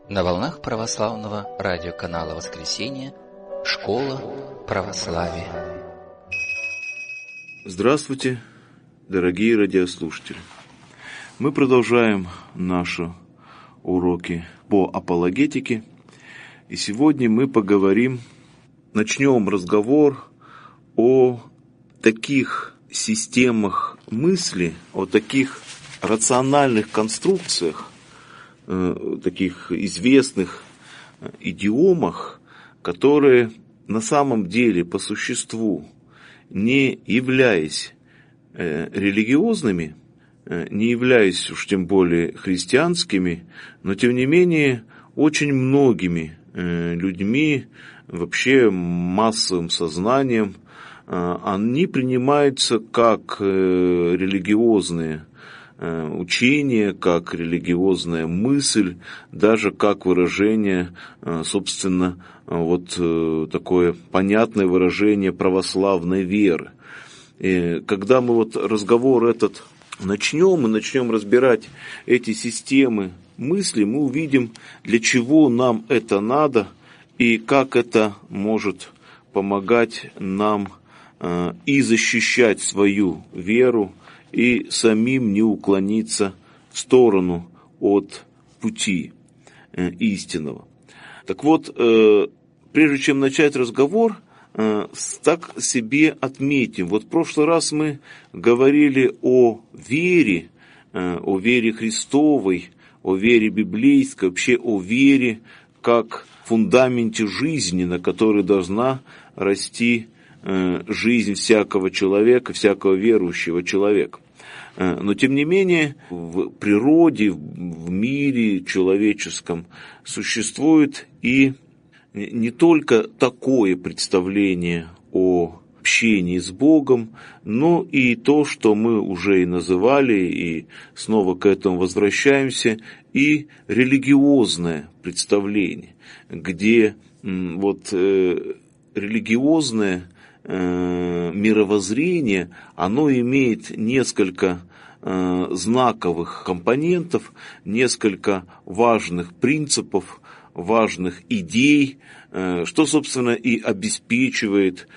На волнах православного радиоканала «Воскресенье» «Школа православия». Здравствуйте, дорогие радиослушатели! Мы продолжаем наши уроки по апологетике. И сегодня мы начнем разговор о таких системах мысли, о таких рациональных конструкциях, таких известных идиомах, которые на самом деле по существу, не являясь религиозными, не являясь уж тем более христианскими, но тем не менее очень многими людьми, вообще массовым сознанием, они принимаются как религиозные учение, как религиозная мысль, даже как выражение, собственно, такое понятное выражение православной веры. И когда мы разговор этот начнем разбирать эти системы мысли, мы увидим, для чего нам это надо и как это может помогать нам и защищать свою веру, и самим не уклониться в сторону от пути истинного. Так вот, прежде чем начать разговор, так себе отметим. В прошлый раз мы говорили о вере Христовой, о вере библейской, вообще о вере как фундаменте жизни, на которой должна расти жизнь всякого человека, всякого верующего человека. Но, тем не менее, в природе, в мире человеческом существует и не только такое представление о общении с Богом, но и то, что мы уже и называли, и снова к этому возвращаемся, и религиозное представление, где религиозное мировоззрение, оно имеет несколько знаковых компонентов, несколько важных принципов, важных идей, что, собственно, и обеспечивает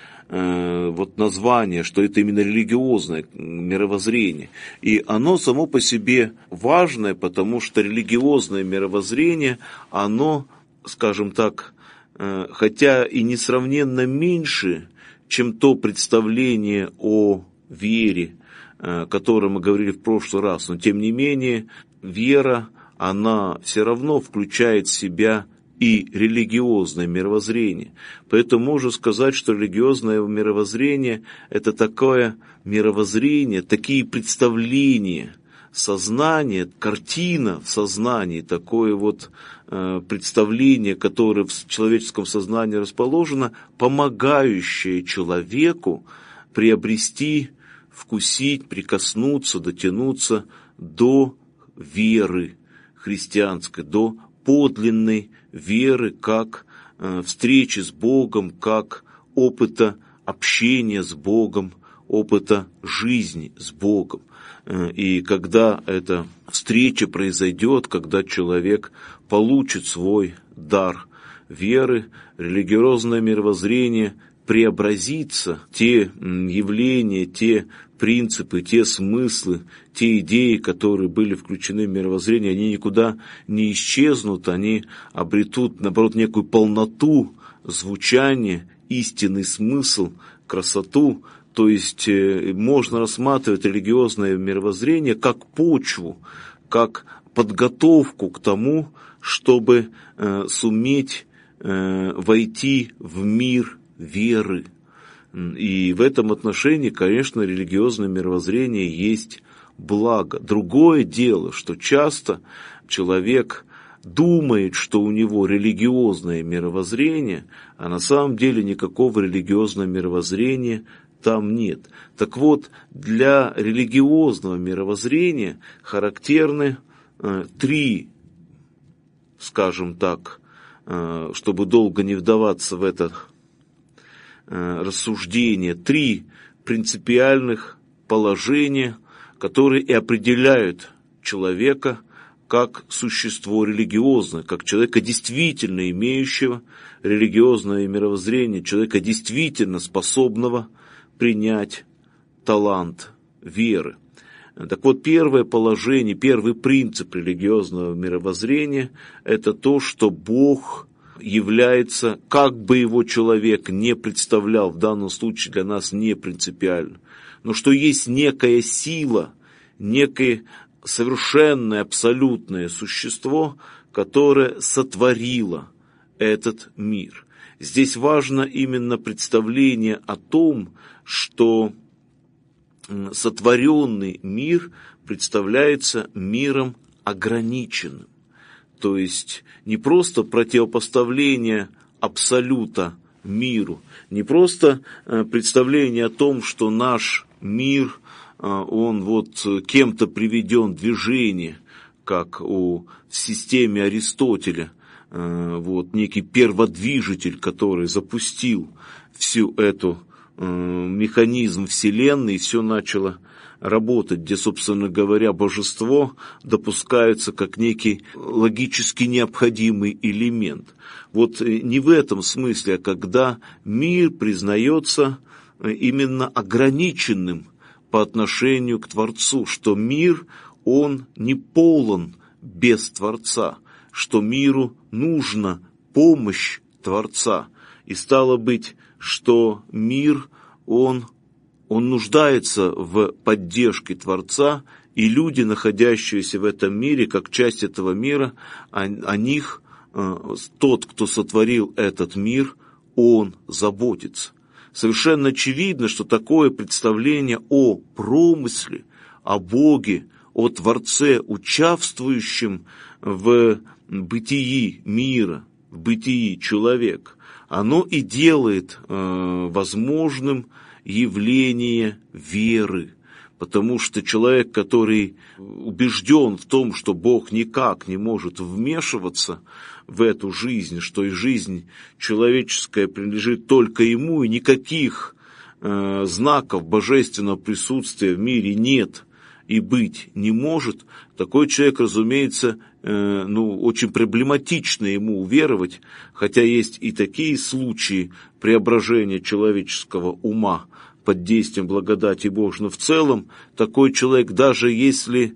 название, что это именно религиозное мировоззрение. И оно само по себе важное, потому что религиозное мировоззрение, оно, скажем так, хотя и несравненно меньше, чем то представление о вере, о котором мы говорили в прошлый раз. Но, тем не менее, вера, она все равно включает в себя и религиозное мировоззрение. Поэтому можно сказать, что религиозное мировоззрение – это такое мировоззрение, такие представления, сознание, картина в сознании, такое представление, которое в человеческом сознании расположено, помогающее человеку приобрести, вкусить, прикоснуться, дотянуться до веры христианской, до подлинной веры, как встречи с Богом, как опыта общения с Богом, опыта жизни с Богом. И когда эта встреча произойдет, когда человек получит свой дар веры, религиозное мировоззрение преобразится, те явления, те принципы, те смыслы, те идеи, которые были включены в мировоззрение, они никуда не исчезнут, они обретут, наоборот, некую полноту, звучание, истинный смысл, красоту. То есть можно рассматривать религиозное мировоззрение как почву, как подготовку к тому, чтобы суметь войти в мир веры. И в этом отношении, конечно, религиозное мировоззрение есть благо. Другое дело, что часто человек думает, что у него религиозное мировоззрение, а на самом деле никакого религиозного мировоззрения там нет. Так вот, для религиозного мировоззрения характерны три, скажем так, чтобы долго не вдаваться в это рассуждение, три принципиальных положения, которые и определяют человека как существо религиозное, как человека, действительно имеющего религиозное мировоззрение, человека, действительно способного принять талант веры. Так вот, первое положение, первый принцип религиозного мировоззрения – это то, что Бог является, как бы его человек не представлял, в данном случае для нас не принципиально, но что есть некая сила, некое совершенное, абсолютное существо, которое сотворило этот мир. Здесь важно именно представление о том, что сотворенный мир представляется миром ограниченным. То есть не просто противопоставление абсолюта миру, не просто представление о том, что наш мир, он вот кем-то приведен в движение, как в системе Аристотеля, вот некий перводвижитель, который запустил всю эту механизм Вселенной, и все начало работать, где, собственно говоря, божество допускается как некий логически необходимый элемент. Вот не в этом смысле, а когда мир признается именно ограниченным по отношению к Творцу, что мир, он не полон без Творца, что миру нужна помощь Творца. И стало быть, что мир, он нуждается в поддержке Творца, и люди, находящиеся в этом мире, как часть этого мира, о них тот, кто сотворил этот мир, он заботится. Совершенно очевидно, что такое представление о промысле, о Боге, о Творце, участвующем в бытии мира, в бытии человека, оно и делает возможным явление веры, потому что человек, который убежден в том, что Бог никак не может вмешиваться в эту жизнь, что и жизнь человеческая принадлежит только Ему, и никаких знаков божественного присутствия в мире нет и быть не может, такой человек, разумеется, очень проблематично ему уверовать, хотя есть и такие случаи преображения человеческого ума под действием благодати Божьей. Но в целом такой человек, даже если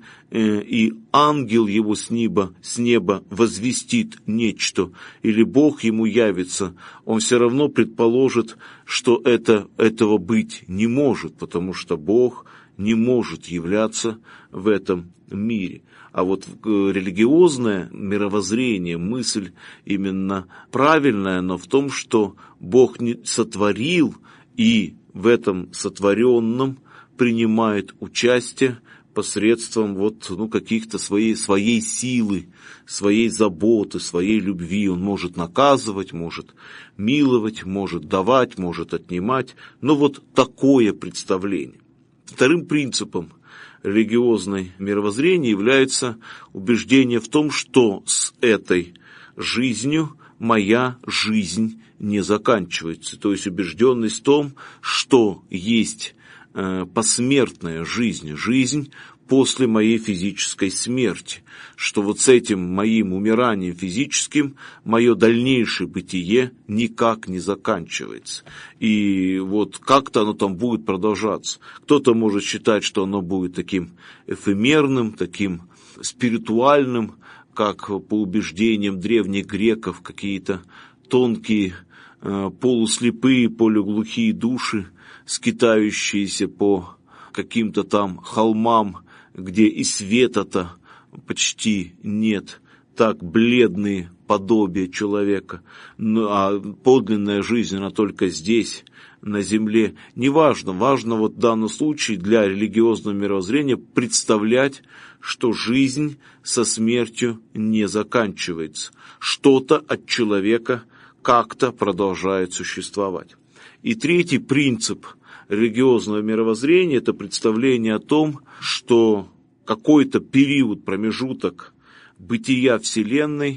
и ангел его с неба возвестит нечто, или Бог ему явится, он все равно предположит, что этого быть не может, потому что Бог не может являться в этом мире. А вот религиозное мировоззрение, мысль именно правильная, но в том, что Бог не сотворил и в этом сотворенном принимает участие посредством каких-то своей силы, своей заботы, своей любви. Он может наказывать, может миловать, может давать, может отнимать. Но вот такое представление. Вторым принципом религиозной мировоззрения является убеждение в том, что с этой жизнью моя жизнь не заканчивается. То есть убежденность в том, что есть посмертная жизнь, жизнь после моей физической смерти, что вот с этим моим умиранием физическим мое дальнейшее бытие никак не заканчивается. И вот как-то оно там будет продолжаться. Кто-то может считать, что оно будет таким эфемерным, таким спиритуальным, как по убеждениям древних греков какие-то тонкие, полуслепые, полуглухие души, скитающиеся по каким-то там холмам, где и света-то почти нет, так бледные подобия человека, а подлинная жизнь, она только здесь, на земле. Неважно, важно вот в данном случае для религиозного мировоззрения представлять, что жизнь со смертью не заканчивается, что-то от человека как-то продолжает существовать. И третий принцип религиозного мировоззрения – это представление о том, что какой-то период, промежуток бытия Вселенной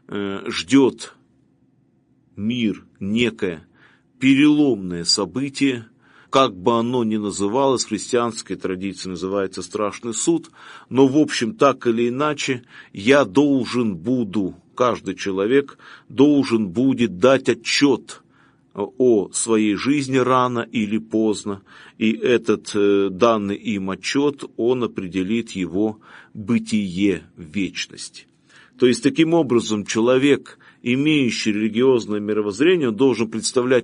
ждет мир, некое переломное событие, как бы оно ни называлось, в христианской традиции называется страшный суд, но в общем так или иначе каждый человек должен будет дать отчет о своей жизни рано или поздно, и этот данный им отчет, он определит его бытие в вечности. То есть, таким образом, человек, имеющий религиозное мировоззрение, он должен представлять,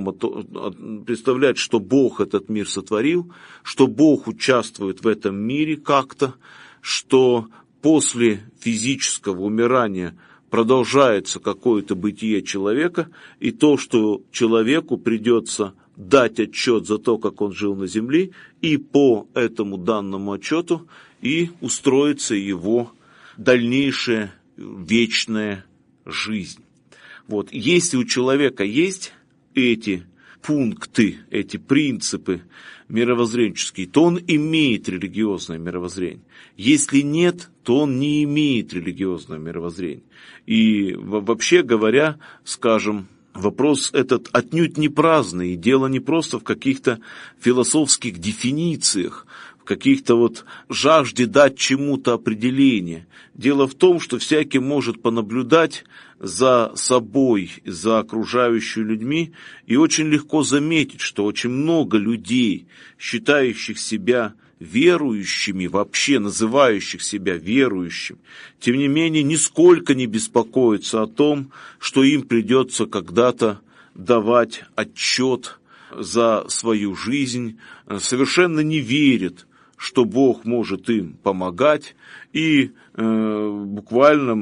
что Бог этот мир сотворил, что Бог участвует в этом мире как-то, что после физического умирания продолжается какое-то бытие человека, и то, что человеку придется дать отчет за то, как он жил на земле, и по этому данному отчету и устроится его дальнейшая вечная жизнь. Вот. Если у человека есть эти пункты, эти принципы мировоззренческие, то он имеет религиозное мировоззрение. Если нет, то он не имеет религиозного мировоззрения. И вообще говоря, скажем, вопрос этот отнюдь не праздный, и дело не просто в каких-то философских дефинициях, в каких-то жажде дать чему-то определение. Дело в том, что всякий может понаблюдать за собой, за окружающими людьми, и очень легко заметить, что очень много людей, считающих себя верующими, вообще называющих себя верующими, тем не менее нисколько не беспокоятся о том, что им придется когда-то давать отчет за свою жизнь, совершенно не верят, что Бог может им помогать, и буквально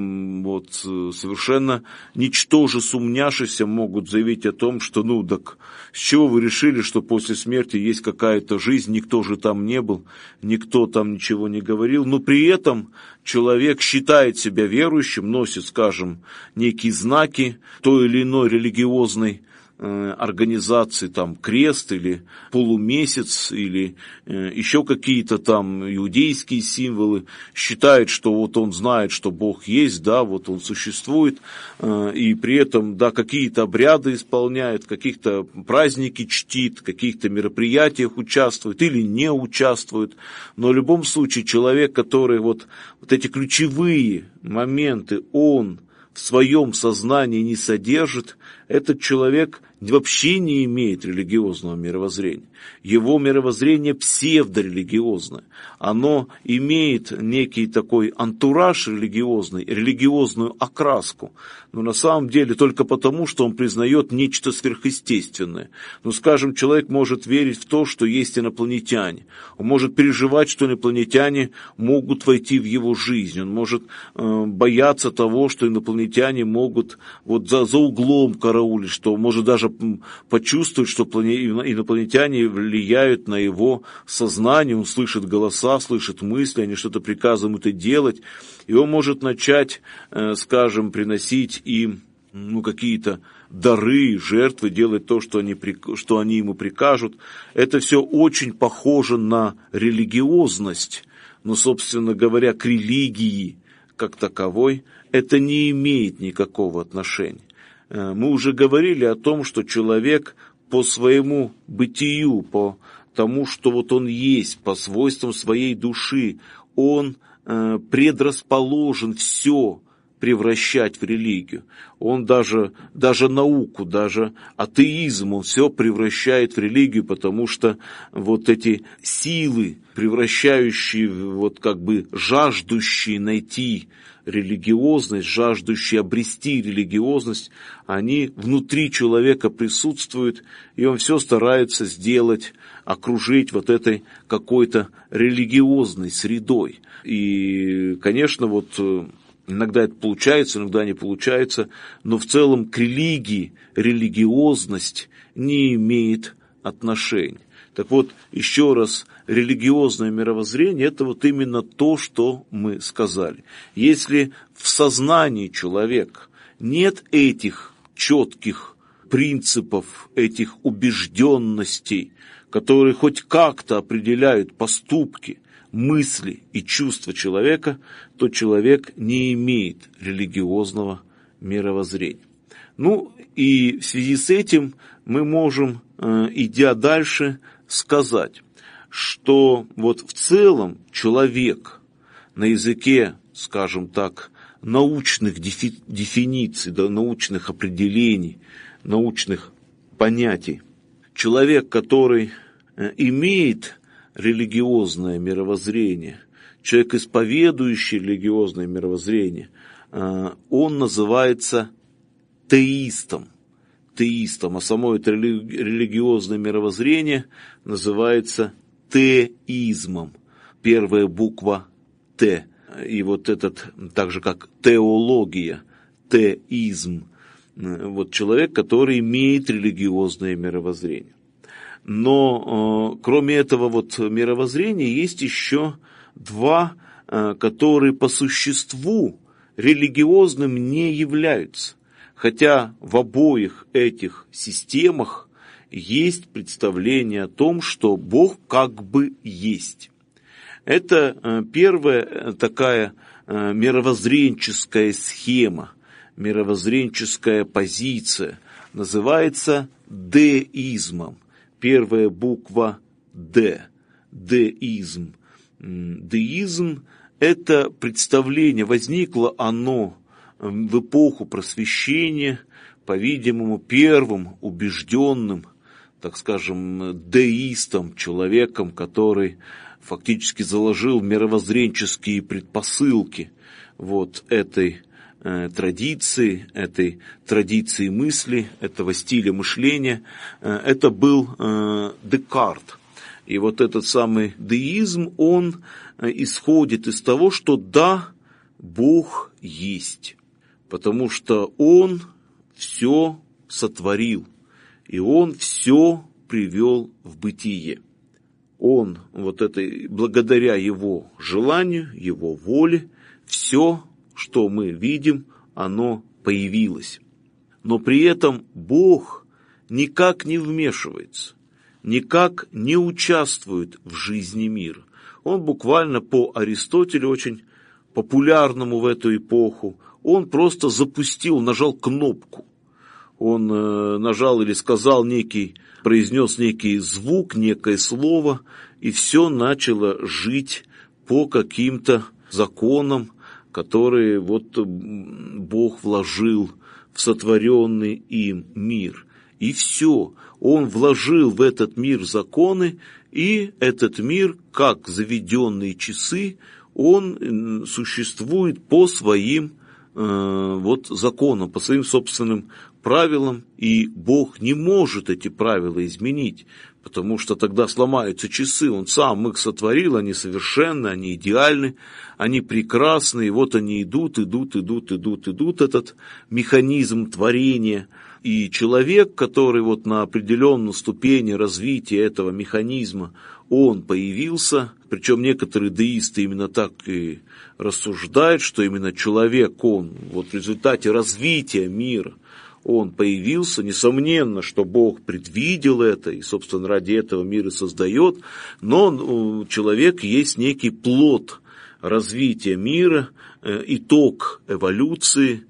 совершенно ничтоже сумняшися могут заявить о том, что так с чего вы решили, что после смерти есть какая-то жизнь, никто же там не был, никто там ничего не говорил, но при этом человек считает себя верующим, носит, скажем, некие знаки той или иной религиозной организации, там крест или полумесяц или еще какие-то там иудейские символы, считает, что он знает, что Бог есть, он существует, и при этом, какие-то обряды исполняет, каких-то праздники чтит, в каких-то мероприятиях участвует или не участвует, но в любом случае человек, который эти ключевые моменты, он в своем сознании не содержит, этот человек вообще не имеет религиозного мировоззрения. Его мировоззрение псевдорелигиозное. Оно имеет некий такой антураж религиозный, религиозную окраску. Но на самом деле только потому, что он признает нечто сверхъестественное. Скажем, человек может верить в то, что есть инопланетяне. Он может переживать, что инопланетяне могут войти в его жизнь. Он может бояться того, что инопланетяне могут за углом караулить, что может даже почувствовать, что инопланетяне влияют на его сознание, он слышит голоса, слышит мысли, они что-то приказывают ему делать, и он может начать, скажем, приносить им какие-то дары, жертвы, делать то, что они ему прикажут. Это все очень похоже на религиозность, но, собственно говоря, к религии как таковой это не имеет никакого отношения. Мы уже говорили о том, что человек по своему бытию, по тому, что он есть, по свойствам своей души, он предрасположен все превращать в религию. Он даже науку, даже атеизм, он все превращает в религию, потому что эти силы, превращающие, жаждущие найти религиозность, жаждущие обрести религиозность, они внутри человека присутствуют, и он все старается сделать, окружить этой какой-то религиозной средой. И, конечно, иногда это получается, иногда не получается, но в целом к религии религиозность не имеет отношения. Так еще раз, религиозное мировоззрение – это именно то, что мы сказали. Если в сознании человека нет этих четких принципов, этих убежденностей, которые хоть как-то определяют поступки, мысли и чувства человека, то человек не имеет религиозного мировоззрения. Ну и в связи с этим мы можем, идя дальше, сказать, что вот в целом человек на языке, скажем так, научных дефиниций, да, научных определений, научных понятий, человек, который имеет религиозное мировоззрение, человек, исповедующий религиозное мировоззрение, он называется теистом. Теистом, а само это религиозное мировоззрение называется теизмом. Первая буква Т. И вот этот, так же как теология, теизм. Вот человек, который имеет религиозное мировоззрение. Но кроме этого вот мировоззрения есть еще два, которые по существу религиозным не являются. Хотя в обоих этих системах есть представление о том, что Бог как бы есть. Это первая такая мировоззренческая схема, мировоззренческая позиция, называется деизмом. Первая буква Д, деизм. Деизм – это представление, возникло оно в эпоху просвещения, по-видимому, первым убежденным, так скажем, деистом, человеком, который фактически заложил мировоззренческие предпосылки вот этой традиции мысли, этого стиля мышления. Это был Декарт. И вот этот самый деизм, он исходит из того, что да, Бог есть, потому что Он все сотворил, и Он все привел в бытие. Он, вот это, благодаря Его желанию, Его воле, все, что мы видим, оно появилось. Но при этом Бог никак не вмешивается, никак не участвует в жизни мира. Он буквально по Аристотелю, очень популярному в эту эпоху, он просто запустил, нажал кнопку. Он нажал или сказал произнес некий звук, некое слово, и все начало жить по каким-то законам, которые вот Бог вложил в сотворенный им мир. И все, Он вложил в этот мир законы, и этот мир, как заведенные часы, он существует по своим законам, по своим собственным правилам, и Бог не может эти правила изменить, потому что тогда сломаются часы. Он сам их сотворил, они совершенны, они идеальны, они прекрасны, и вот они идут, этот механизм творения. И человек, который вот на определенной ступени развития этого механизма, он появился, причем некоторые деисты именно так и рассуждают, что именно человек, он вот в результате развития мира, он появился, несомненно, что Бог предвидел это, и, собственно, ради этого мир и создает, но человек есть некий плод развития мира, итог эволюции,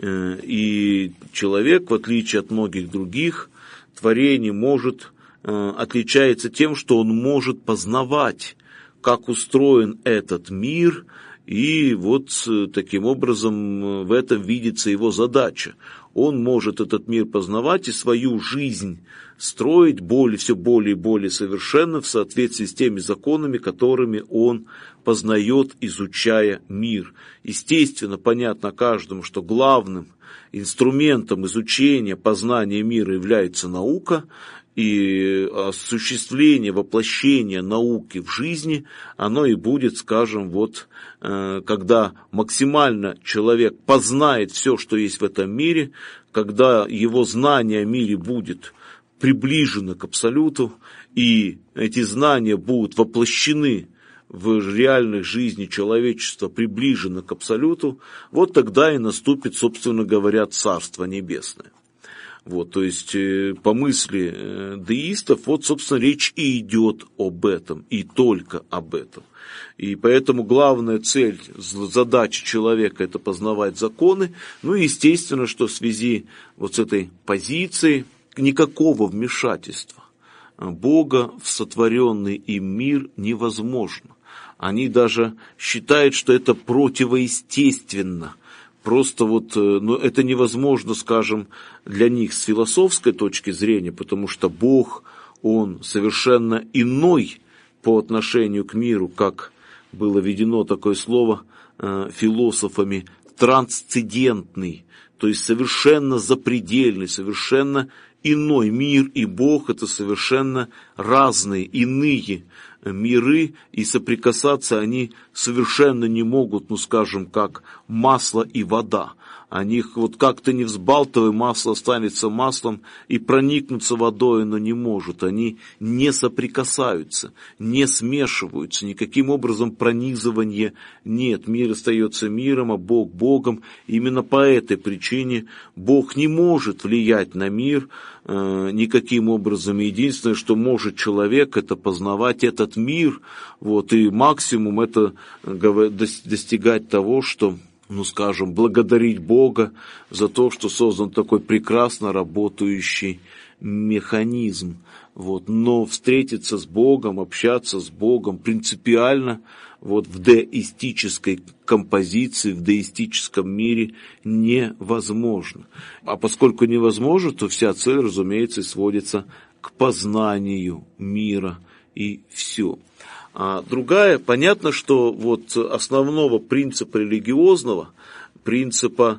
и человек, в отличие от многих других творений, отличается тем, что он может познавать, как устроен этот мир, и вот таким образом в этом видится его задача. Он может этот мир познавать и свою жизнь строить все более и более совершенно в соответствии с теми законами, которыми он познает, изучая мир. Естественно, понятно каждому, что главным инструментом изучения, познания мира является наука, и осуществление, воплощение науки в жизни, оно и будет, скажем, когда максимально человек познает все, что есть в этом мире, когда его знание о мире будет приближено к абсолюту, и эти знания будут воплощены в реальной жизни человечества, приближено к абсолюту, вот тогда и наступит, собственно говоря, Царство Небесное. Вот, то есть по мысли деистов, вот, собственно, речь и идет об этом, и только об этом. И поэтому главная цель, задача человека – это познавать законы. Ну и естественно, что в связи вот с этой позицией никакого вмешательства Бога в сотворенный им мир невозможно. Они даже считают, что это противоестественно. Просто вот, но это невозможно, скажем, для них с философской точки зрения, потому что Бог, Он совершенно иной по отношению к миру, как было введено такое слово философами, трансцендентный, то есть совершенно запредельный, совершенно иной мир, и Бог – это совершенно разные, иные миры, и соприкасаться они совершенно не могут, ну скажем, как масло и вода. Они вот как-то не взбалтывай, масло останется маслом, и проникнуться водой оно не может. Они не соприкасаются, не смешиваются, никаким образом пронизывания нет. Мир остается миром, а Бог Богом. Именно по этой причине Бог не может влиять на мир никаким образом. Единственное, что может человек, это познавать этот мир, вот, и максимум это достигать того, что, ну скажем, благодарить Бога за то, что создан такой прекрасно работающий механизм. Вот. Но встретиться с Богом, общаться с Богом принципиально вот в деистической композиции, в деистическом мире невозможно. А поскольку невозможно, то вся цель, разумеется, сводится к познанию мира, и все. А другая, понятно, что вот основного принципа религиозного, принципа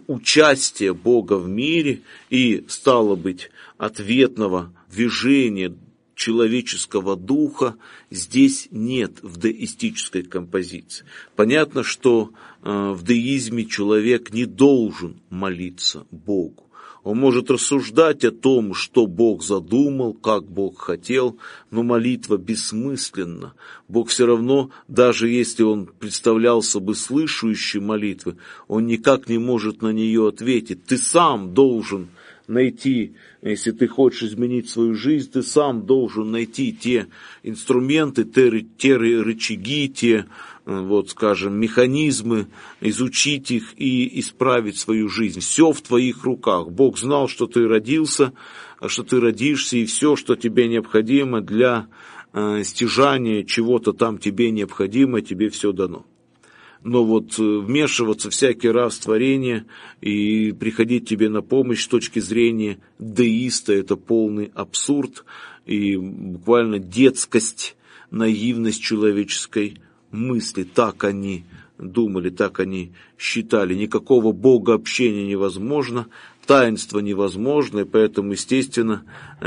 участия Бога в мире и, стало быть, ответного движения человеческого духа здесь нет в деистической композиции. Понятно, что в деизме человек не должен молиться Богу. Он может рассуждать о том, что Бог задумал, как Бог хотел, но молитва бессмысленна. Бог все равно, даже если Он представлялся бы слышащим молитвы, Он никак не может на нее ответить. Ты сам должен найти, если ты хочешь изменить свою жизнь, ты сам должен найти те инструменты, те рычаги, те, вот, скажем, механизмы, изучить их и исправить свою жизнь. Все в твоих руках. Бог знал, что ты родился, что ты родишься, и все, что тебе необходимо для стяжания чего-то там тебе необходимо, тебе все дано. Но вот вмешиваться всякий раз в творение и приходить тебе на помощь с точки зрения деиста – это полный абсурд и буквально детскость, наивность человеческой мысли. Так они думали, так они считали. Никакого богообщения невозможно, таинство невозможно, и поэтому, естественно,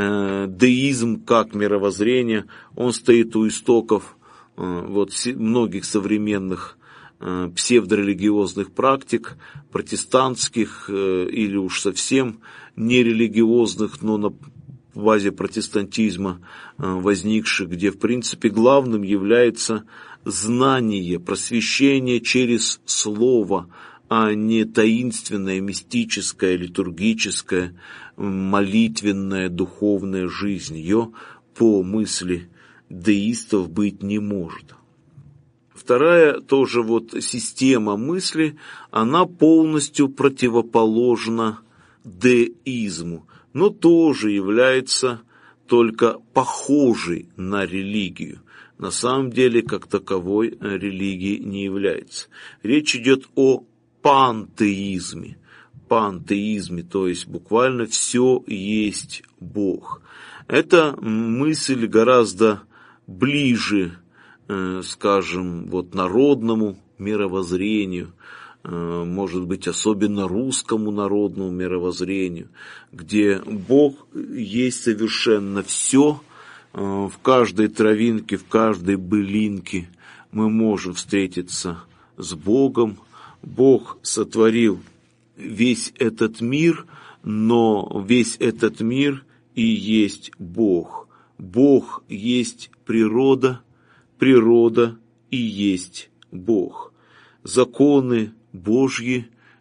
деизм как мировоззрение, он стоит у истоков вот, многих современных псевдорелигиозных практик, протестантских или уж совсем нерелигиозных, но на базе протестантизма возникших, где в принципе главным является знание, просвещение через слово, а не таинственное, мистическое, литургическое, молитвенная, духовная жизнь. Ее по мысли деистов быть не может. Вторая тоже вот система мысли, она полностью противоположна деизму, но тоже является только похожей на религию. На самом деле, как таковой религии не является. Речь идет о пантеизме. Пантеизме, то есть буквально все есть Бог. Эта мысль гораздо ближе, скажем, вот народному мировоззрению, может быть, особенно русскому народному мировоззрению, где Бог есть совершенно все, в каждой травинке, в каждой былинке мы можем встретиться с Богом. Бог сотворил весь этот мир, но весь этот мир и есть Бог. Бог есть природа, природа и есть Бог. Законы Божьи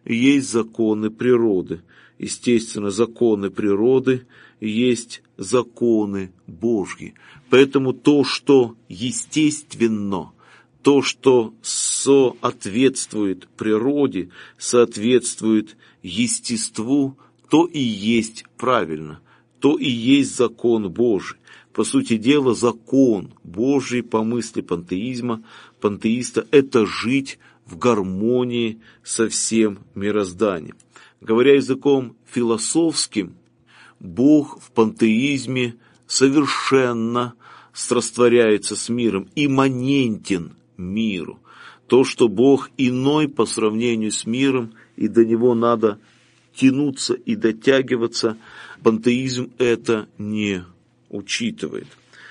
есть законы природы. Естественно, законы природы есть законы Божьи. Поэтому то, что естественно, то, что соответствует природе, соответствует естеству, то и есть правильно, то и есть закон Божий. По сути дела, закон Божий по мысли пантеиста – это жить в гармонии со всем мирозданием. Говоря языком философским, Бог в пантеизме совершенно срастворяется с миром, имманентен миру. То, что Бог иной по сравнению с миром, и до него надо тянуться и дотягиваться, пантеизм это не учитывает.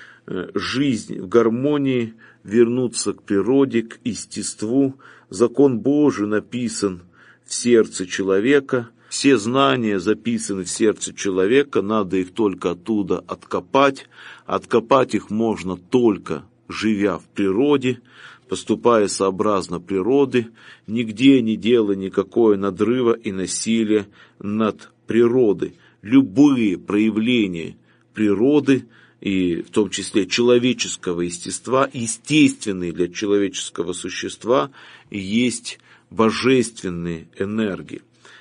Жизнь в гармонии, вернуться к природе, к естеству. Закон Божий написан в сердце человека. Все знания записаны в сердце человека, надо их только оттуда откопать. Откопать их можно только живя в природе, поступая сообразно природы, нигде не делая никакого надрыва и насилия над природой. Любые проявления природы, и в том числе человеческого естества, естественные для человеческого существа, есть божественные энергии.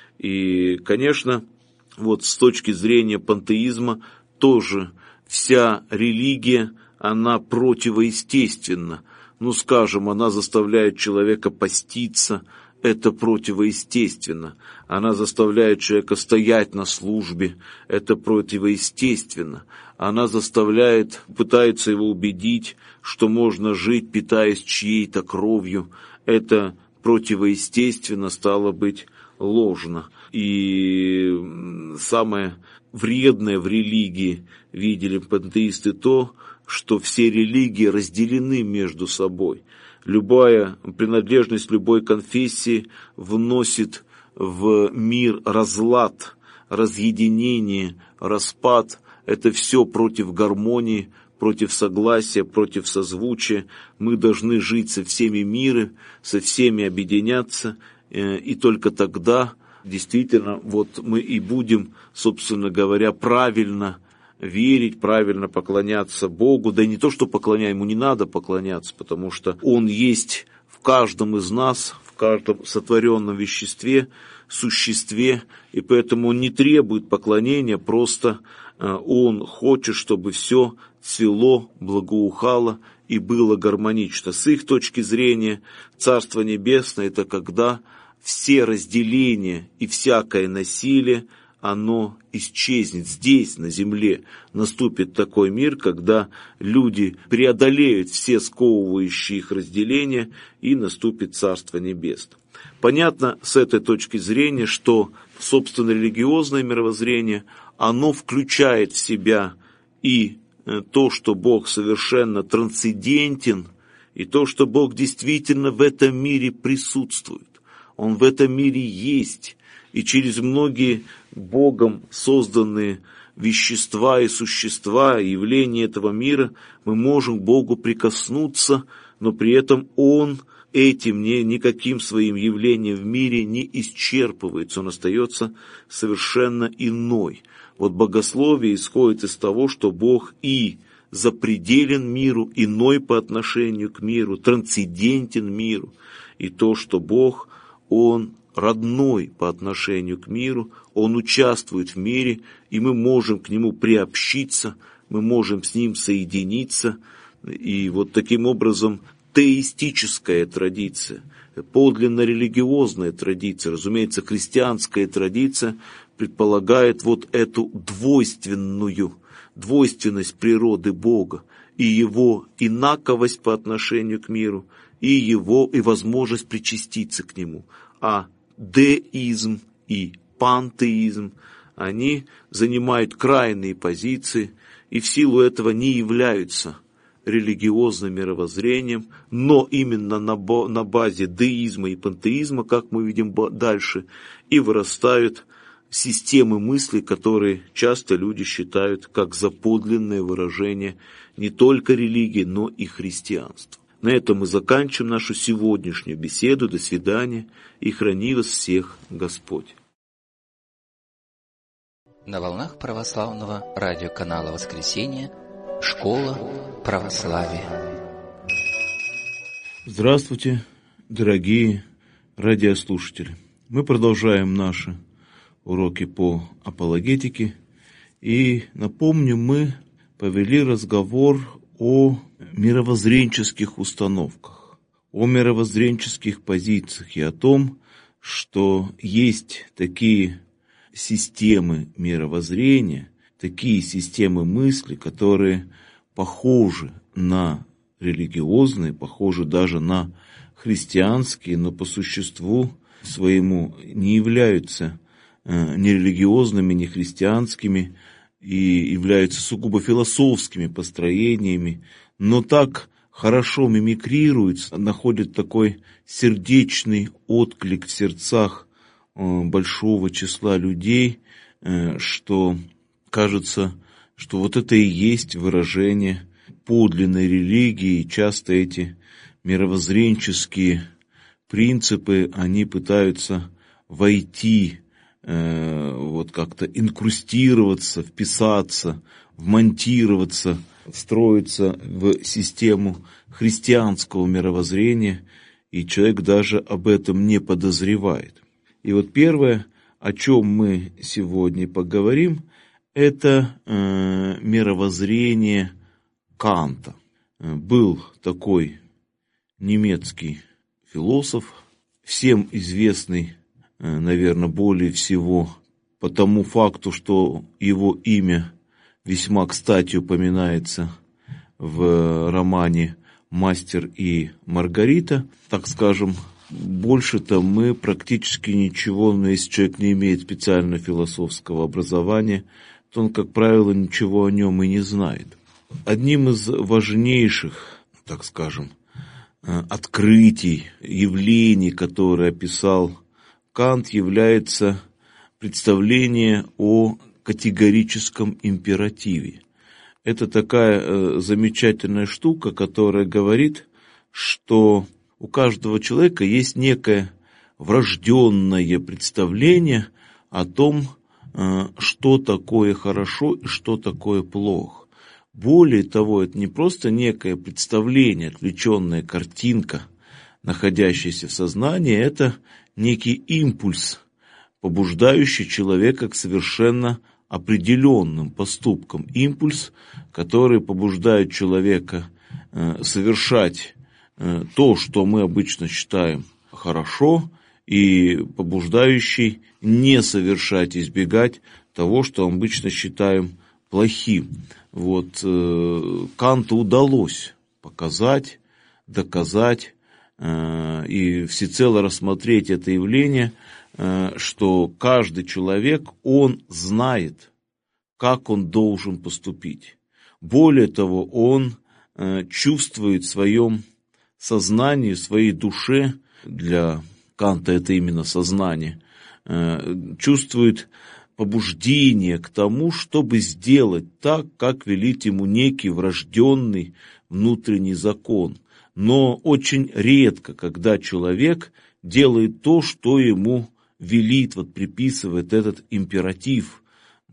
И, конечно, вот с точки зрения пантеизма тоже вся религия, она противоестественна. Ну, скажем, она заставляет человека поститься, это противоестественно. Она заставляет человека стоять на службе, это противоестественно. Она пытается его убедить, что можно жить, питаясь чьей-то кровью. Это противоестественно, стало быть, ложно. И самое вредное в религии, видели пантеисты, то, что все религии разделены между собой. Любая принадлежность любой конфессии вносит в мир разлад, разъединение, распад. Это все против гармонии, против согласия, против созвучия. Мы должны жить со всеми мира, со всеми объединяться, и только тогда действительно вот мы и будем, собственно говоря, правильно верить, правильно поклоняться Богу. Да и не то, что поклоняем, ему не надо поклоняться, потому что Он есть в каждом из нас, в каждом сотворенном веществе, существе, и поэтому Он не требует поклонения, просто Он хочет, чтобы все цвело, благоухало и было гармонично. С их точки зрения, Царство Небесное – это когда все разделения и всякое насилие, оно исчезнет. Здесь, на земле, наступит такой мир, когда люди преодолеют все сковывающие их разделения, и наступит Царство Небесное. Понятно с этой точки зрения, что, собственно, религиозное мировоззрение, оно включает в себя и то, что Бог совершенно трансцендентен, и то, что Бог действительно в этом мире присутствует. Он в этом мире есть, и через многие Богом созданные вещества и существа, и явления этого мира, мы можем к Богу прикоснуться, но при этом Он этим никаким своим явлением в мире не исчерпывается, Он остается совершенно иной. Вот богословие исходит из того, что Бог и запределен миру, иной по отношению к миру, трансцендентен миру, и то, что Бог, Он родной по отношению к миру, Он участвует в мире, и мы можем к Нему приобщиться, мы можем с Ним соединиться. И вот таким образом теистическая традиция, подлинно религиозная традиция, разумеется, христианская традиция предполагает вот эту двойственность природы Бога и Его инаковость по отношению к миру, и возможность причаститься к Нему. А деизм и пантеизм, они занимают крайние позиции и в силу этого не являются религиозным мировоззрением, но именно на базе деизма и пантеизма, как мы видим дальше, и вырастают системы мысли, которые часто люди считают как за подлинное выражение не только религии, но и христианства. На этом мы заканчиваем нашу сегодняшнюю беседу. До свидания, и храни вас всех Господь. На волнах православного радиоканала «Воскресенье» «Школа православия». Здравствуйте, дорогие радиослушатели. Мы продолжаем наши уроки по апологетике. И напомню, мы повели разговор о мировоззренческих установках, о мировоззренческих позициях и о том, что есть такие системы мировоззрения, такие системы мысли, которые похожи на религиозные, похожи даже на христианские, но по существу своему не являются ни религиозными, ни христианскими и являются сугубо философскими построениями, но так хорошо мимикрируют, находят такой сердечный отклик в сердцах большого числа людей, что кажется, что вот это и есть выражение подлинной религии. И часто эти мировоззренческие принципы, они пытаются войти, вот как-то инкрустироваться, вписаться, вмонтироваться, встроиться в систему христианского мировоззрения, и человек даже об этом не подозревает. И вот первое, о чем мы сегодня поговорим, это мировоззрение Канта. Был такой немецкий философ, всем известный, наверное, более всего по тому факту, что его имя весьма кстати упоминается в романе «Мастер и Маргарита». Так скажем, больше-то мы практически ничего, но если человек не имеет специально философского образования, то он, как правило, ничего о нем и не знает. Одним из важнейших, так скажем, открытий, явлений, которые описал Кант, является представление о категорическом императиве. Это такая замечательная штука, которая говорит, что у каждого человека есть некое врожденное представление о том, что такое хорошо и что такое плохо. Более того, это не просто некое представление, отвлеченная картинка, находящаяся в сознании, это некий импульс, побуждающий человека к совершенно определенным поступкам. Импульс, который побуждает человека совершать то, что мы обычно считаем хорошо, и побуждающий не совершать, избегать того, что мы обычно считаем плохим. Вот Канту удалось показать, доказать и всецело рассмотреть это явление, что каждый человек, он знает, как он должен поступить. Более того, он чувствует в своем сознании, в своей душе, для Канта это именно сознание, чувствует побуждение к тому, чтобы сделать так, как велит ему некий врожденный внутренний закон. Но очень редко, когда человек делает то, что ему велит, вот приписывает этот императив,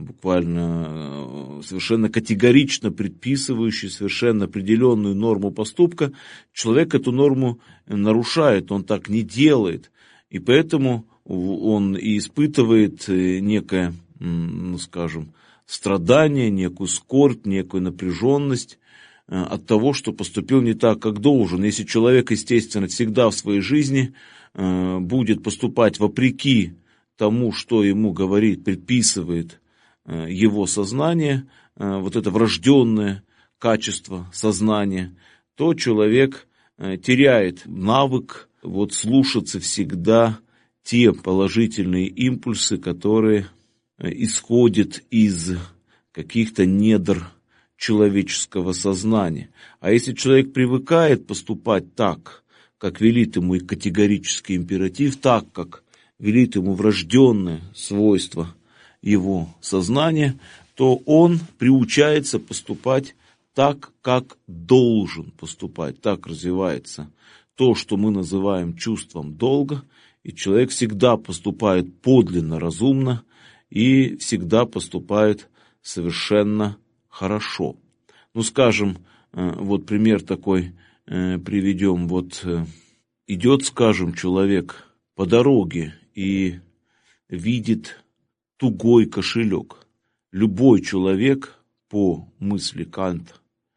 буквально совершенно категорично предписывающий совершенно определенную норму поступка, человек эту норму нарушает, он так не делает, и поэтому он и испытывает некое, скажем, страдание, некую скорбь, некую напряженность от того, что поступил не так, как должен. Если человек, естественно, всегда в своей жизни будет поступать вопреки тому, что ему говорит, предписывает его сознание, вот это врожденное качество сознания, то человек теряет навык вот слушаться всегда те положительные импульсы, которые исходят из каких-то недр человеческого сознания. А если человек привыкает поступать так, как велит ему и категорический императив, так, как велит ему врожденное свойство его сознания, то он приучается поступать так, как должен поступать. Так развивается то, что мы называем чувством долга, и человек всегда поступает подлинно разумно и всегда поступает совершенно хорошо. Ну, скажем, вот пример такой приведем. Вот идет, скажем, человек по дороге и видит тугой кошелек. Любой человек, по мысли Канта,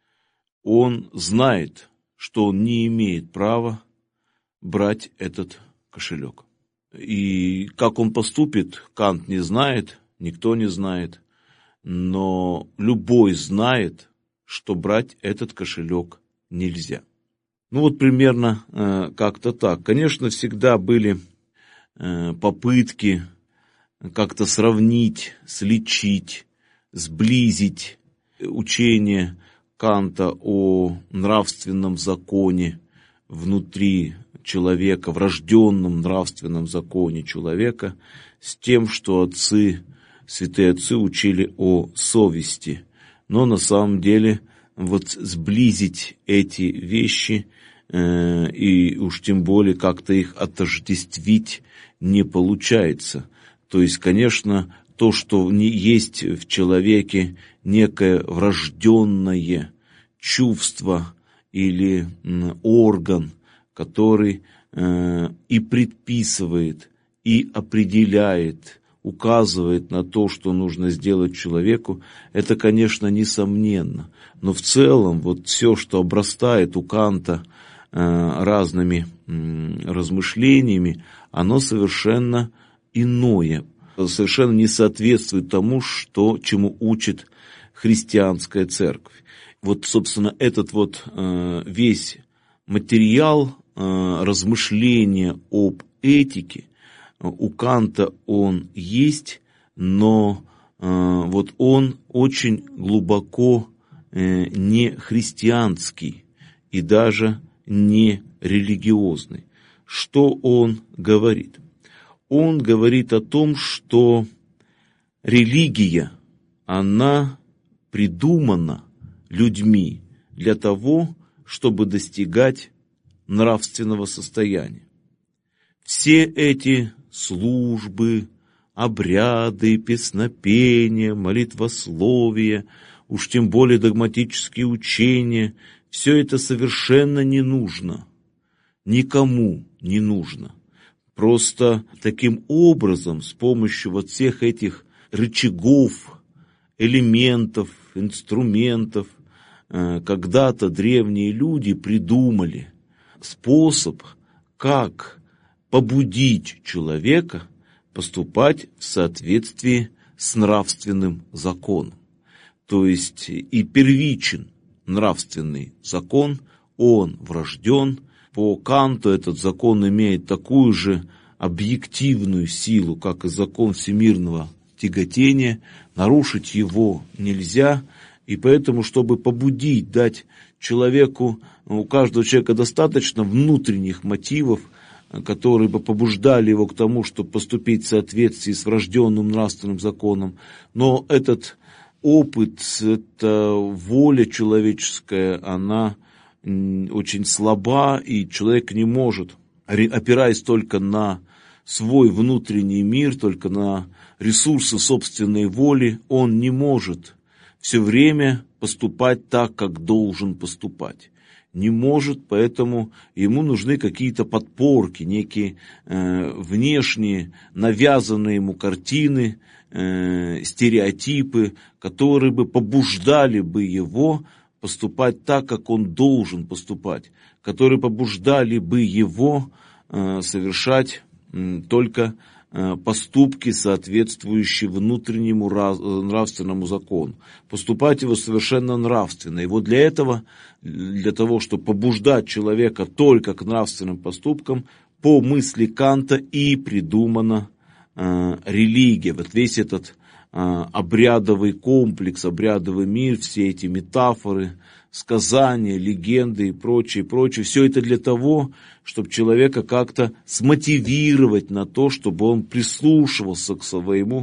он знает, что он не имеет права брать этот кошелек. И как он поступит, Кант не знает, никто не знает, но любой знает, что брать этот кошелек нельзя. Ну вот примерно как-то так. Конечно, всегда были попытки как-то сравнить, сличить, сблизить учение Канта о нравственном законе внутри человека, врожденном нравственном законе человека, с тем, что святые отцы учили о совести. Но на самом деле вот сблизить эти вещи и уж тем более как-то их отождествить не получается. То есть, конечно, то, что есть в человеке некое врожденное чувство или орган, который и предписывает, и определяет, указывает на то, что нужно сделать человеку, это, конечно, несомненно. Но в целом вот все, что обрастает у Канта разными размышлениями, оно совершенно иное, совершенно не соответствует тому, чему учит христианская церковь. Вот, собственно, этот вот весь материал размышления об этике у Канта он есть, но вот он очень глубоко не христианский и даже не религиозный. Что он говорит? Он говорит о том, что религия, она придумана людьми для того, чтобы достигать нравственного состояния. Все эти службы, обряды, песнопения, молитвословия, уж тем более догматические учения, все это совершенно не нужно, никому не нужно. Просто таким образом, с помощью вот всех этих рычагов, элементов, инструментов, когда-то древние люди придумали способ, как побудить человека поступать в соответствии с нравственным законом. То есть и первичен нравственный закон, он врожден. По Канту этот закон имеет такую же объективную силу, как и закон всемирного тяготения. Нарушить его нельзя, и поэтому, чтобы побудить, дать человеку, у каждого человека достаточно внутренних мотивов, которые бы побуждали его к тому, чтобы поступить в соответствии с врожденным нравственным законом. Но этот опыт, эта воля человеческая, она очень слаба, и человек не может, опираясь только на свой внутренний мир, только на ресурсы собственной воли, он не может все время поступать так, как должен поступать. Не может, поэтому ему нужны какие-то подпорки, некие внешние навязанные ему картины, стереотипы, которые бы побуждали бы его поступать так, как он должен поступать, которые побуждали бы его совершать только поступки, соответствующие внутреннему нравственному закону. Поступать его совершенно нравственно. И вот для этого, для того, чтобы побуждать человека только к нравственным поступкам, по мысли Канта и придумана религия. Вот весь этот обрядовый комплекс, обрядовый мир, все эти метафоры, сказания, легенды и прочее, прочее. Все это для того, чтобы человека как-то смотивировать на то, чтобы он прислушивался к своему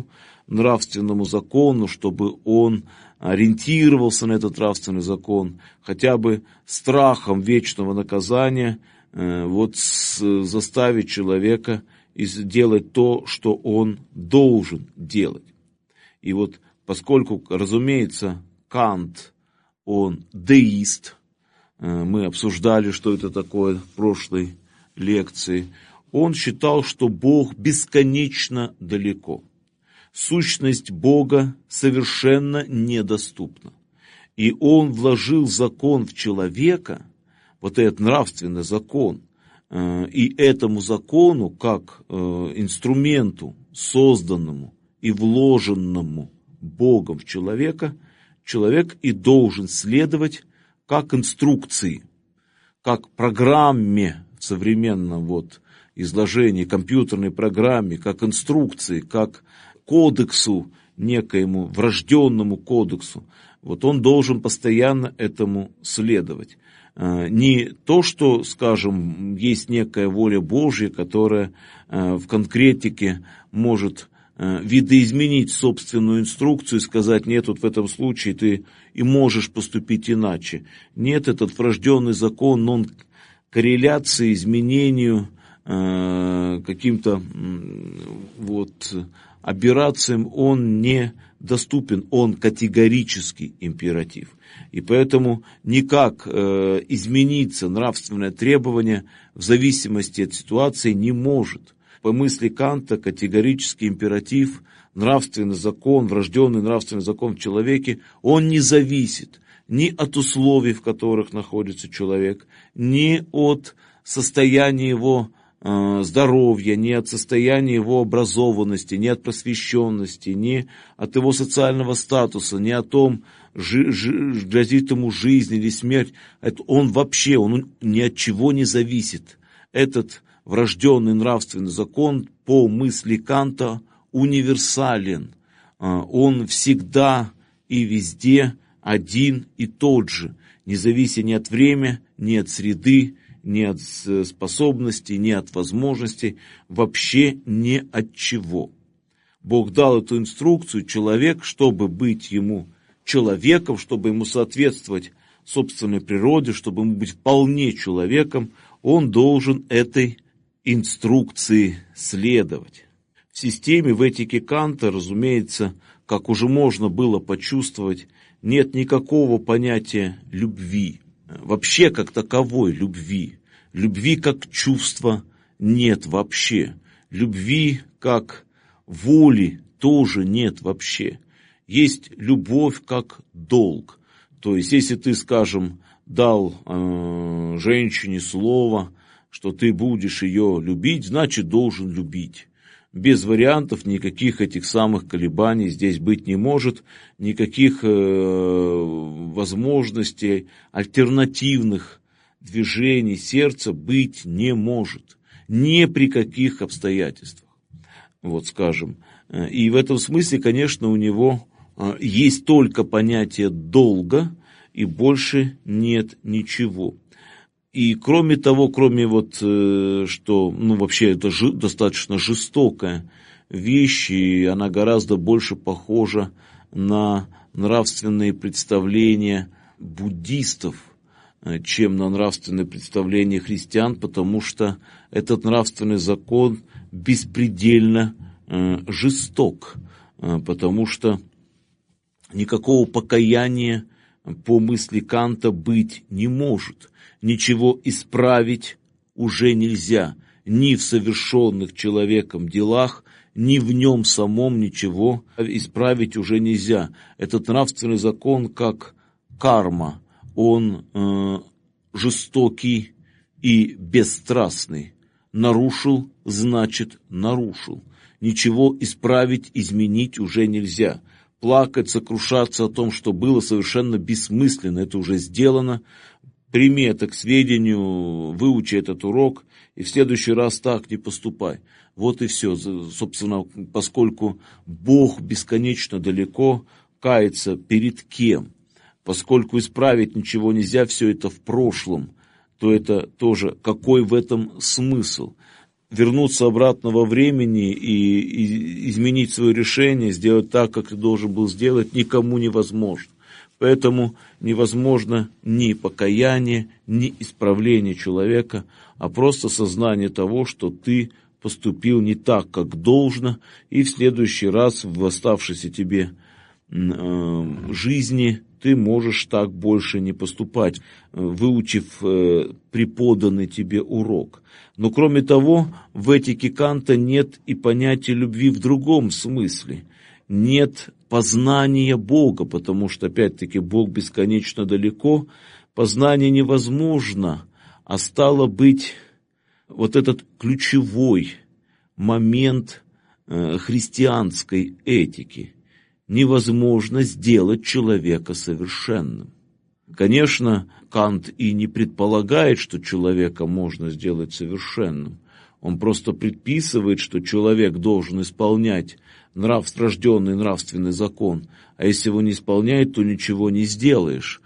нравственному закону, чтобы он ориентировался на этот нравственный закон, хотя бы страхом вечного наказания, заставить человека делать то, что он должен делать. И вот поскольку, разумеется, Кант, он деист, мы обсуждали, что это такое в прошлой лекции, он считал, что Бог бесконечно далеко. Сущность Бога совершенно недоступна. И он вложил закон в человека, вот этот нравственный закон, и этому закону, как инструменту, созданному и вложенному Богом в человека, человек и должен следовать как инструкции, как программе в современном изложении, компьютерной программе, как инструкции, как кодексу, некоему врожденному кодексу. Он должен постоянно этому следовать. Не то, что, скажем, есть некая воля Божья, которая в конкретике может видоизменить собственную инструкцию и сказать: нет, в этом случае ты и можешь поступить иначе. Нет, этот врожденный закон, он корреляции, изменению, каким-то аберрациям, он не доступен, он категорический императив. И поэтому никак измениться нравственное требование в зависимости от ситуации не может. По мысли Канта категорический императив, нравственный закон, врожденный нравственный закон в человеке, он не зависит ни от условий, в которых находится человек, ни от состояния его здоровья, ни от состояния его образованности, ни от просвещенности, ни от его социального статуса, ни о том, грозит ему жизнь или смерть. Он ни от чего не зависит. Этот врожденный нравственный закон, по мысли Канта, универсален. Он всегда и везде один и тот же, не завися ни от времени, ни от среды, ни от способностей, ни от возможностей, вообще ни от чего. Бог дал эту инструкцию, человек, чтобы быть ему человеком, чтобы ему соответствовать собственной природе, чтобы ему быть вполне человеком, он должен этой инструкции следовать. В системе, в этике Канта, разумеется, как уже можно было почувствовать, нет никакого понятия любви. Вообще как таковой любви. Любви как чувства нет вообще. Любви как воли тоже нет вообще. Есть любовь как долг. То есть, если ты, скажем, дал женщине слово, что ты будешь ее любить, значит, должен любить. Без вариантов никаких этих самых колебаний здесь быть не может, никаких возможностей, альтернативных движений сердца быть не может. Ни при каких обстоятельствах. Скажем. И в этом смысле, конечно, у него есть только понятие долга, и больше нет ничего. И кроме того, что, вообще это достаточно жестокая вещь, и она гораздо больше похожа на нравственные представления буддистов, чем на нравственные представления христиан, потому что этот нравственный закон беспредельно жесток, потому что никакого покаяния по мысли Канта быть не может. Ничего исправить уже нельзя, ни в совершенных человеком делах, ни в нем самом ничего исправить уже нельзя. Этот нравственный закон, как карма, он жестокий и бесстрастный. Нарушил, значит нарушил. Ничего исправить, изменить уже нельзя. Плакать, сокрушаться о том, что было, совершенно бессмысленно, это уже сделано. Прими это к сведению, выучи этот урок, и в следующий раз так не поступай. Вот и все. Собственно, поскольку Бог бесконечно далеко, каяться перед кем? Поскольку исправить ничего нельзя, все это в прошлом, то это тоже какой в этом смысл? вернуться обратно во времени и изменить свое решение, сделать так, как ты должен был сделать, никому невозможно. Поэтому невозможно ни покаяние, ни исправление человека, а просто сознание того, что ты поступил не так, как должно, и в следующий раз в оставшейся тебе жизни ты можешь так больше не поступать, выучив преподанный тебе урок. Но кроме того, в этике Канта нет и понятия любви в другом смысле. Нет познания Бога, потому что, опять-таки, Бог бесконечно далеко, познание невозможно, а стало быть, вот этот ключевой момент христианской этики. Невозможно сделать человека совершенным. Конечно, Кант и не предполагает, что человека можно сделать совершенным. Он просто предписывает, что человек должен исполнять рожденный нравственный закон, а если его не исполняет, то ничего не сделаешь.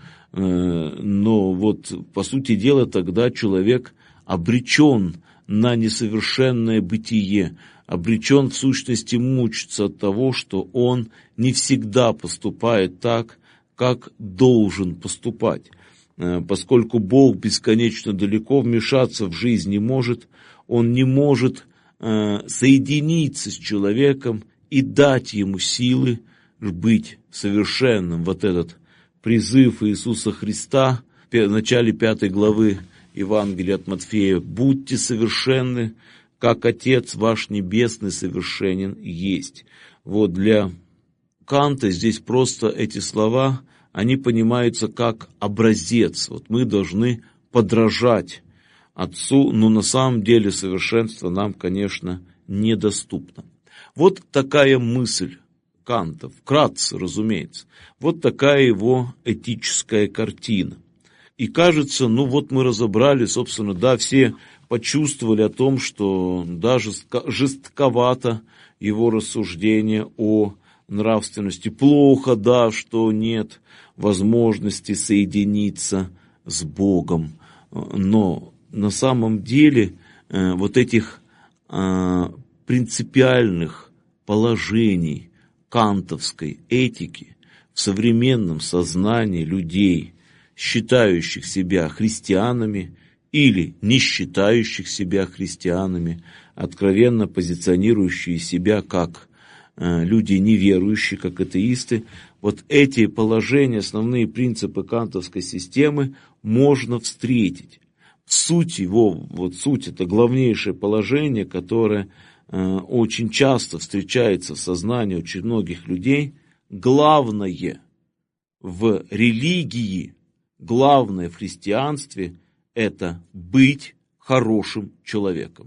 Но вот, по сути дела, тогда человек обречен на несовершенное бытие, обречен в сущности мучиться от того, что он не всегда поступает так, как должен поступать. Поскольку Бог бесконечно далеко, вмешаться в жизнь не может, он не может соединиться с человеком и дать ему силы быть совершенным. Вот этот призыв Иисуса Христа в начале 5 главы Евангелия от Матфея: «Будьте совершенны, как Отец ваш Небесный совершенен есть». Вот для Канта здесь просто эти слова, они понимаются как образец. Вот мы должны подражать Отцу, но на самом деле совершенство нам, конечно, недоступно. Вот такая мысль Канта, вкратце, разумеется. Вот такая его этическая картина. И кажется, ну вот мы разобрали, собственно, да, все почувствовали о том, что даже жестковато его рассуждение о нравственности. Плохо, да, что нет возможности соединиться с Богом. Но на самом деле вот этих принципиальных положений кантовской этики в современном сознании людей, считающих себя христианами или не считающих себя христианами, откровенно позиционирующие себя как люди неверующие, как атеисты, вот эти положения, основные принципы кантовской системы можно встретить. Суть его, вот суть, это главнейшее положение, которое очень часто встречается в сознании очень многих людей. Главное в религии, главное в христианстве – это быть хорошим человеком.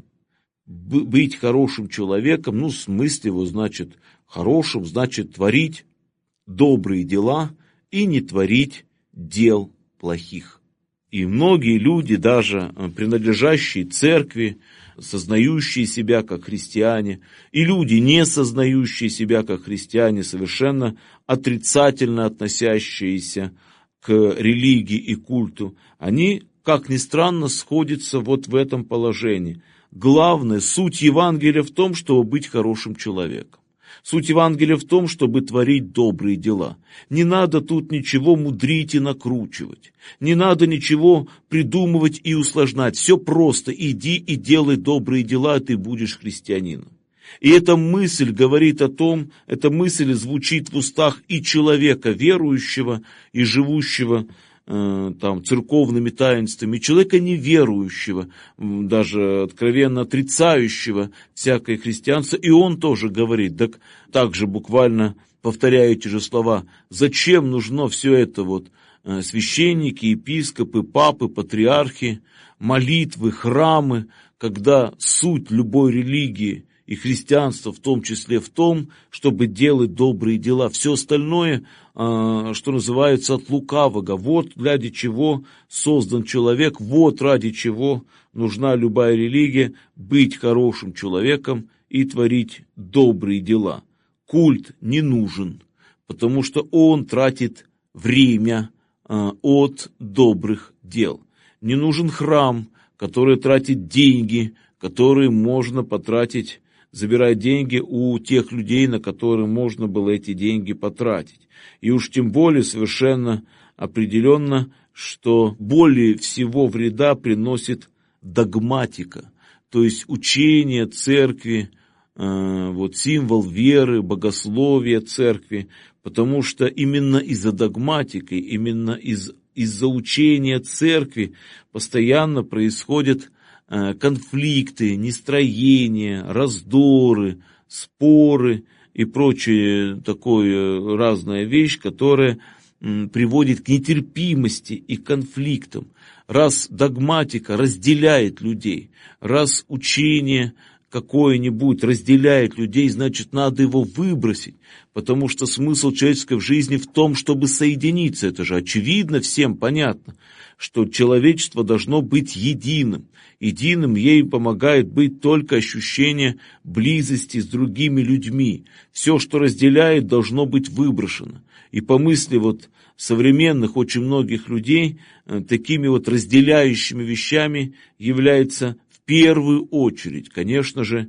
Быть хорошим человеком, ну, в смысле его, значит, хорошим, значит, творить добрые дела и не творить дел плохих. И многие люди, даже принадлежащие церкви, сознающие себя как христиане, и люди, не сознающие себя как христиане, совершенно отрицательно относящиеся к религии и культу, они, как ни странно, сходятся вот в этом положении. Главное, суть Евангелия в том, чтобы быть хорошим человеком. Суть Евангелия в том, чтобы творить добрые дела. Не надо тут ничего мудрить и накручивать. Не надо ничего придумывать и усложнять. Все просто. Иди и делай добрые дела, и ты будешь христианином. И эта мысль говорит о том, эта мысль звучит в устах и человека верующего, и живущего церковными таинствами, человека неверующего, даже откровенно отрицающего всякое христианство, и он тоже говорит, так же буквально повторяя эти же слова: зачем нужно все это вот священники, епископы, папы, патриархи, молитвы, храмы, когда суть любой религии и христианство в том числе в том, чтобы делать добрые дела. Все остальное, что называется, от лукавого. Вот ради чего создан человек, вот ради чего нужна любая религия: быть хорошим человеком и творить добрые дела. Культ не нужен, потому что он тратит время от добрых дел. Не нужен храм, который тратит деньги которые можно потратить, забирая деньги у тех людей, на которые можно было эти деньги потратить. И уж тем более совершенно определенно, что более всего вреда приносит догматика, то есть учение церкви, символ веры, богословие церкви, потому что именно из-за догматики, именно из-за учения церкви постоянно происходят конфликты, нестроения, раздоры, споры и прочее такое разная вещь, которая приводит к нетерпимости и конфликтам. Раз догматика разделяет людей, раз учение какое-нибудь разделяет людей, значит, надо его выбросить, потому что смысл человеческой жизни в том, чтобы соединиться. Это же очевидно, всем понятно, что человечество должно быть единым. Единым ей помогает быть только ощущение близости с другими людьми. Все, что разделяет, должно быть выброшено. И по мысли современных очень многих людей, такими разделяющими вещами является в первую очередь, конечно же,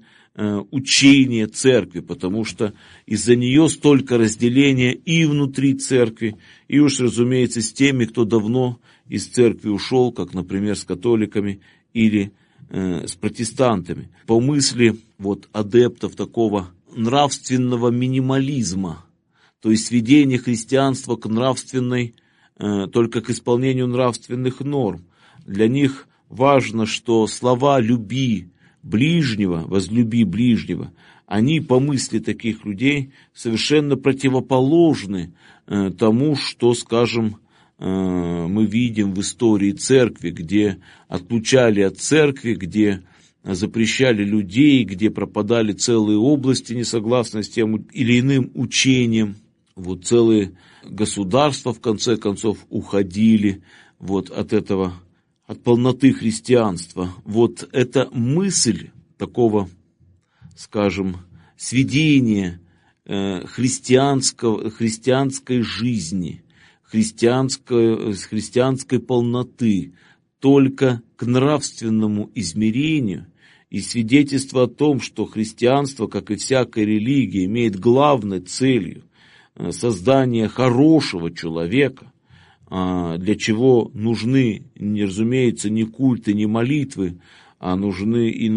учение церкви, потому что из-за нее столько разделения и внутри церкви, и уж, разумеется, с теми, кто давно из церкви ушел, как, например, с католиками или с протестантами. По мысли адептов такого нравственного минимализма, то есть сведение христианства к нравственной, только к исполнению нравственных норм. Для них важно, что слова «люби ближнего», «возлюби ближнего», они по мысли таких людей совершенно противоположны тому, что, скажем, мы видим в истории церкви, где отлучали от церкви, где запрещали людей, где пропадали целые области, не согласно с тем или иным учением. Целые государства, в конце концов, уходили от этого, от полноты христианства. Эта мысль такого, скажем, сведения христианской жизни, христианской полноты только к нравственному измерению, и свидетельство о том, что христианство, как и всякая религия, имеет главной целью создание хорошего человека, для чего нужны, разумеется, не культы, не молитвы, а не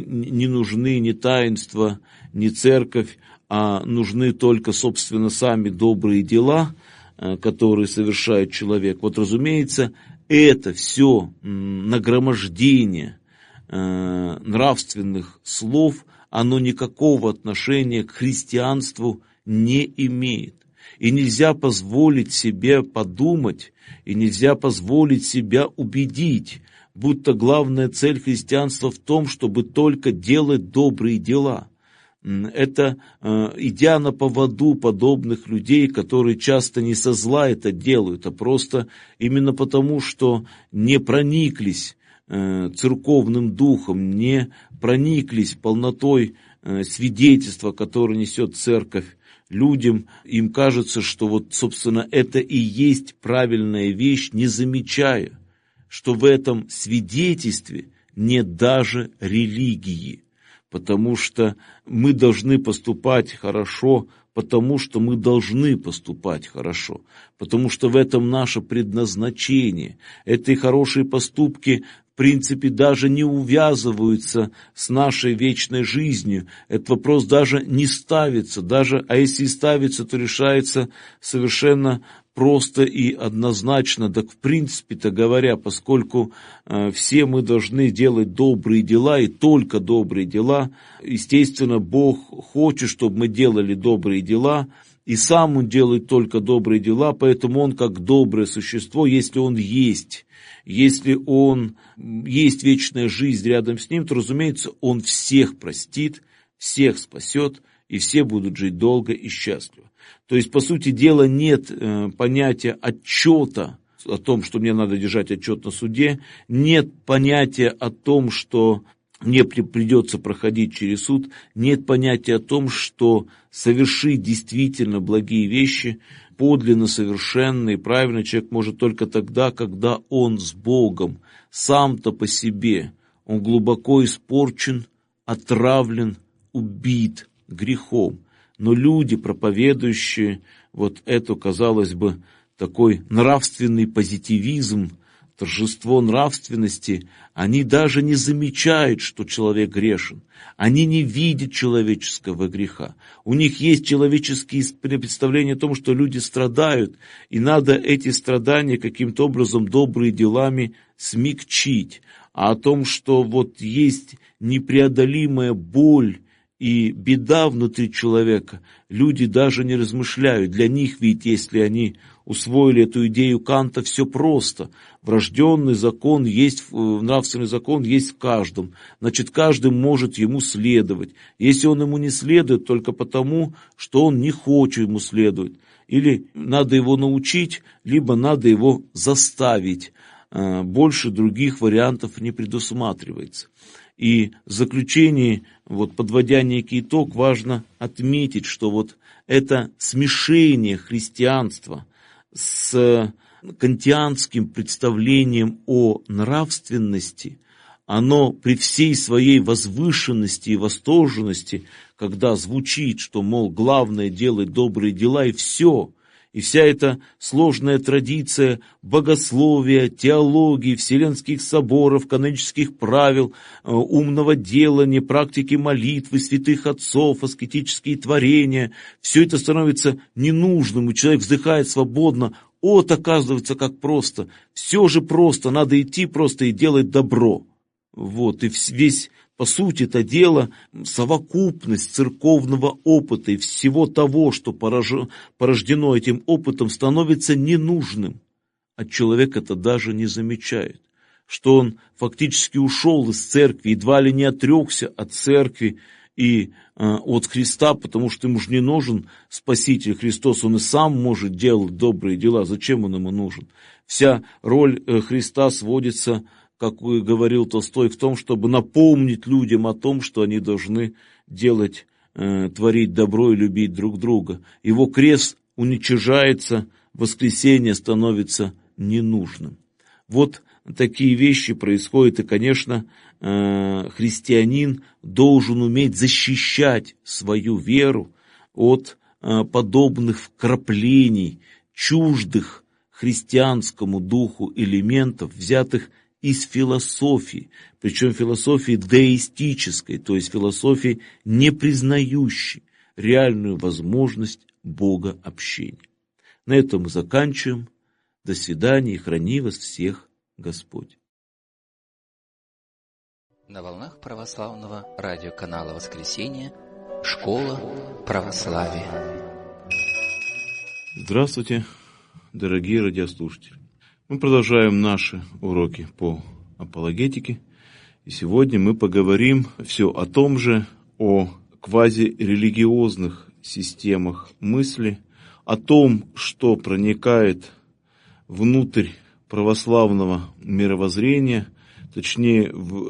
нужны ни таинства, ни церковь, а нужны только, собственно, сами добрые дела, которые совершает человек. Разумеется, это все нагромождение нравственных слов, оно никакого отношения к христианству не имеет. И нельзя позволить себе подумать, и нельзя позволить себя убедить, будто главная цель христианства в том, чтобы только делать добрые дела. Это идя на поводу подобных людей, которые часто не со зла это делают, а просто именно потому, что не прониклись церковным духом, не прониклись полнотой свидетельства, которое несет церковь людям. Им кажется, что собственно, это и есть правильная вещь, не замечая, что в этом свидетельстве нет даже религии. Потому что мы должны поступать хорошо, потому что мы должны поступать хорошо, потому что в этом наше предназначение. Эти хорошие поступки, в принципе, даже не увязываются с нашей вечной жизнью. Этот вопрос даже не ставится, а если и ставится, то решается совершенно просто и однозначно. Так в принципе-то говоря, поскольку все мы должны делать добрые дела и только добрые дела, естественно, Бог хочет, чтобы мы делали добрые дела, и сам Он делает только добрые дела, поэтому Он как доброе существо, если Он есть вечная жизнь рядом с Ним, то, разумеется, Он всех простит, всех спасет, и все будут жить долго и счастливо. То есть, по сути дела, нет понятия отчета о том, что мне надо держать отчет на суде, нет понятия о том, что мне придется проходить через суд, нет понятия о том, что совершить действительно благие вещи, подлинно совершенные, правильно человек может только тогда, когда он с Богом, сам-то по себе, он глубоко испорчен, отравлен, убит грехом. Но люди, проповедующие вот эту, казалось бы, такой нравственный позитивизм, торжество нравственности, они даже не замечают, что человек грешен. Они не видят человеческого греха. У них есть человеческие представления о том, что люди страдают, и надо эти страдания каким-то образом добрыми делами смягчить. А о том, что вот есть непреодолимая боль и беда внутри человека, люди даже не размышляют. Для них ведь, если они усвоили эту идею Канта, все просто. Врожденный закон есть, нравственный закон есть в каждом. Значит, каждый может ему следовать. Если он ему не следует, только потому, что он не хочет ему следовать. Или надо его научить, либо надо его заставить. Больше других вариантов не предусматривается. И в заключении, вот, подводя некий итог, важно отметить, что вот это смешение христианства с кантианским представлением о нравственности, оно при всей своей возвышенности и восторженности, когда звучит, что, мол, главное делать добрые дела и все, и вся эта сложная традиция богословия, теологии, вселенских соборов, канонических правил, умного делания, практики молитвы, святых отцов, аскетические творения, все это становится ненужным, и человек вздыхает свободно. Вот, оказывается, как просто. Все же просто, надо идти просто и делать добро. Вот, и весь, по сути, это дело, совокупность церковного опыта и всего того, что порождено этим опытом, становится ненужным. А человек это даже не замечает. Что он фактически ушел из церкви, едва ли не отрекся от церкви и от Христа, потому что ему же не нужен Спаситель Христос, он и сам может делать добрые дела. Зачем он ему нужен? Вся роль Христа сводится, как говорил Толстой, в том, чтобы напомнить людям о том, что они должны делать, творить добро и любить друг друга. Его крест уничижается, воскресение становится ненужным. Вот такие вещи происходят, и, конечно, христианин должен уметь защищать свою веру от подобных вкраплений, чуждых христианскому духу элементов, взятых из философии, причем философии деистической, то есть философии, не признающей реальную возможность богообщения. На этом мы заканчиваем. До свидания и храни вас всех Господь. На волнах православного радиоканала «Воскресенье» Школа православия. Здравствуйте, дорогие радиослушатели. Мы продолжаем наши уроки по апологетике. И сегодня мы поговорим все о том же, о квазирелигиозных системах мысли, о том, что проникает внутрь православного мировоззрения, точнее,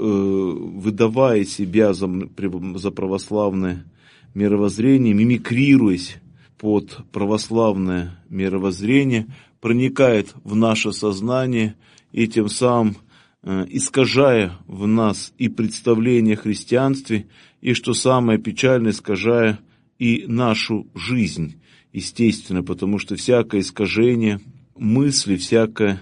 выдавая себя за православное мировоззрение, мимикрируясь под православное мировоззрение, проникает в наше сознание и тем самым искажая в нас и представление о христианстве, и, что самое печальное, искажая и нашу жизнь, естественно, потому что всякое искажение мысли, всякая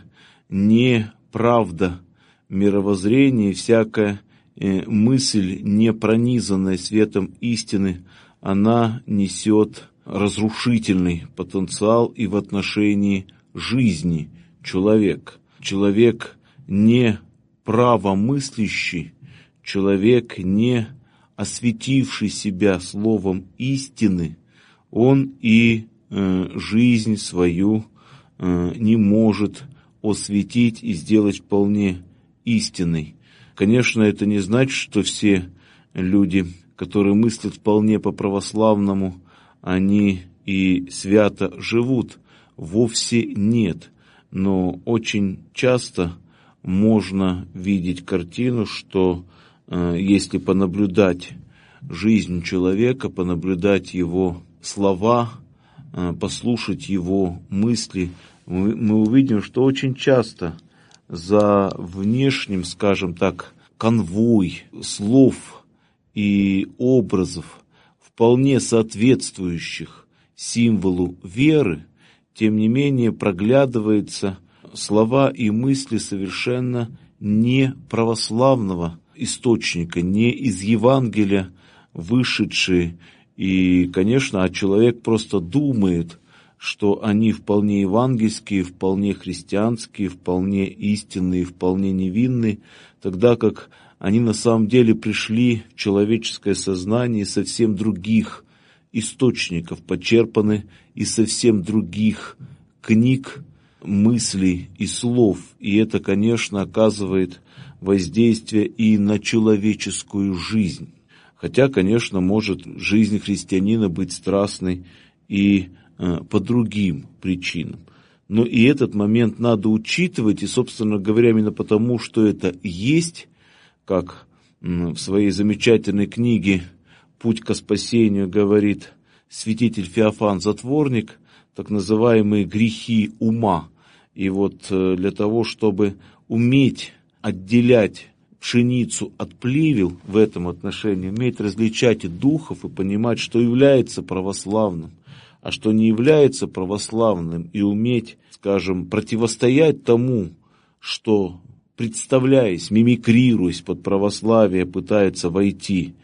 неправда мировоззрения, всякая мысль, не пронизанная светом истины, она несет разрушительный потенциал и в отношении жизни человека. Человек не правомыслящий, человек, не осветивший себя словом истины, он и жизнь свою не может осветить и сделать вполне истинной. Конечно, это не значит, что все люди, которые мыслят вполне по-православному, они и свято живут. Вовсе нет. Но очень часто можно видеть картину, что если понаблюдать жизнь человека, понаблюдать его слова, послушать его мысли, мы увидим, что очень часто за внешним, скажем так, конвой слов и образов, вполне соответствующих символу веры, тем не менее проглядываются слова и мысли совершенно не православного источника, не из Евангелия вышедшие. И, конечно, человек просто думает, что они вполне евангельские, вполне христианские, вполне истинные, вполне невинные, тогда как они на самом деле пришли в человеческое сознание из совсем других источников, почерпаны из совсем других книг, мыслей и слов. И это, конечно, оказывает воздействие и на человеческую жизнь. Хотя, конечно, может жизнь христианина быть страстной и по другим причинам. Но и этот момент надо учитывать, и, собственно говоря, именно потому, что это есть, как в своей замечательной книге «Путь ко спасению» говорит святитель Феофан Затворник, так называемые грехи ума. И вот для того, чтобы уметь отделять пшеницу от плевел в этом отношении, уметь различать и духов и понимать, что является православным, а что не является православным, и уметь, скажем, противостоять тому, что, представляясь, мимикрируясь под православие, пытается войти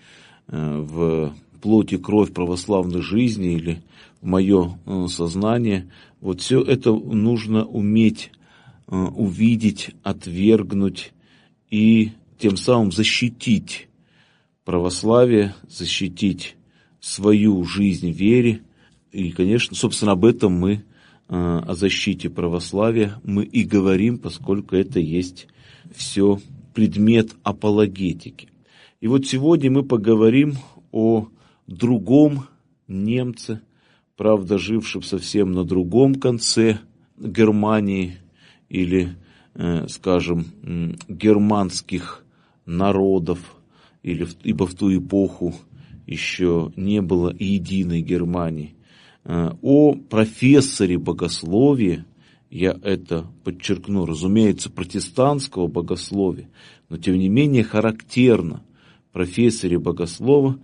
в плоть и кровь православной жизни или в мое сознание, вот все это нужно уметь увидеть, отвергнуть и тем самым защитить православие, защитить свою жизнь в вере. И, конечно, собственно, об этом мы, о защите православия, мы и говорим, поскольку это есть все предмет апологетики. И вот сегодня мы поговорим о другом немце, правда, жившем совсем на другом конце Германии или, скажем, германских народов, ибо в ту эпоху еще не было единой Германии. О профессоре богословия, я это подчеркну, разумеется, протестантского богословия, но тем не менее характерно профессоре богословия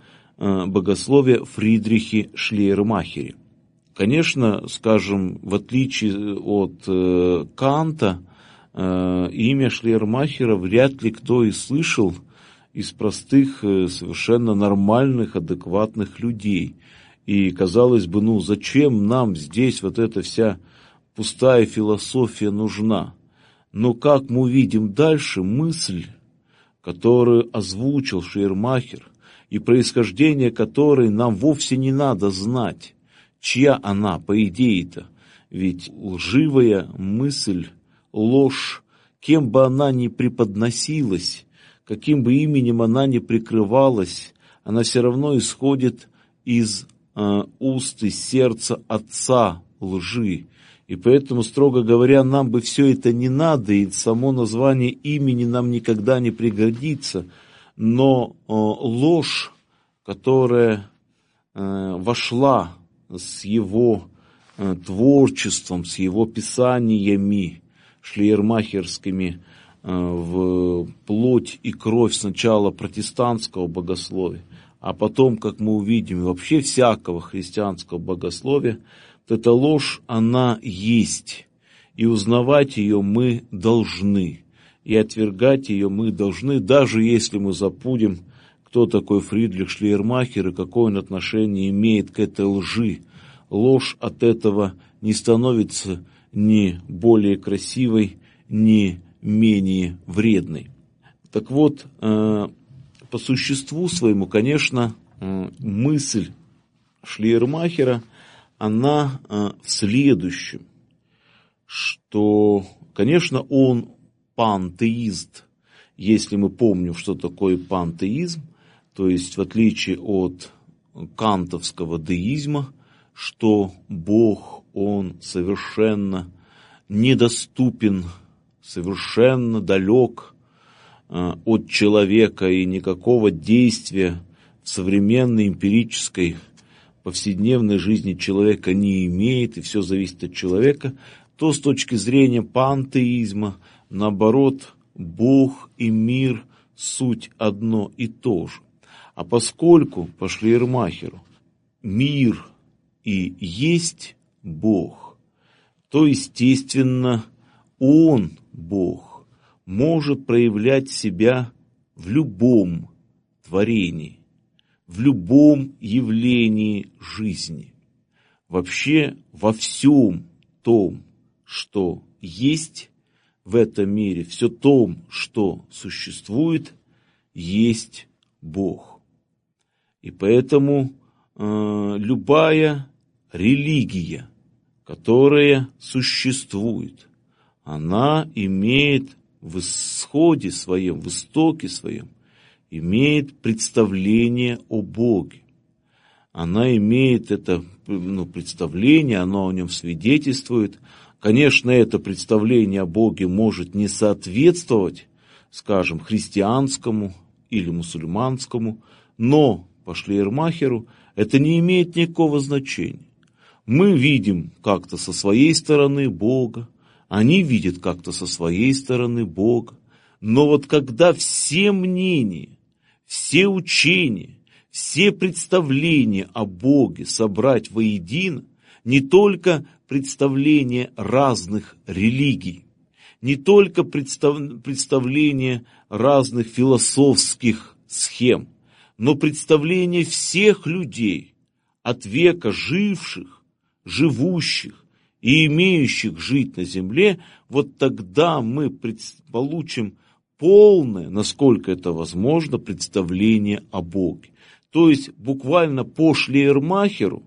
Фридрихе Шлейермахере. Конечно, скажем, в отличие от Канта, имя Шлейермахера вряд ли кто и слышал из простых, совершенно нормальных, адекватных людей. И, казалось бы, зачем нам здесь вот эта вся пустая философия нужна? Но, как мы увидим дальше, мысль, которую озвучил Шлейермахер, и происхождение которой нам вовсе не надо знать, чья она, по идее-то. Ведь лживая мысль, ложь, кем бы она ни преподносилась, каким бы именем она ни прикрывалась, она все равно исходит из уст и сердца отца лжи. И поэтому, строго говоря, нам бы все это не надо, и само название имени нам никогда не пригодится. Но ложь, которая вошла с его творчеством, с его писаниями шлейермахерскими в плоть и кровь сначала протестантского богословия, а потом, как мы увидим, вообще всякого христианского богословия, вот эта ложь, она есть, и узнавать ее мы должны, и отвергать ее мы должны, даже если мы забудем, кто такой Фридрих Шлейермахер и какое он отношение имеет к этой лжи. Ложь от этого не становится ни более красивой, ни менее вредной. Так вот, по существу своему, конечно, мысль Шлейермахера, она в следующем, что, конечно, он пантеист, если мы помним, что такое пантеизм, то есть в отличие от кантовского деизма, что Бог, Он совершенно недоступен, совершенно далек от человека, и никакого действия в современной эмпирической повседневной жизни человека не имеет, и все зависит от человека, то с точки зрения пантеизма, наоборот, Бог и мир суть одно и то же. А поскольку по Шлейермахеру мир и есть Бог, то, естественно, Он, Бог, может проявлять себя в любом творении, в любом явлении жизни. Вообще во всем том, что есть в этом мире, все том, что существует, есть Бог. И поэтому любая религия, которая существует, она имеет в исходе своем, в истоке своем, имеет представление о Боге. Она имеет это представление, оно о нем свидетельствует. Конечно, это представление о Боге может не соответствовать, скажем, христианскому или мусульманскому, но по Шлейермахеру это не имеет никакого значения. Мы видим как-то со своей стороны Бога, они видят как-то со своей стороны Бога. Но вот когда все мнения, все учения, все представления о Боге собрать воедино, не только представления разных религий, не только представления разных философских схем, но представления всех людей, от века живших, живущих и имеющих жить на земле, вот тогда мы получим полное, насколько это возможно, представление о Боге. То есть буквально по Шлейермахеру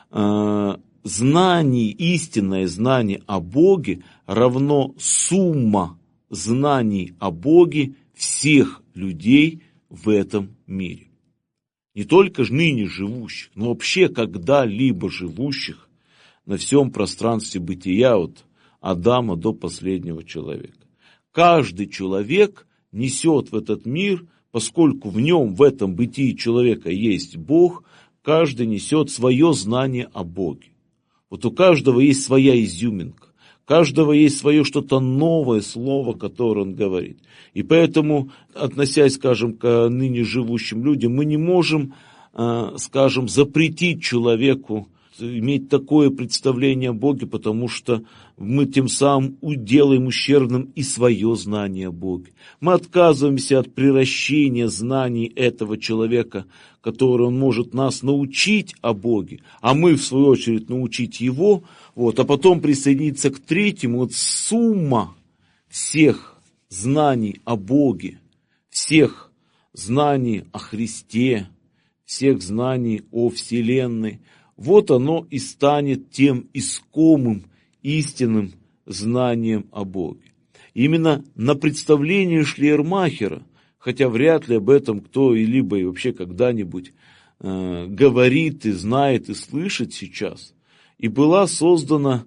истинное знание о Боге равно сумма знаний о Боге всех людей в этом мире. Не только ныне живущих, но вообще когда-либо живущих на всем пространстве бытия от Адама до последнего человека. Каждый человек несет в этот мир, поскольку в нем, в этом бытии человека есть Бог, каждый несет свое знание о Боге. Вот у каждого есть своя изюминка, у каждого есть свое что-то новое слово, которое он говорит. И поэтому, относясь, скажем, к ныне живущим людям, мы не можем, скажем, запретить человеку иметь такое представление о Боге, потому что мы тем самым делаем ущербным и свое знание о Боге. Мы отказываемся от приращения знаний этого человека, который он может нас научить о Боге, а мы, в свою очередь, научить его, а потом присоединиться к третьему. Вот сумма всех знаний о Боге, всех знаний о Христе, всех знаний о Вселенной, вот оно и станет тем искомым, истинным знанием о Боге. Именно на представлении Шлейермахера, хотя вряд ли об этом кто-либо и вообще когда-нибудь говорит и знает и слышит сейчас, и была создана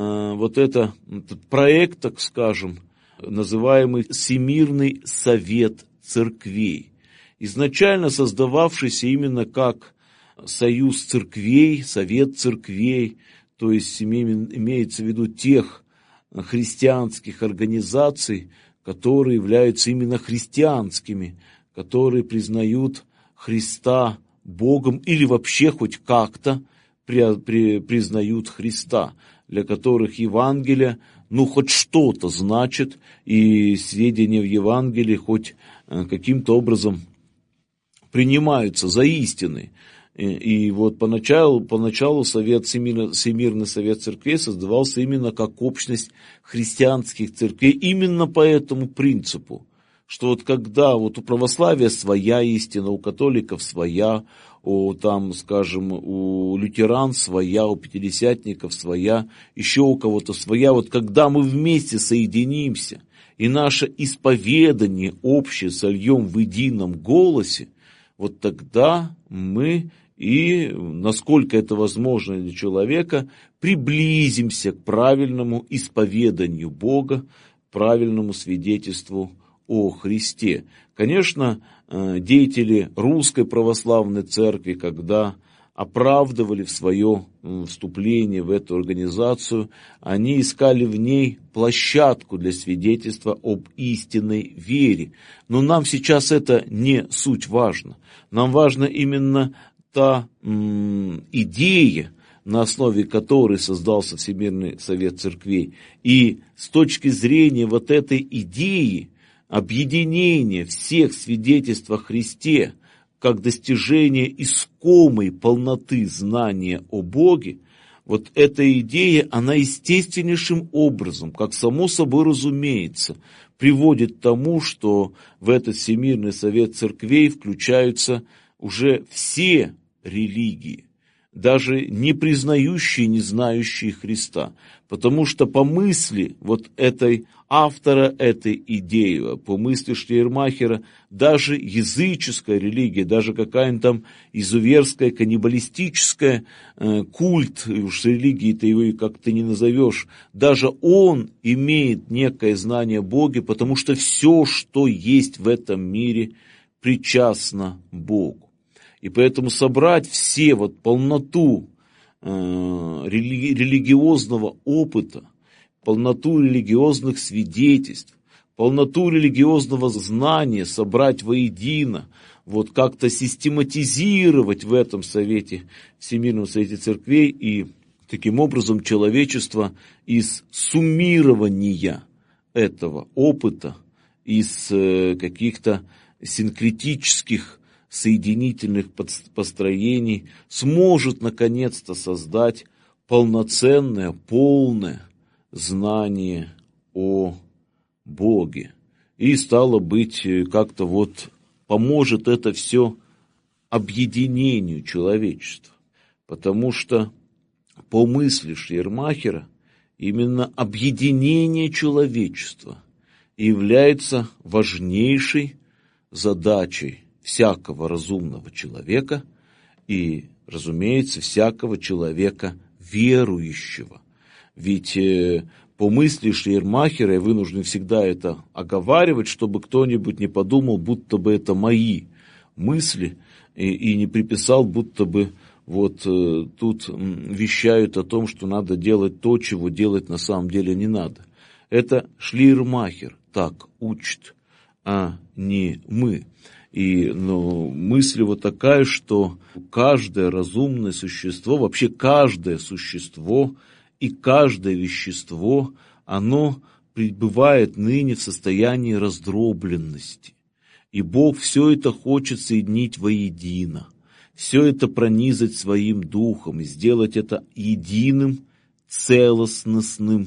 этот проект, так скажем, называемый Всемирный Совет Церквей, изначально создававшийся именно как союз церквей, совет церквей, то есть имеется в виду тех христианских организаций, которые являются именно христианскими, которые признают Христа Богом или вообще хоть как-то признают Христа, для которых Евангелие, хоть что-то значит, и сведения в Евангелии хоть каким-то образом принимаются за истины. И вот поначалу Всемирный Совет Церквей создавался именно как общность христианских церквей, именно по этому принципу, что вот когда у православия своя истина, у католиков своя, у лютеран своя, у пятидесятников своя, еще у кого-то своя, вот когда мы вместе соединимся и наше исповедание общее сольем в едином голосе, вот тогда мы и, насколько это возможно для человека, приблизимся к правильному исповеданию Бога, правильному свидетельству о Христе. Конечно, деятели Русской Православной Церкви, когда оправдывали в свое вступление в эту организацию, они искали в ней площадку для свидетельства об истинной вере. Но нам сейчас это не суть важно. Нам важна именно та идея, на основе которой создался Всемирный Совет Церквей. И с точки зрения вот этой идеи объединения всех свидетельств о Христе, как достижение искомой полноты знания о Боге, вот эта идея, она естественнейшим образом, как само собой разумеется, приводит к тому, что в этот Всемирный Совет Церквей включаются уже все религии, даже не признающие, не знающие Христа. Потому что по мысли вот этой автора этой идеи, по мысли Шлейермахера, даже языческая религия, даже какая-нибудь там изуверская, каннибалистическая культ, уж религии-то его как ты не назовешь, даже он имеет некое знание о Боге, потому что все, что есть в этом мире, причастно Богу. И поэтому собрать все вот полноту религиозного опыта, полноту религиозных свидетельств, полноту религиозного знания собрать воедино, вот как-то систематизировать в этом совете, Всемирном Совете Церквей, и таким образом человечество из суммирования этого опыта, из каких-то синкретических соединительных построений сможет наконец-то создать полноценное, полное знание о Боге. И стало быть, как-то вот поможет это все объединению человечества. Потому что по мысли Шлейермахера именно объединение человечества является важнейшей задачей всякого разумного человека и, разумеется, всякого человека верующего. Ведь по мысли Шлейермахера я вынужден всегда это оговаривать, чтобы кто-нибудь не подумал, будто бы это мои мысли, и не приписал, будто бы вот тут вещают о том, что надо делать то, чего делать на самом деле не надо. Это Шлейермахер так учит, а не мы. И мысль вот такая, что каждое разумное существо, вообще каждое существо и каждое вещество, оно пребывает ныне в состоянии раздробленности. И Бог все это хочет соединить воедино, все это пронизать своим духом и сделать это единым, целостностным,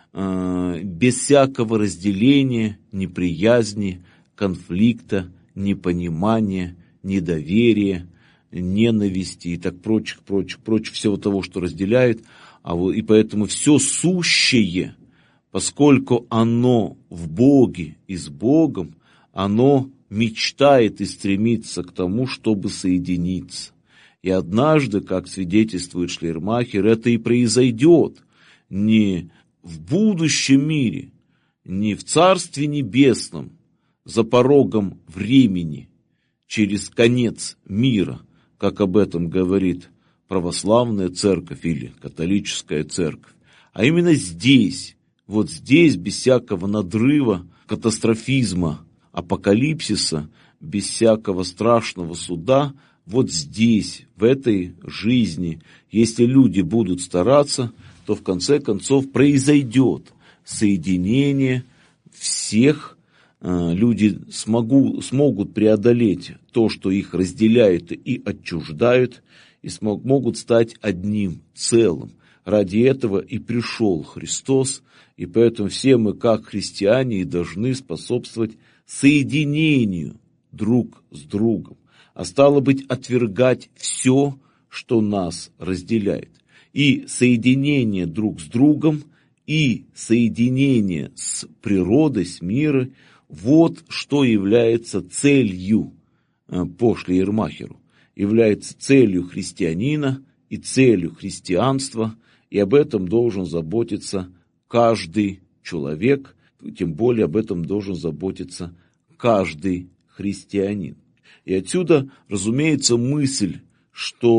без всякого разделения, неприязни, конфликта, непонимания, недоверия, ненависти и так прочих, всего того, что разделяет. И поэтому все сущее, поскольку оно в Боге и с Богом, оно мечтает и стремится к тому, чтобы соединиться. И однажды, как свидетельствует Шлейермахер, это и произойдет не в будущем мире, не в Царстве Небесном, за порогом времени, через конец мира, как об этом говорит православная церковь или католическая церковь, а именно здесь, вот здесь, без всякого надрыва, катастрофизма, апокалипсиса, без всякого страшного суда, вот здесь, в этой жизни, если люди будут стараться, то в конце концов произойдет соединение всех. Люди смогут преодолеть то, что их разделяет и отчуждает, и могут стать одним целым. Ради этого и пришел Христос, и поэтому все мы, как христиане, и должны способствовать соединению друг с другом, а стало быть, отвергать все, что нас разделяет. И соединение друг с другом, и соединение с природой, с миром, вот что является целью по Шлейермахеру, является целью христианина и целью христианства, и об этом должен заботиться каждый человек, тем более об этом должен заботиться каждый христианин. И отсюда, разумеется, мысль, что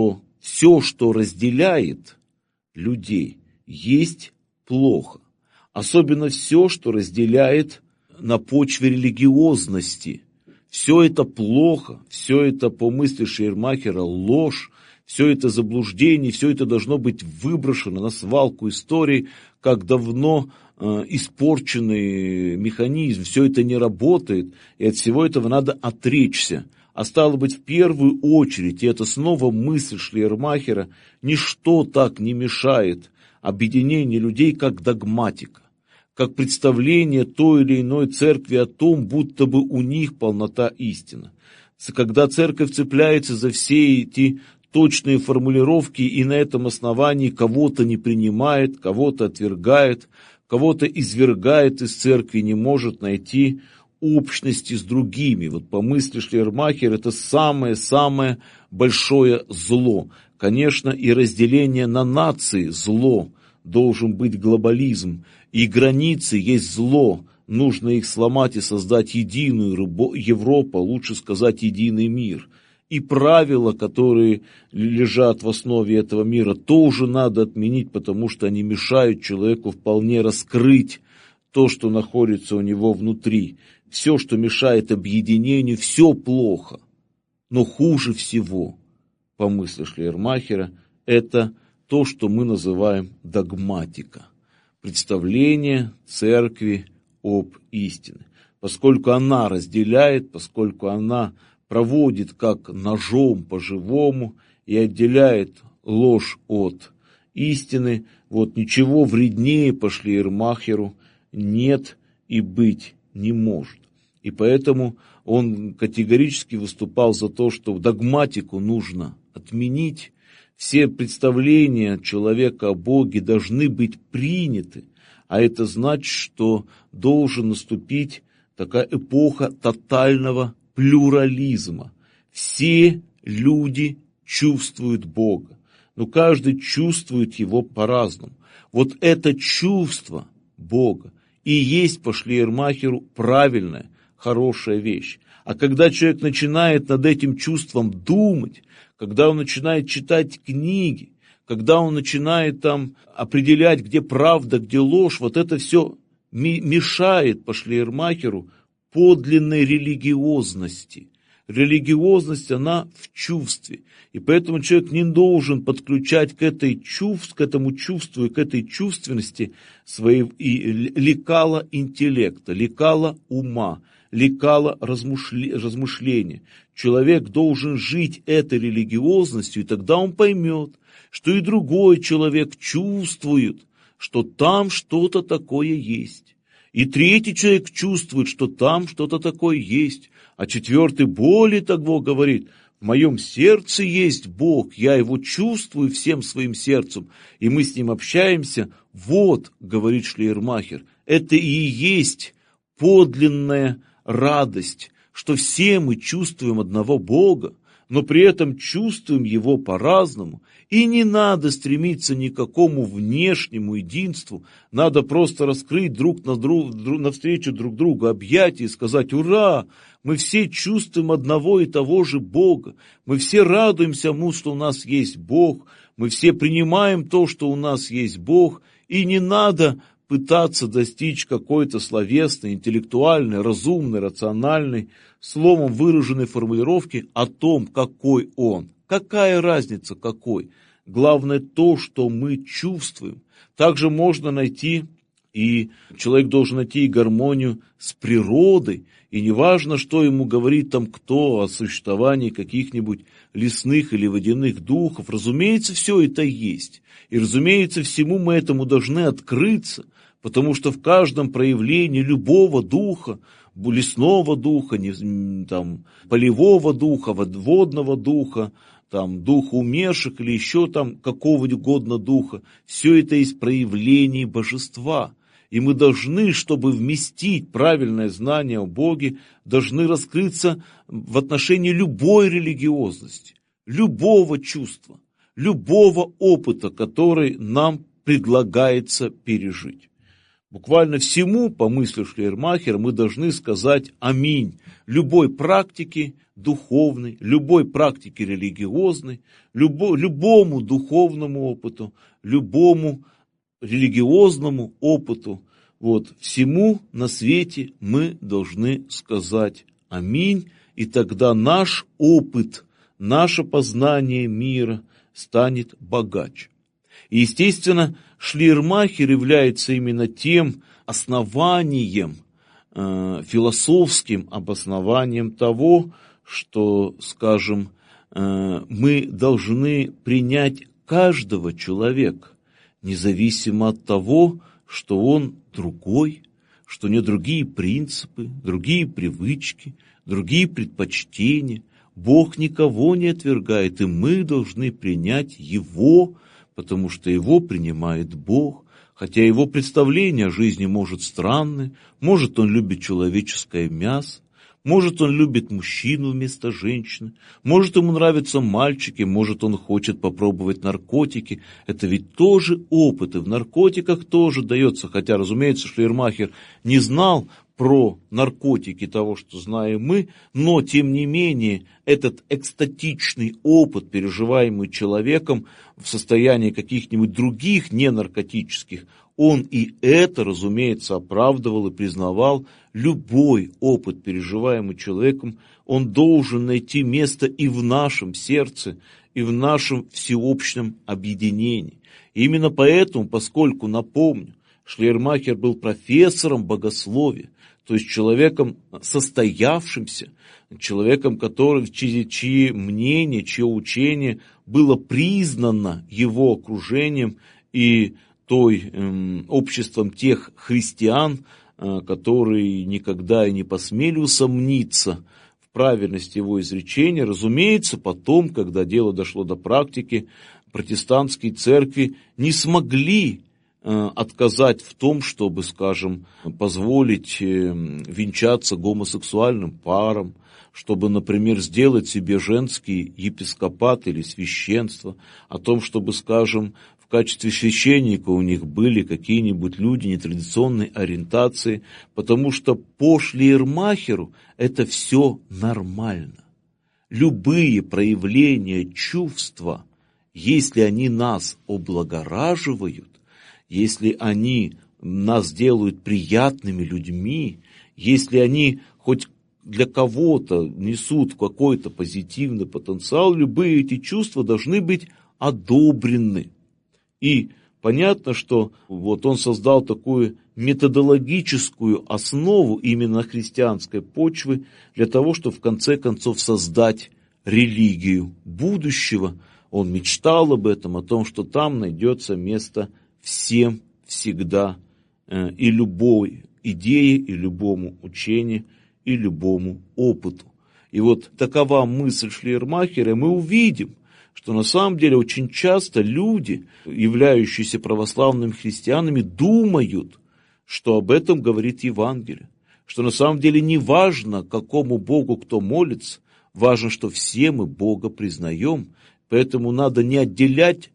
все, что разделяет людей, есть плохо. Особенно все, что разделяет на почве религиозности. Все это плохо, все это, по мысли Шейермахера, ложь, все это заблуждение, все это должно быть выброшено на свалку истории, как давно испорченный механизм. Все это не работает, и от всего этого надо отречься. А стало быть, в первую очередь, и это снова мысль Шейермахера, ничто так не мешает объединению людей, как догматика, как представление той или иной церкви о том, будто бы у них полнота истины. Когда церковь цепляется за все эти точные формулировки и на этом основании кого-то не принимает, кого-то отвергает, кого-то извергает из церкви, не может найти общности с другими. Вот по мысли Шейермахера это самое-самое большое зло. Конечно, и разделение на нации зло, должен быть глобализм, и границы есть зло, нужно их сломать и создать единую Европу, лучше сказать единый мир. И правила, которые лежат в основе этого мира, тоже надо отменить, потому что они мешают человеку вполне раскрыть то, что находится у него внутри. Все, что мешает объединению, все плохо. Но хуже всего, по мысли Шейермахера, это то, что мы называем догматика. Представление церкви об истине. Поскольку она разделяет, поскольку она проводит как ножом по-живому и отделяет ложь от истины, вот ничего вреднее по Шейермахеру нет и быть не может. И поэтому он категорически выступал за то, что догматику нужно отменить. Все представления человека о Боге должны быть приняты, а это значит, что должен наступить такая эпоха тотального плюрализма. Все люди чувствуют Бога, но каждый чувствует Его по-разному. Вот это чувство Бога и есть по Шейермахеру правильная, хорошая вещь. А когда человек начинает над этим чувством думать, когда он начинает читать книги, когда он начинает там определять, где правда, где ложь, вот это все мешает по Шейермахеру подлинной религиозности. Религиозность, она в чувстве. И поэтому человек не должен подключать к этому чувству и к этой чувственности лекала интеллекта, лекала ума, лекала размышления. Человек должен жить этой религиозностью, и тогда он поймет, что и другой человек чувствует, что там что-то такое есть. И третий человек чувствует, что там что-то такое есть. А четвертый более того говорит: в моем сердце есть Бог, я его чувствую всем своим сердцем, и мы с ним общаемся. Вот, говорит Шейермахер, это и есть подлинная радость, что все мы чувствуем одного Бога, но при этом чувствуем Его по-разному, и не надо стремиться ни к какому внешнему единству, надо просто раскрыть навстречу друг другу объятия и сказать: ура, мы все чувствуем одного и того же Бога, мы все радуемся тому, что у нас есть Бог, мы все принимаем то, что у нас есть Бог, и не надо пытаться достичь какой-то словесной, интеллектуальной, разумной, рациональной, словом выраженной формулировки о том, какой Он. Какая разница, какой? Главное то, что мы чувствуем. Также можно найти, и человек должен найти и гармонию с природой, и не важно, что ему говорит там кто о существовании каких-нибудь лесных или водяных духов. Разумеется, все это есть. И, разумеется, всему мы этому должны открыться, потому что в каждом проявлении любого духа, лесного духа, там, полевого духа, водного духа, там, духа умерших или еще там какого угодно духа, все это есть проявление божества. И мы должны, чтобы вместить правильное знание о Боге, должны раскрыться в отношении любой религиозности, любого чувства, любого опыта, который нам предлагается пережить. Буквально всему, по мысли Шлейермахера, мы должны сказать аминь. Любой практике духовной, любой практике религиозной, любому духовному опыту, любому религиозному опыту, всему на свете мы должны сказать аминь, и тогда наш опыт, наше познание мира станет богаче. И, естественно, Шлейермахер является именно тем основанием, философским обоснованием того, что, скажем, мы должны принять каждого человека, независимо от того, что он другой, что у него другие принципы, другие привычки, другие предпочтения. Бог никого не отвергает, и мы должны принять Его, потому что Его принимает Бог, хотя Его представление о жизни может странное, может Он любит человеческое мясо, может он любит мужчину вместо женщины, может ему нравятся мальчики, может он хочет попробовать наркотики. Это ведь тоже опыт, и в наркотиках тоже дается, хотя, разумеется, Шлейермахер не знал про наркотики того, что знаем мы, но, тем не менее, этот экстатичный опыт, переживаемый человеком в состоянии каких-нибудь других ненаркотических, он и это, разумеется, оправдывал и признавал. Любой опыт, переживаемый человеком, он должен найти место и в нашем сердце, и в нашем всеобщем объединении. И именно поэтому, поскольку, напомню, Шлейермахер был профессором богословия, то есть человеком состоявшимся, человеком, чьи мнения, чье учение было признано его окружением и обществом тех христиан, которые никогда и не посмели усомниться в правильности его изречения. Разумеется, потом, когда дело дошло до практики, протестантские церкви не смогли отказать в том, чтобы, скажем, позволить венчаться гомосексуальным парам, чтобы, например, сделать себе женский епископат или священство, о том, чтобы, скажем, в качестве священника у них были какие-нибудь люди нетрадиционной ориентации, потому что по Шлейермахеру это все нормально. Любые проявления чувства, если они нас облагораживают, если они нас делают приятными людьми, если они хоть для кого-то несут какой-то позитивный потенциал, любые эти чувства должны быть одобрены. И понятно, что он создал такую методологическую основу именно христианской почвы для того, чтобы в конце концов создать религию будущего. Он мечтал об этом, о том, что там найдется место всем, всегда, и любой идее, и любому учению, и любому опыту. И такова мысль Шлейермахера, и мы увидим, что на самом деле очень часто люди, являющиеся православными христианами, думают, что об этом говорит Евангелие, что на самом деле не важно, какому Богу кто молится, важно, что все мы Бога признаем, поэтому надо не отделяться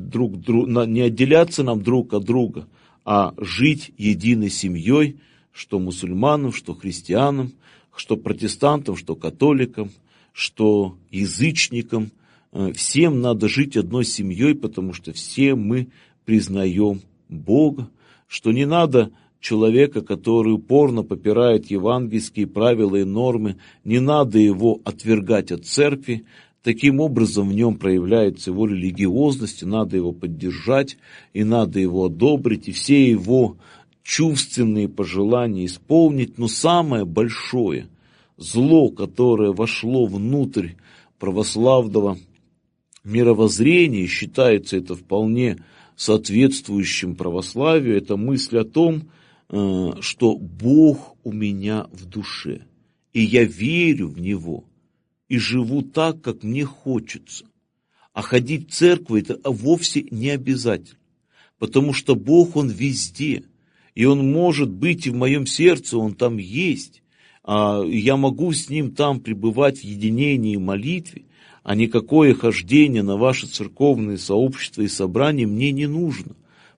нам друг от друга, а жить единой семьей, что мусульманам, что христианам, что протестантам, что католикам, что язычникам. Всем надо жить одной семьей, потому что все мы признаем Бога, что не надо человека, который упорно попирает евангельские правила и нормы, не надо его отвергать от церкви. Таким образом в нем проявляется его религиозность, и надо его поддержать, и надо его одобрить, и все его чувственные пожелания исполнить. Но самое большое зло, которое вошло внутрь православного мировоззрения, считается это вполне соответствующим православию, это мысль о том, что Бог у меня в душе, и я верю в Него, и живу так, как мне хочется. А ходить в церковь это вовсе не обязательно, потому что Бог, Он везде, и Он может быть и в моем сердце, Он там есть, я могу с Ним там пребывать в единении и молитве, а никакое хождение на ваши церковные сообщества и собрания мне не нужно,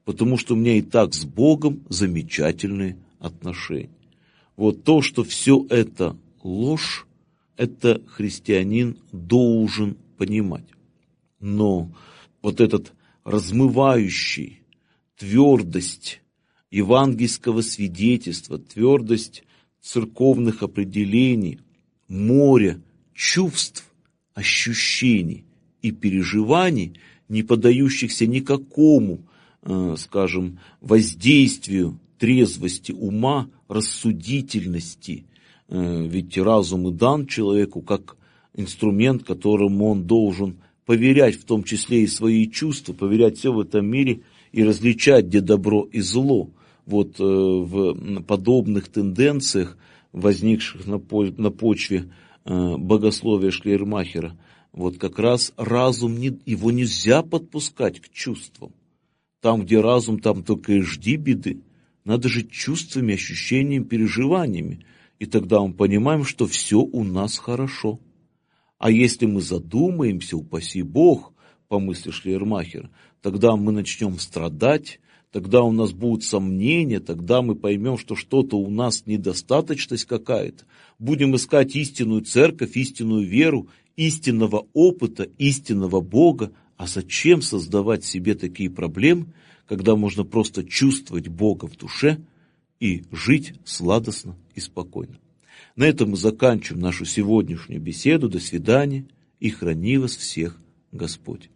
потому что у меня и так с Богом замечательные отношения. Вот то, что все это ложь, это христианин должен понимать. Но вот этот размывающий твердость евангельского свидетельства, твердость церковных определений, море чувств, ощущений и переживаний, не поддающихся никакому, скажем, воздействию трезвости ума, рассудительности. Ведь разум и дан человеку как инструмент, которым он должен поверять, в том числе и свои чувства, поверять все в этом мире и различать, где добро и зло. Вот в подобных тенденциях, возникших на почве богословия Шлейермахера, вот как раз разум, его нельзя подпускать к чувствам. Там, где разум, там только и жди беды. Надо жить чувствами, ощущениями, переживаниями. И тогда мы понимаем, что все у нас хорошо. А если мы задумаемся, упаси Бог, по мысли Шлейермахера, тогда мы начнем страдать, тогда у нас будут сомнения, тогда мы поймем, что что-то у нас недостаточность какая-то. Будем искать истинную церковь, истинную веру, истинного опыта, истинного Бога. А зачем создавать себе такие проблемы, когда можно просто чувствовать Бога в душе и жить сладостно и спокойно? На этом мы заканчиваем нашу сегодняшнюю беседу. До свидания, и храни вас всех Господь.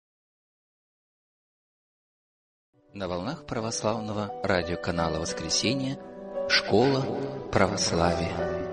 На волнах православного радиоканала «Воскресенье» «Школа православия».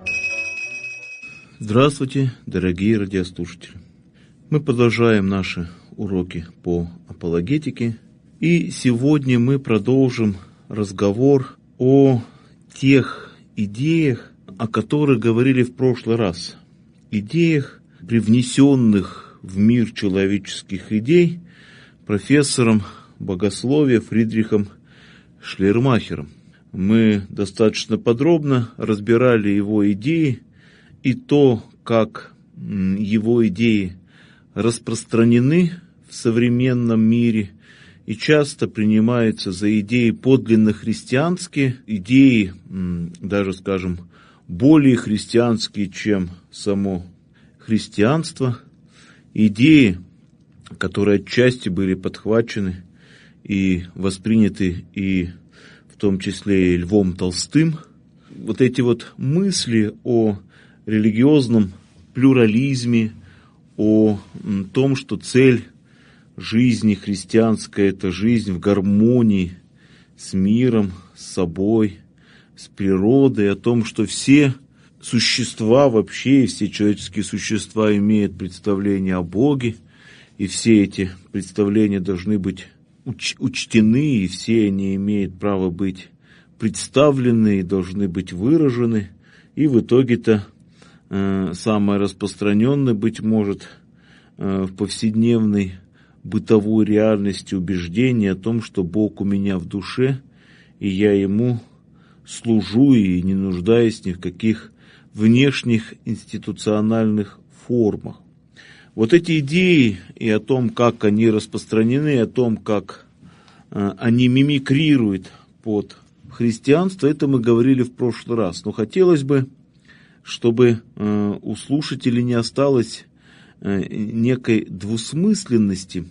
Здравствуйте, дорогие радиослушатели. Мы продолжаем наши уроки по апологетике. И сегодня мы продолжим разговор о тех идеях, о которых говорили в прошлый раз. Идеях, привнесенных в мир человеческих идей профессором богословия Фридрихом Шлейермахером. Мы достаточно подробно разбирали его идеи и то, как его идеи распространены в современном мире и часто принимаются за идеи подлинно христианские, идеи, даже, скажем, более христианские, чем само христианство, идеи, которые отчасти были подхвачены и восприняты и в том числе и Львом Толстым. Вот эти вот мысли о религиозном плюрализме, о том, что цель жизни христианской – это жизнь в гармонии с миром, с собой, с природой, о том, что все существа вообще, все человеческие существа имеют представление о Боге, и все эти представления должны быть учтены, и все они имеют право быть представлены и должны быть выражены. И в итоге-то самое распространенное, быть может, в повседневной бытовой реальности убеждение о том, что Бог у меня в душе, и я Ему служу и не нуждаюсь ни в каких внешних институциональных формах. Вот эти идеи и о том, как они распространены, о том, как они мимикрируют под христианство, это мы говорили в прошлый раз. Но хотелось бы, чтобы у слушателей не осталось некой двусмысленности,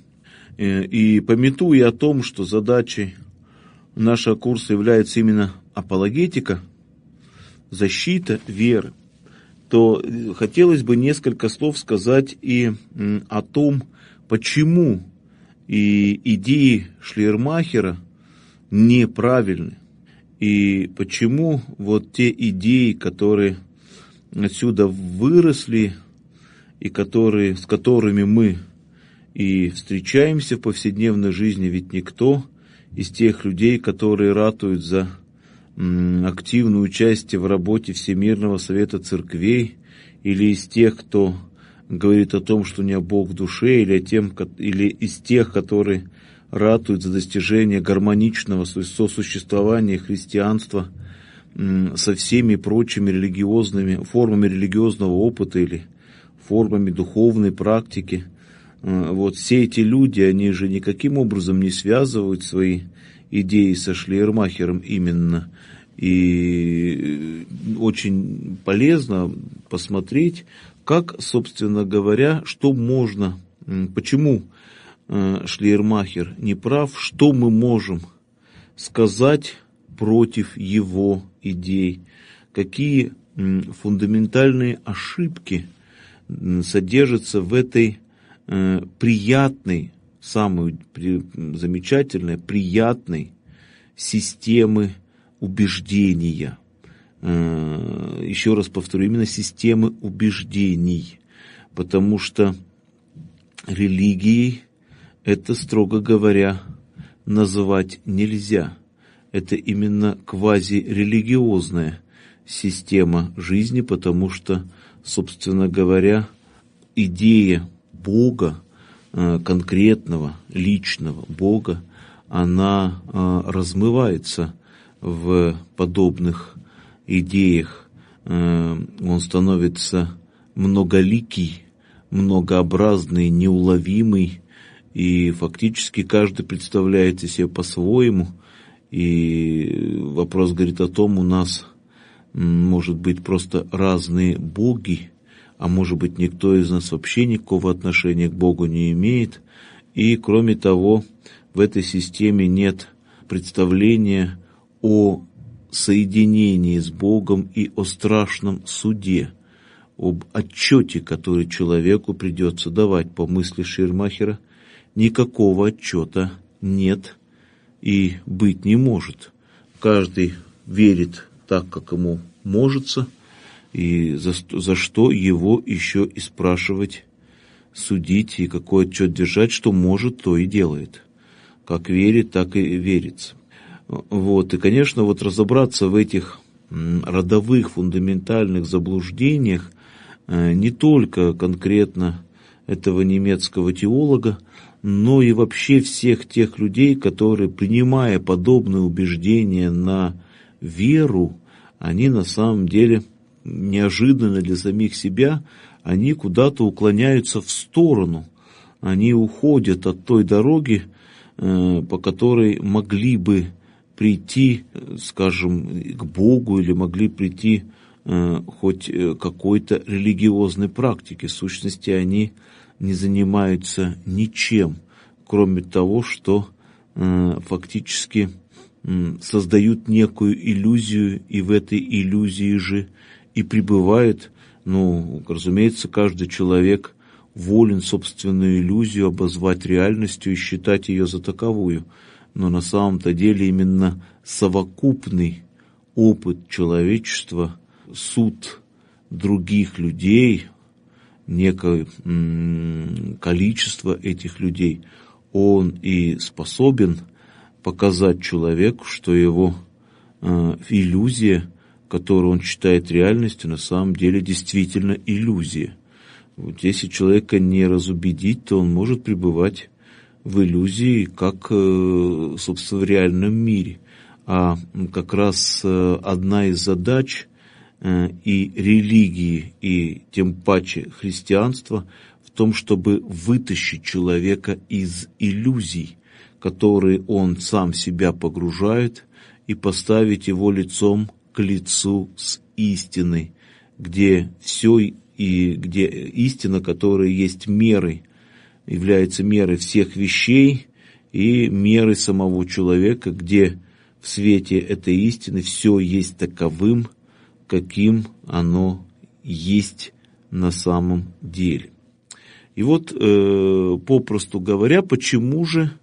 и памятуя о том, что задачей нашего курса является именно апологетика, защита веры, то хотелось бы несколько слов сказать и о том, почему и идеи Шлейермахера неправильны, и почему вот те идеи, которые отсюда выросли, и с которыми мы и встречаемся в повседневной жизни, ведь никто из тех людей, которые ратуют за активное участие в работе Всемирного Совета Церквей, или из тех, кто говорит о том, что у меня Бог в душе, или из тех, которые ратуют за достижение гармоничного сосуществования христианства со всеми прочими формами религиозного опыта или формами духовной практики, вот все эти люди, они же никаким образом не связывают свои идеи со Шлейермахером именно. И очень полезно посмотреть, как, собственно говоря, что можно, почему Шлейермахер не прав, что мы можем сказать против его идей, какие фундаментальные ошибки содержатся в этой приятной, самой замечательной, приятной системы убеждения. Еще раз повторю, именно системы убеждений, потому что религией это, строго говоря, называть нельзя. Это именно квазирелигиозная система жизни, потому что, собственно говоря, идея Бога, конкретного, личного Бога, она размывается в подобных идеях. Он становится многоликий, многообразный, неуловимый, и фактически каждый представляет себе по-своему. И вопрос говорит о том, у нас может быть просто разные боги, а может быть никто из нас вообще никакого отношения к Богу не имеет. И кроме того, в этой системе нет представления о соединении с Богом и о страшном суде, об отчете, который человеку придется давать. По мысли Шлейермахера, никакого отчета нет и быть не может. Каждый верит так, как ему можется, и за что его еще и спрашивать, судить, и какой отчет держать, что может, то и делает. Как верит, так и верится. Вот. И, конечно, вот разобраться в этих родовых фундаментальных заблуждениях не только конкретно этого немецкого теолога, но и вообще всех тех людей, которые, принимая подобные убеждения на веру, они на самом деле неожиданно для самих себя, они куда-то уклоняются в сторону, они уходят от той дороги, по которой могли бы прийти, скажем, к Богу или могли прийти хоть какой-то религиозной практике. В сущности, они не занимаются ничем, кроме того, что фактически создают некую иллюзию, и в этой иллюзии же и пребывают. Ну, разумеется, каждый человек волен собственную иллюзию обозвать реальностью и считать ее за таковую. Но на самом-то деле именно совокупный опыт человечества, суд других людей, некое количество этих людей, он и способен показать человеку, что его иллюзия, которую он считает реальностью, на самом деле действительно иллюзия. Вот если человека не разубедить, то он может пребывать в иллюзии, как, собственно, в реальном мире. А как раз одна из задач и религии, и тем паче христианства в том, чтобы вытащить человека из иллюзий, которые он сам себя погружает, и поставить его лицом к лицу с истиной, где все и где истина, которая есть мерой, является мерой всех вещей и мерой самого человека, где в свете этой истины все есть таковым, каким оно есть на самом деле. И вот, попросту говоря, почему же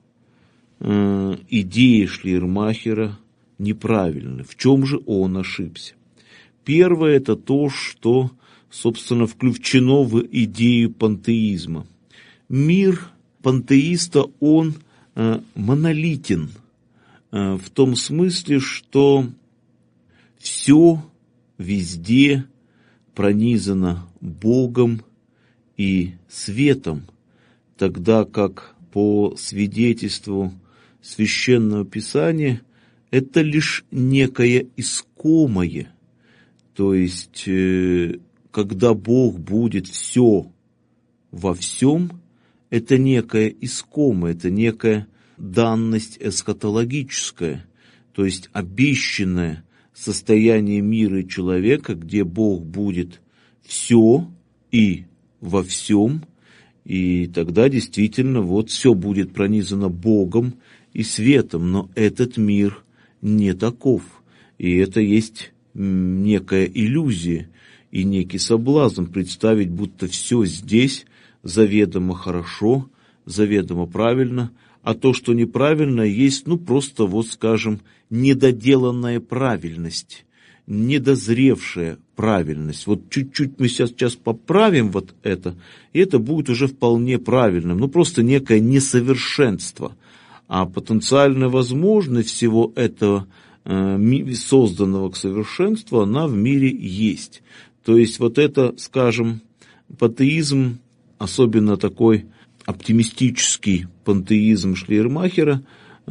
идеи Шлейермахера неправильны? В чем же он ошибся? Первое – это то, что, собственно, включено в идею пантеизма. Мир пантеиста, он монолитен в том смысле, что все везде пронизано Богом и светом, тогда как по свидетельству Священного Писания это лишь некое искомое, то есть когда Бог будет все во всем, это некая искома, это некая данность эсхатологическая, то есть обещанное состояние мира и человека, где Бог будет все и во всем, и тогда действительно вот все будет пронизано Богом и светом, но этот мир не таков, и это есть некая иллюзия и некий соблазн представить, будто все здесь заведомо хорошо, заведомо правильно, а то, что неправильно, есть, просто вот, скажем, недоделанная правильность, недозревшая правильность. Вот чуть-чуть мы сейчас поправим вот это, и это будет уже вполне правильным, просто некое несовершенство. А потенциальная возможность всего этого созданного к совершенству, она в мире есть. То есть вот это, скажем, пантеизм, особенно такой оптимистический пантеизм Шлейермахера,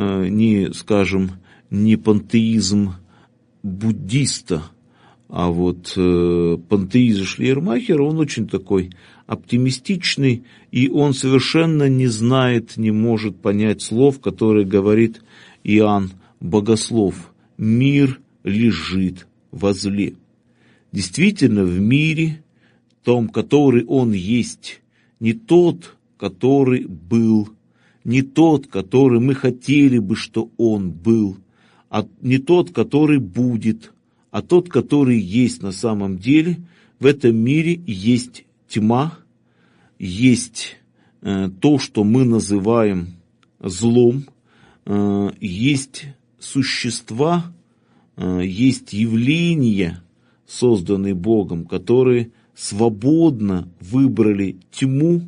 не пантеизм буддиста, а вот пантеизм Шлейермахера, он очень такой оптимистичный, и он совершенно не знает, не может понять слов, которые говорит Иоанн Богослов. Мир лежит возле. Действительно, в мире, том, который он есть, не тот, который был, не тот, который мы хотели бы, что он был, а не тот, который будет, а тот, который есть на самом деле. В этом мире есть тьма, есть то, что мы называем злом, есть существа, есть явления, созданные Богом, которые свободно выбрали тьму,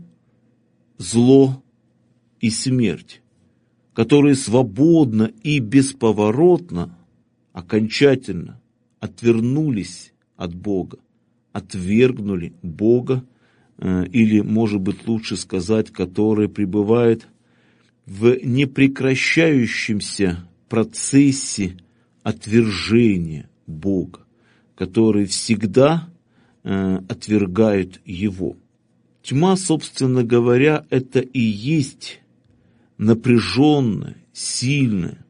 зло и смерть, которые свободно и бесповоротно, окончательно отвернулись от Бога, отвергнули Бога, или, может быть, лучше сказать, которые пребывают в непрекращающемся процессе отвержения Бога, которые всегда отвергают Его. Тьма, собственно говоря, это и есть напряженная, сильная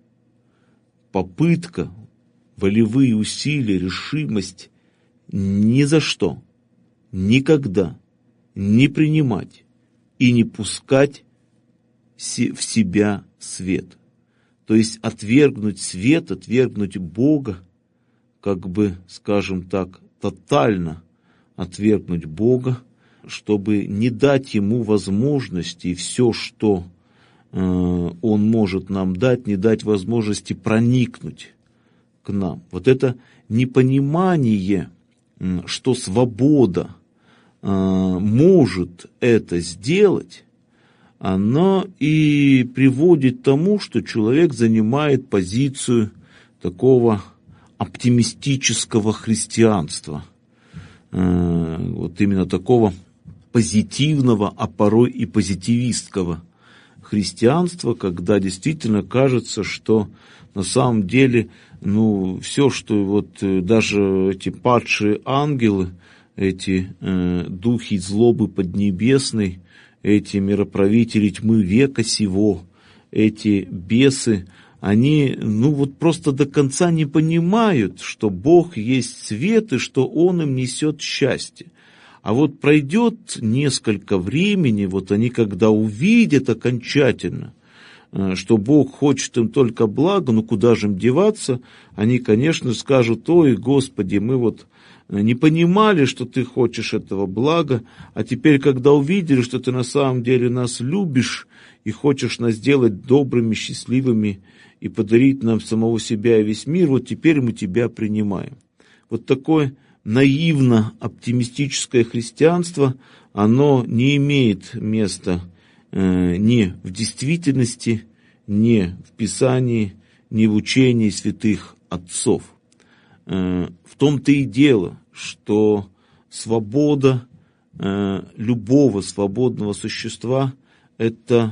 попытка, волевые усилия, решимость ни за что, никогда не принимать и не пускать в себя свет. То есть отвергнуть свет, отвергнуть Бога, скажем так, тотально отвергнуть Бога, чтобы не дать Ему возможности, и все, что Он может нам дать, не дать возможности проникнуть к нам. Вот это непонимание, что свобода может это сделать, оно и приводит к тому, что человек занимает позицию такого оптимистического христианства, вот именно такого позитивного, а порой и позитивистского христианства, когда действительно кажется, что на самом деле, все, что вот даже эти падшие ангелы, эти духи злобы поднебесной, эти мироправители тьмы века сего, эти бесы, они, просто до конца не понимают, что Бог есть свет и что Он им несет счастье. А вот пройдет несколько времени, вот они когда увидят окончательно, что Бог хочет им только блага, куда же им деваться, они, конечно, скажут: ой, Господи, мы вот не понимали, что Ты хочешь этого блага, а теперь, когда увидели, что Ты на самом деле нас любишь и хочешь нас сделать добрыми, счастливыми и подарить нам самого себя и весь мир, вот теперь мы Тебя принимаем. Вот такое наивно-оптимистическое христианство, оно не имеет места ни в действительности, ни в Писании, ни в учении святых отцов. В том-то и дело, что свобода любого свободного существа – это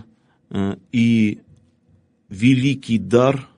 и великий дар,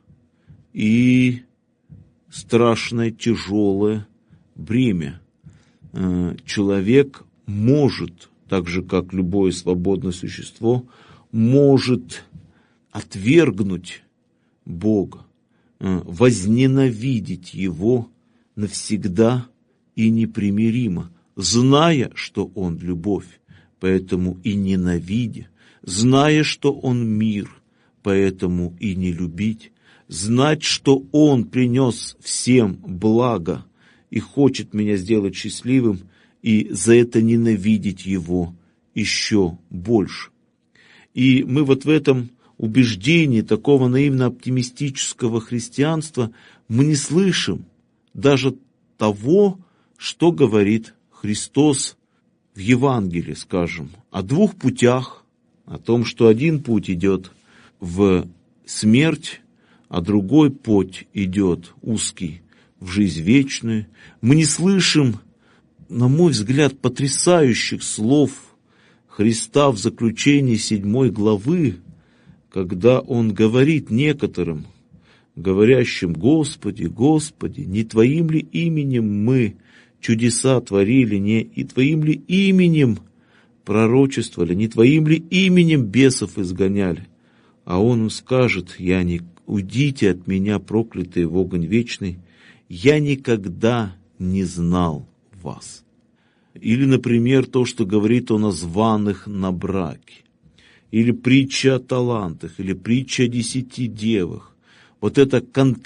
и страшное тяжелое бремя. Человек может так же как любое свободное существо, может отвергнуть Бога, возненавидеть Его навсегда и непримиримо, зная, что Он любовь, поэтому и ненавидя, зная, что Он мир, поэтому и не любить, знать, что Он принес всем благо и хочет меня сделать счастливым, и за это ненавидеть Его еще больше. И мы вот в этом убеждении такого наивно-оптимистического христианства мы не слышим даже того, что говорит Христос в Евангелии, скажем, о двух путях, о том, что один путь идет в смерть, а другой путь идет узкий в жизнь вечную. Мы не слышим, на мой взгляд, потрясающих слов Христа в заключении 7 главы, когда Он говорит некоторым, говорящим: «Господи, Господи, не Твоим ли именем мы чудеса творили, не и Твоим ли именем пророчествовали, не Твоим ли именем бесов изгоняли?» А Он им скажет: «Уйдите от меня, проклятые, в огонь вечный, я никогда не знал вас». Или, например, то, что говорит Он о званых на браке, или притча о талантах, или притча о 10 девах. Вот эта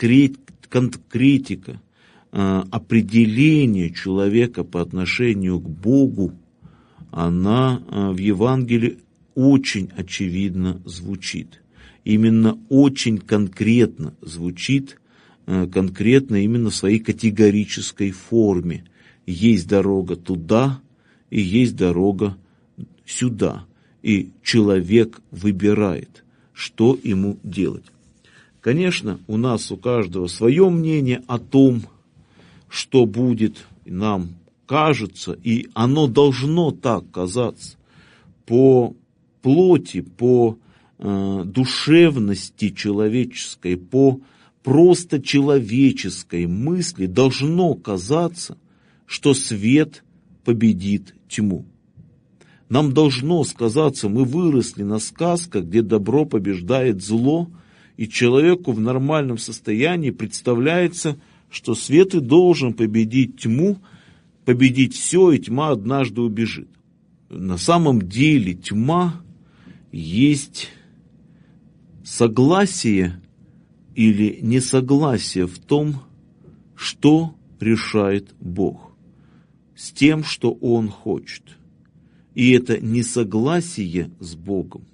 конкретика, определение человека по отношению к Богу, она в Евангелии очень очевидно звучит. Именно очень конкретно звучит, конкретно именно в своей категорической форме. Есть дорога туда и есть дорога сюда. И человек выбирает, что ему делать. Конечно, у нас у каждого свое мнение о том, что будет, нам кажется, и оно должно так казаться. По плоти, по душевности человеческой, по просто человеческой мысли должно казаться, что свет победит тьму. Нам должно сказаться, мы выросли на сказках, где добро побеждает зло, и человеку в нормальном состоянии представляется, что свет и должен победить тьму, победить все, и тьма однажды убежит. На самом деле тьма есть согласие или несогласие в том, что решает Бог, с тем, что Он хочет. И это несогласие с Богом,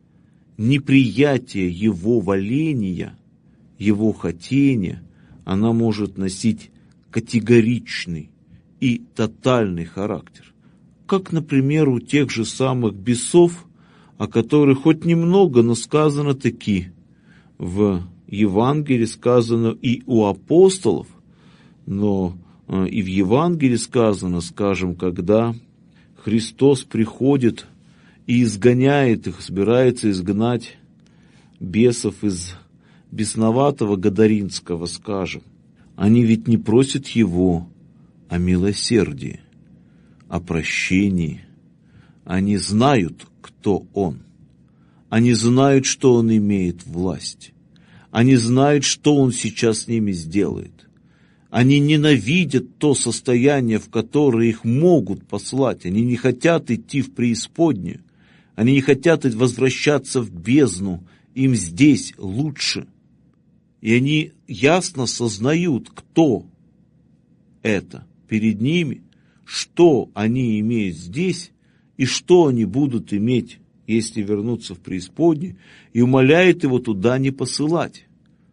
неприятие Его воления, Его хотения, она может носить категоричный и тотальный характер. Как, например, у тех же самых бесов, о которых хоть немного, но сказано таки в Евангелии, сказано и у апостолов, но и в Евангелии сказано, скажем, когда Христос приходит и изгоняет их, собирается изгнать бесов из бесноватого Гадаринского, скажем. Они ведь не просят Его о милосердии, о прощении. Они знают, кто Он. Они знают, что Он имеет власть. Они знают, что Он сейчас с ними сделает. Они ненавидят то состояние, в которое их могут послать. Они не хотят идти в преисподнюю. Они не хотят возвращаться в бездну. Им здесь лучше. И они ясно сознают, кто это перед ними, что они имеют здесь и что они будут иметь, если вернуться в преисподнюю, и умоляют Его туда не посылать.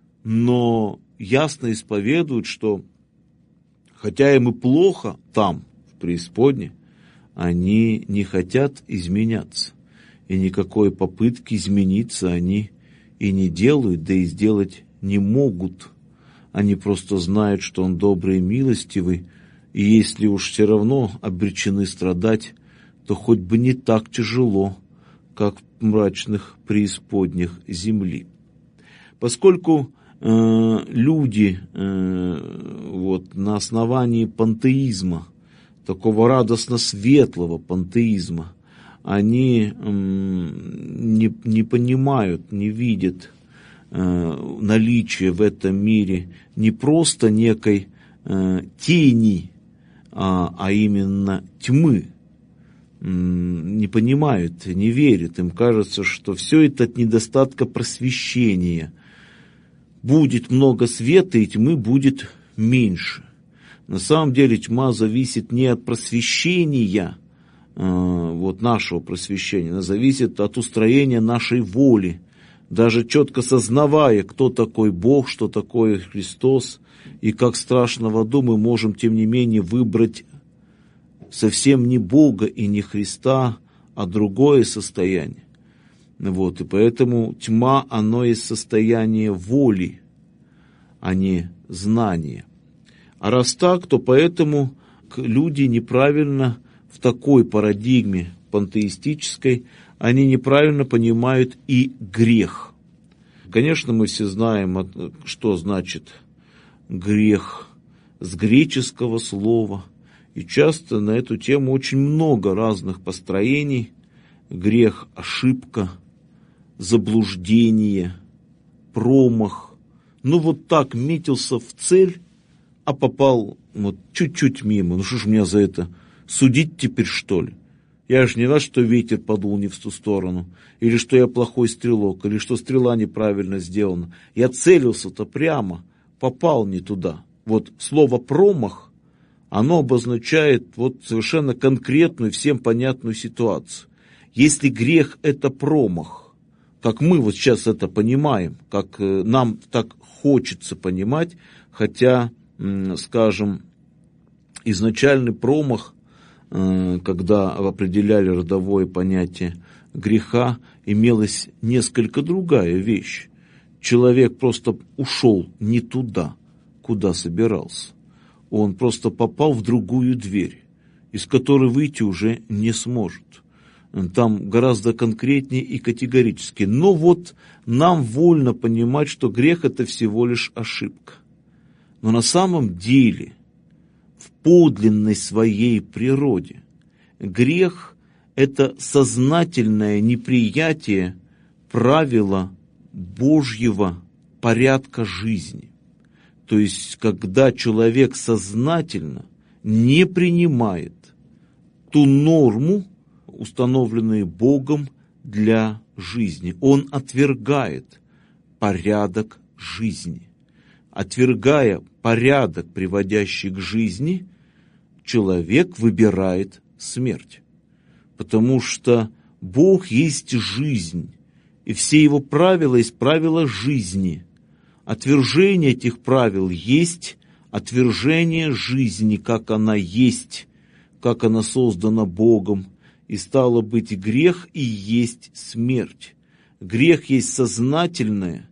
Но ясно исповедуют, что хотя им и плохо там, в преисподней, они не хотят изменяться. И никакой попытки измениться они и не делают, да и сделать не могут. Они просто знают, что Он добрый и милостивый, и если уж все равно обречены страдать, то хоть бы не так тяжело, как в мрачных преисподнях земли. Поскольку люди на основании пантеизма, такого радостно-светлого пантеизма, они не понимают, не видят наличие в этом мире не просто некой тени, а именно тьмы. Не понимают, не верят. Им кажется, что все это от недостатка просвещения. Будет много света, и тьмы будет меньше. На самом деле тьма зависит не от просвещения, нашего просвещения, она зависит от устроения нашей воли. Даже четко сознавая, кто такой Бог, что такое Христос, и как страшно в аду, мы можем, тем не менее, выбрать совсем не Бога и не Христа, а другое состояние. И поэтому тьма, оно есть состояние воли, а не знания. А раз так, то поэтому люди неправильно в такой парадигме пантеистической, они неправильно понимают и грех. Конечно, мы все знаем, что значит грех с греческого слова. И часто на эту тему очень много разных построений. Грех – ошибка, заблуждение, промах. Так метился в цель, а попал чуть-чуть мимо. Что ж меня за это судить теперь, что ли? Я же не рад, что ветер подул не в ту сторону, или что я плохой стрелок, или что стрела неправильно сделана. Я целился-то прямо, попал не туда. Слово «промах», оно обозначает совершенно конкретную, всем понятную ситуацию. Если грех – это промах, как мы сейчас это понимаем, как нам так хочется понимать, хотя, скажем, изначальный промах, когда определяли родовое понятие греха, имелась несколько другая вещь. Человек просто ушел не туда, куда собирался. Он просто попал в другую дверь, из которой выйти уже не сможет. Там гораздо конкретнее и категорически. Но нам вольно понимать, что грех – это всего лишь ошибка. Но на самом деле, в подлинной своей природе, грех – это сознательное неприятие правила Божьего порядка жизни. То есть, когда человек сознательно не принимает ту норму, установленную Богом для жизни, он отвергает порядок жизни. Отвергая порядок, приводящий к жизни, человек выбирает смерть. Потому что Бог есть жизнь, и все его правила есть правила жизни. Отвержение этих правил есть отвержение жизни, как она есть, как она создана Богом, и стало быть, грех и есть смерть. Грех есть сознательное,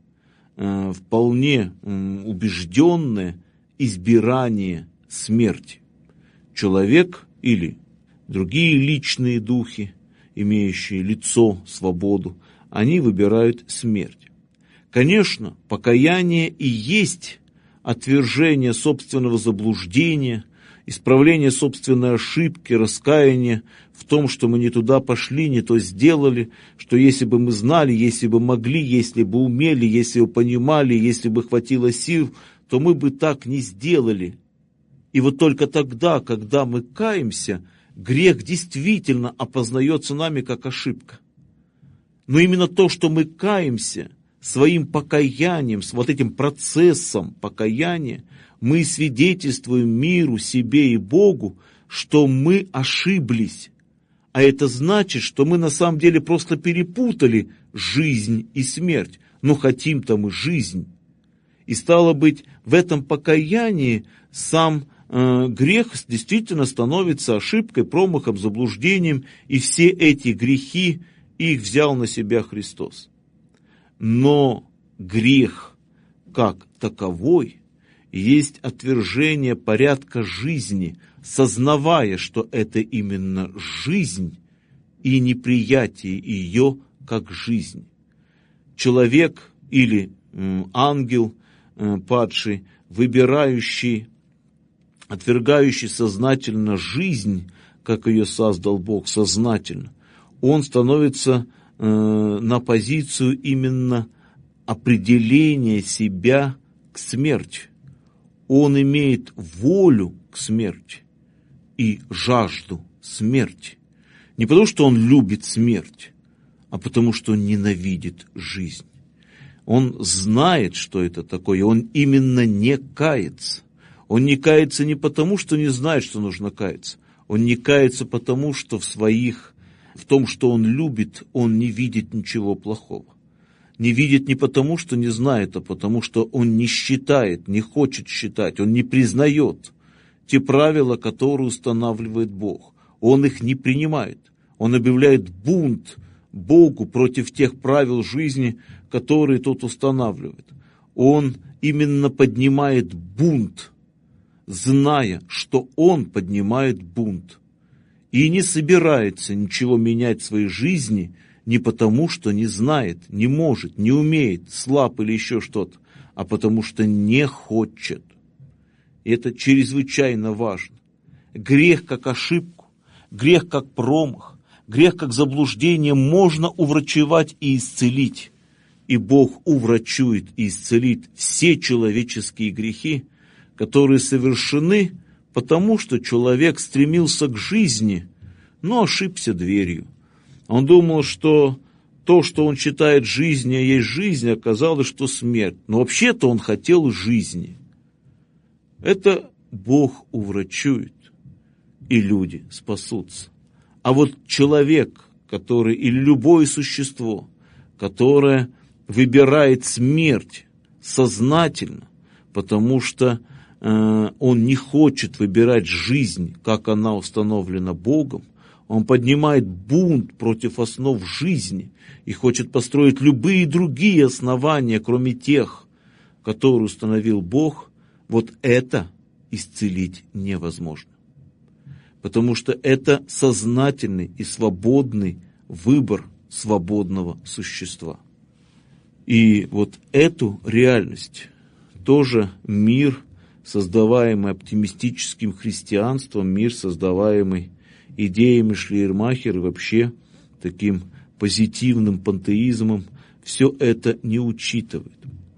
вполне убежденное избирание смерти. Человек или другие личные духи, имеющие лицо, свободу, они выбирают смерть. Конечно, покаяние и есть отвержение собственного заблуждения, исправление собственной ошибки, раскаяние в том, что мы не туда пошли, не то сделали, что если бы мы знали, если бы могли, если бы умели, если бы понимали, если бы хватило сил, то мы бы так не сделали. И только тогда, когда мы каемся, грех действительно опознается нами как ошибка. Но именно то, что мы каемся, своим покаянием, с этим процессом покаяния, мы свидетельствуем миру, себе и Богу, что мы ошиблись. А это значит, что мы на самом деле просто перепутали жизнь и смерть. Но хотим-то мы жизнь. И стало быть, в этом покаянии сам грех действительно становится ошибкой, промахом, заблуждением, и все эти грехи, их взял на себя Христос. Но грех как таковой есть отвержение порядка жизни, сознавая, что это именно жизнь и неприятие ее как жизнь. Человек или ангел падший, выбирающий, отвергающий сознательно жизнь, как ее создал Бог сознательно, он становится на позицию именно определения себя к смерти. Он имеет волю к смерти и жажду смерти. Не потому, что он любит смерть, а потому, что он ненавидит жизнь. Он знает, что это такое, он именно не кается. Он не кается не потому, что не знает, что нужно каяться. Он не кается потому, что в том, что он любит, он не видит ничего плохого. Не видит не потому, что не знает, а потому, что он не считает, не хочет считать, он не признает те правила, которые устанавливает Бог. Он их не принимает. Он объявляет бунт Богу против тех правил жизни, которые тот устанавливает. Он именно поднимает бунт, зная, что он поднимает бунт. И не собирается ничего менять в своей жизни не потому, что не знает, не может, не умеет, слаб или еще что-то, а потому что не хочет. И это чрезвычайно важно. Грех как ошибку, грех как промах, грех как заблуждение можно уврачевать и исцелить. И Бог уврачует и исцелит все человеческие грехи, которые совершены, потому что человек стремился к жизни, но ошибся дверью. Он думал, что то, что он считает жизнью, есть жизнь, оказалось, что смерть. Но вообще-то он хотел жизни. Это Бог уврачует, и люди спасутся. А вот человек, который, или любое существо, которое выбирает смерть сознательно, потому что он не хочет выбирать жизнь, как она установлена Богом, он поднимает бунт против основ жизни и хочет построить любые другие основания, кроме тех, которые установил Бог, вот это исцелить невозможно. Потому что это сознательный и свободный выбор свободного существа. И вот эту реальность тоже мир, создаваемый оптимистическим христианством, мир, создаваемый идеями Шлейермахера, вообще таким позитивным пантеизмом, все это не учитывает.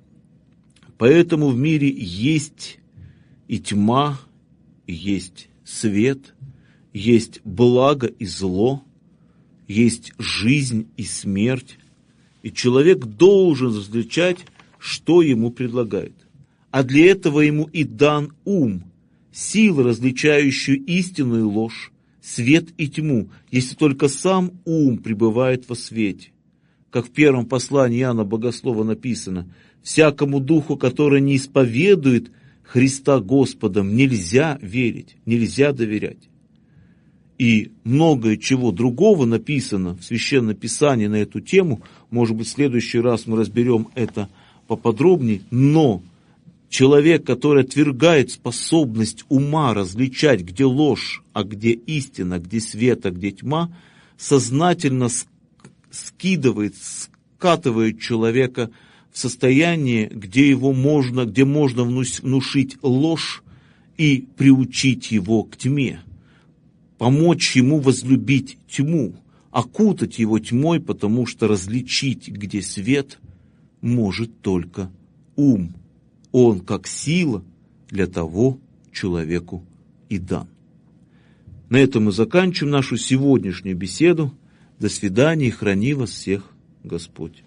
Поэтому в мире есть и тьма, и есть свет, есть благо и зло, есть жизнь и смерть, и человек должен различать, что ему предлагают. А для этого ему и дан ум, сила, различающая истину и ложь, свет и тьму, если только сам ум пребывает во свете. Как в первом послании Иоанна Богослова написано: «Всякому духу, который не исповедует Христа Господом, нельзя верить, нельзя доверять». И многое чего другого написано в Священном Писании на эту тему. Может быть, в следующий раз мы разберем это поподробнее. Но человек, который отвергает способность ума различать, где ложь, а где истина, где свет, а где тьма, сознательно скатывает человека в состояние, где можно внушить ложь и приучить его к тьме, помочь ему возлюбить тьму, окутать его тьмой, потому что различить, где свет, может только ум. Он как сила для того человеку и дан. На этом мы заканчиваем нашу сегодняшнюю беседу. До свидания и храни вас всех Господь.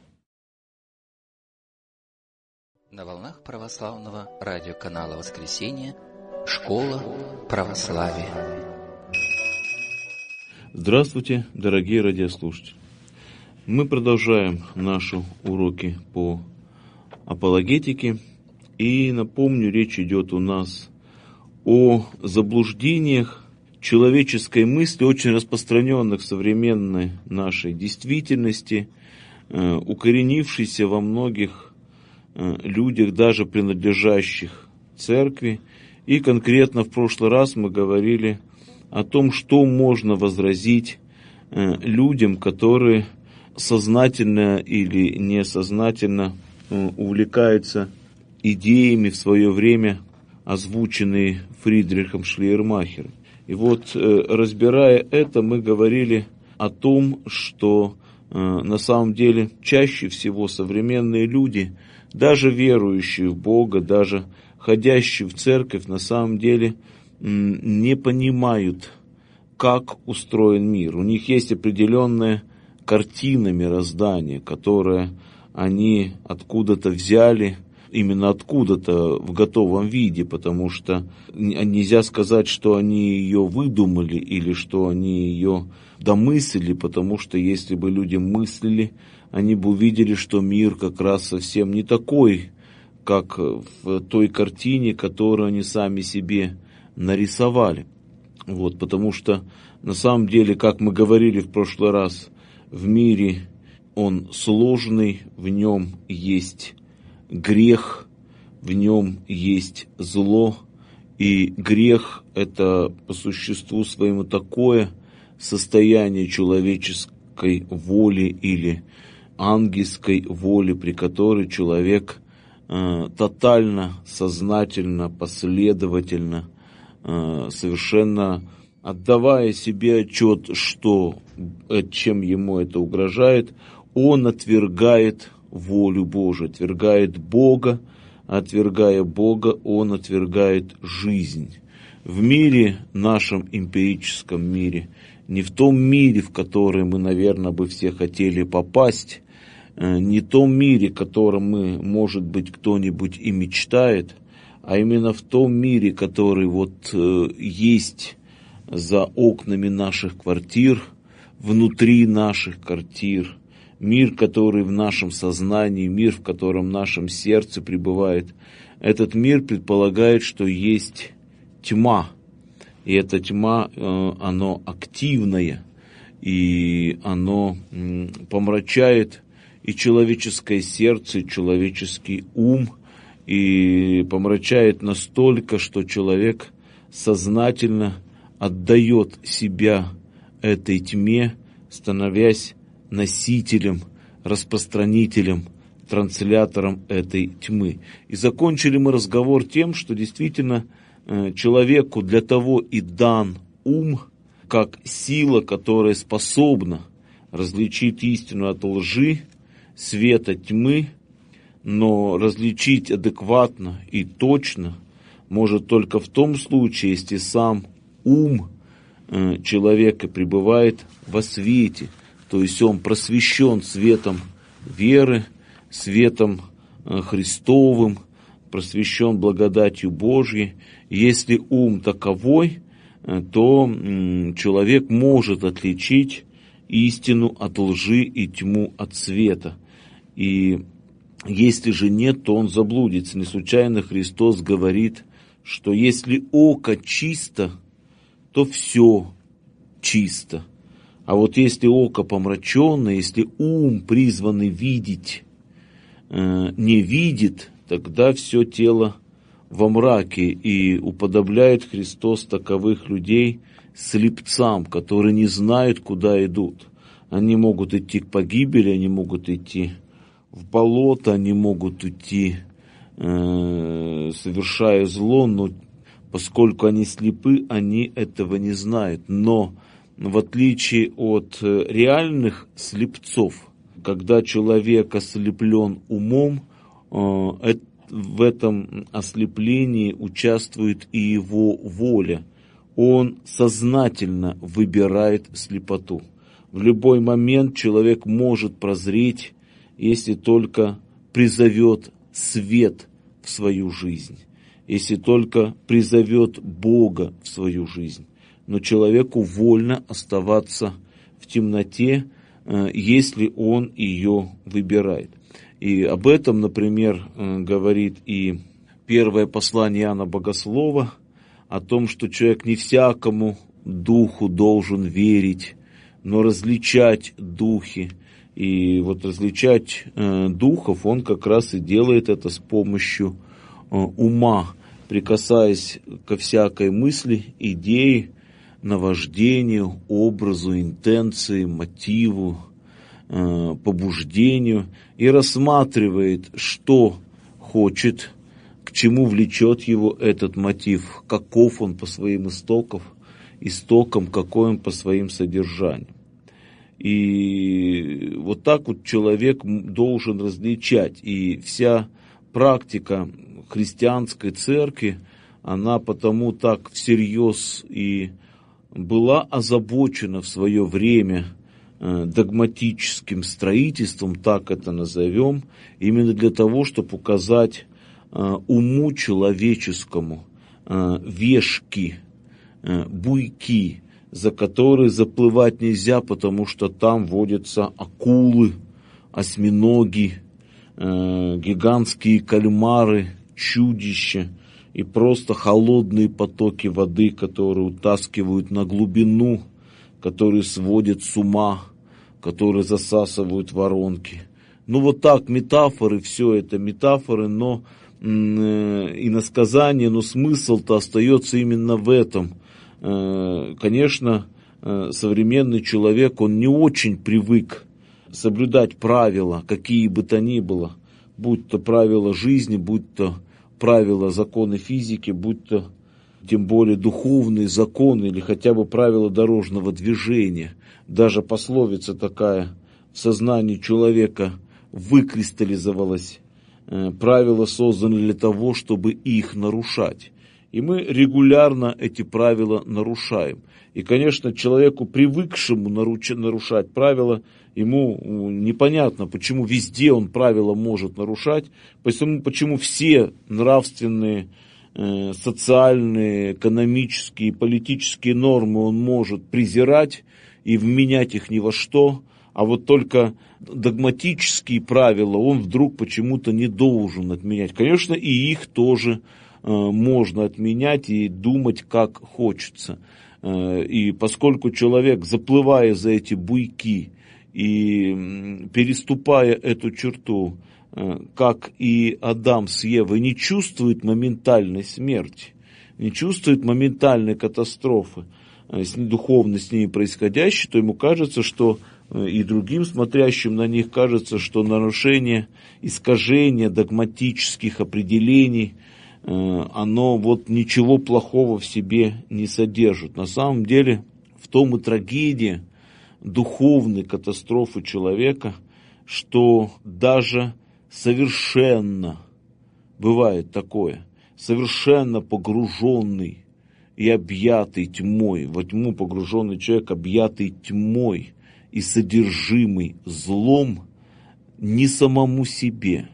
На волнах православного радиоканала «Воскресенье» Школа православия. Здравствуйте, дорогие радиослушатели. Мы продолжаем наши уроки по апологетике. И напомню, речь идет у нас о заблуждениях человеческой мысли, очень распространенных в современной нашей действительности, укоренившейся во многих людях, даже принадлежащих церкви. И конкретно в прошлый раз мы говорили о том, что можно возразить людям, которые сознательно или несознательно увлекаются идеями в свое время, озвученные Фридрихом Шлейермахером. И вот, разбирая это, мы говорили о том, что на самом деле чаще всего современные люди, даже верующие в Бога, даже ходящие в церковь, на самом деле не понимают, как устроен мир. У них есть определенная картина мироздания, которую они откуда-то взяли, именно откуда-то в готовом виде, потому что нельзя сказать, что они ее выдумали или что они ее домыслили, потому что если бы люди мыслили, они бы увидели, что мир как раз совсем не такой, как в той картине, которую они сами себе нарисовали. Вот, потому что на самом деле, как мы говорили в прошлый раз, в мире он сложный, в нем есть грех, в нем есть зло, и грех – это по существу своему такое состояние человеческой воли или ангельской воли, при которой человек тотально, сознательно, последовательно, совершенно отдавая себе отчет, чем ему это угрожает, он отвергает волю Божию, отвергает Бога, отвергая Бога, он отвергает жизнь. В мире, нашем эмпирическом мире, не в том мире, в который мы, наверное, бы все хотели попасть, не в том мире, в котором мы, может быть, кто-нибудь и мечтает, а именно в том мире, который есть за окнами наших квартир, внутри наших квартир, мир, который в нашем сознании, мир, в котором в нашем сердце пребывает. Этот мир предполагает, что есть тьма, и эта тьма, она активная, и она помрачает и человеческое сердце, и человеческий ум, и помрачает настолько, что человек сознательно отдает себя этой тьме, становясь носителем, распространителем, транслятором этой тьмы. И закончили мы разговор тем, что действительно человеку для того и дан ум, как сила, которая способна различить истину от лжи, свет от тьмы, но различить адекватно и точно может только в том случае, если сам ум человека пребывает во свете, то есть он просвещен светом веры, светом Христовым, просвещен благодатью Божьей. Если ум таковой, то человек может отличить истину от лжи и тьму от света. И если же нет, то он заблудится. Не случайно Христос говорит, что если око чисто, то все чисто. А вот если око помраченное, если ум, призванный видеть, не видит, тогда все тело во мраке. И уподобляет Христос таковых людей слепцам, которые не знают, куда идут. Они могут идти к погибели, они могут идти в болото, они могут идти, совершая зло, но поскольку они слепы, они этого не знают. Но в отличие от реальных слепцов, когда человек ослеплен умом, в этом ослеплении участвует и его воля. Он сознательно выбирает слепоту. В любой момент человек может прозреть, если только призовет свет в свою жизнь, если только призовет Бога в свою жизнь. Но человеку вольно оставаться в темноте, если он ее выбирает. И об этом, например, говорит и первое послание Иоанна Богослова, о том, что человек не всякому духу должен верить, но различать духи. И вот различать духов он как раз и делает это с помощью ума, прикасаясь ко всякой мысли, идее, наваждению, образу, интенции, мотиву, побуждению, и рассматривает, что хочет, к чему влечет его этот мотив, каков он по своим истокам, какой он по своим содержаниям. И вот так вот человек должен различать. И вся практика христианской церкви, она потому так всерьез и была озабочена в свое время догматическим строительством, так это назовем, именно для того, чтобы указать уму человеческому вешки, буйки, за которые заплывать нельзя, потому что там водятся акулы, осьминоги, гигантские кальмары, чудища и просто холодные потоки воды, которые утаскивают на глубину, которые сводят с ума, которые засасывают воронки. Ну вот так, метафоры, все это метафоры, но иносказание, но смысл-то остается именно в этом. Конечно, современный человек, он не очень привык соблюдать правила, какие бы то ни было, будь то правила жизни, будь то правила законы физики, будь то тем более духовные законы или хотя бы правила дорожного движения. Даже пословица такая в сознании человека выкристаллизовалась. Правила созданы для того, чтобы их нарушать. И мы регулярно эти правила нарушаем. И, конечно, человеку, привыкшему нарушать правила, ему непонятно, почему везде он правила может нарушать, почему все нравственные, социальные, экономические, политические нормы он может презирать и вменять их ни во что, а вот только догматические правила он вдруг почему-то не должен отменять. Конечно, и их тоже можно отменять и думать, как хочется. И поскольку человек, заплывая за эти буйки и переступая эту черту, как и Адам с Евой, не чувствует моментальной смерти, не чувствует моментальной катастрофы, духовно с ними происходящей, то ему кажется, что и другим смотрящим на них кажется, что нарушение, искажение догматических определений, оно вот ничего плохого в себе не содержит. На самом деле в том и трагедия духовной катастрофы человека, что даже совершенно, бывает такое, совершенно погруженный и объятый тьмой, во тьму погруженный человек, объятый тьмой и содержимый злом, ни самому себе,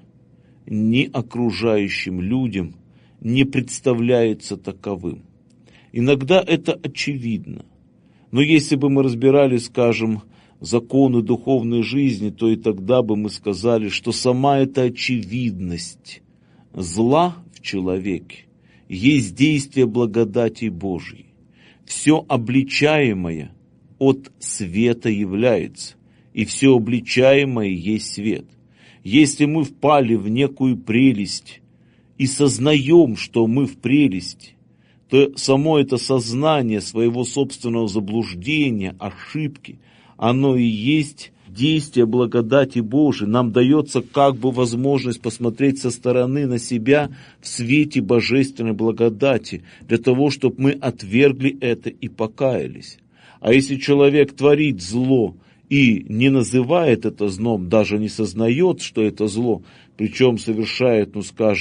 ни окружающим людям не представляется таковым. Иногда это очевидно. Но если бы мы разбирали, скажем, законы духовной жизни, то и тогда бы мы сказали, что сама эта очевидность зла в человеке есть действие благодати Божьей. Все обличаемое от света является, и все обличаемое есть свет. Если мы впали в некую прелесть и сознаем, что мы в прелести, то само это сознание своего собственного заблуждения, ошибки, оно и есть действие благодати Божией. Нам дается как бы возможность посмотреть со стороны на себя в свете божественной благодати, для того, чтобы мы отвергли это и покаялись. А если человек творит зло и не называет это злом, даже не сознает, что это зло, причем совершает,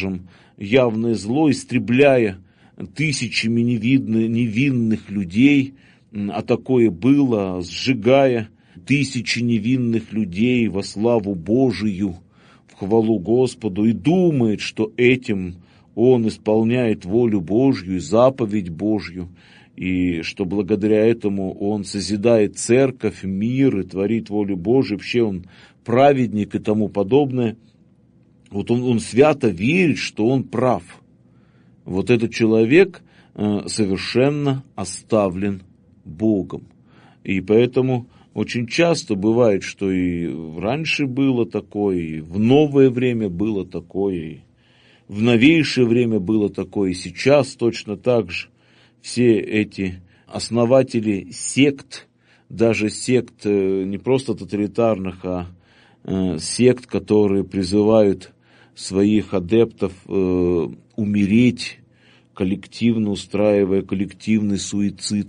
явное зло, истребляя тысячами невинных людей, а такое было, сжигая тысячи невинных людей во славу Божию, в хвалу Господу, и думает, что этим он исполняет волю Божью и заповедь Божью, и что благодаря этому он созидает церковь, мир и творит волю Божию, вообще он праведник и тому подобное. Вот он свято верит, что он прав. Вот этот человек совершенно оставлен Богом. И поэтому очень часто бывает, что и раньше было такое, и в новое время было такое, и в новейшее время было такое, и сейчас точно так же. Все эти основатели сект, даже сект не просто тоталитарных, а сект, которые призывают своих адептов умереть, коллективно устраивая коллективный суицид.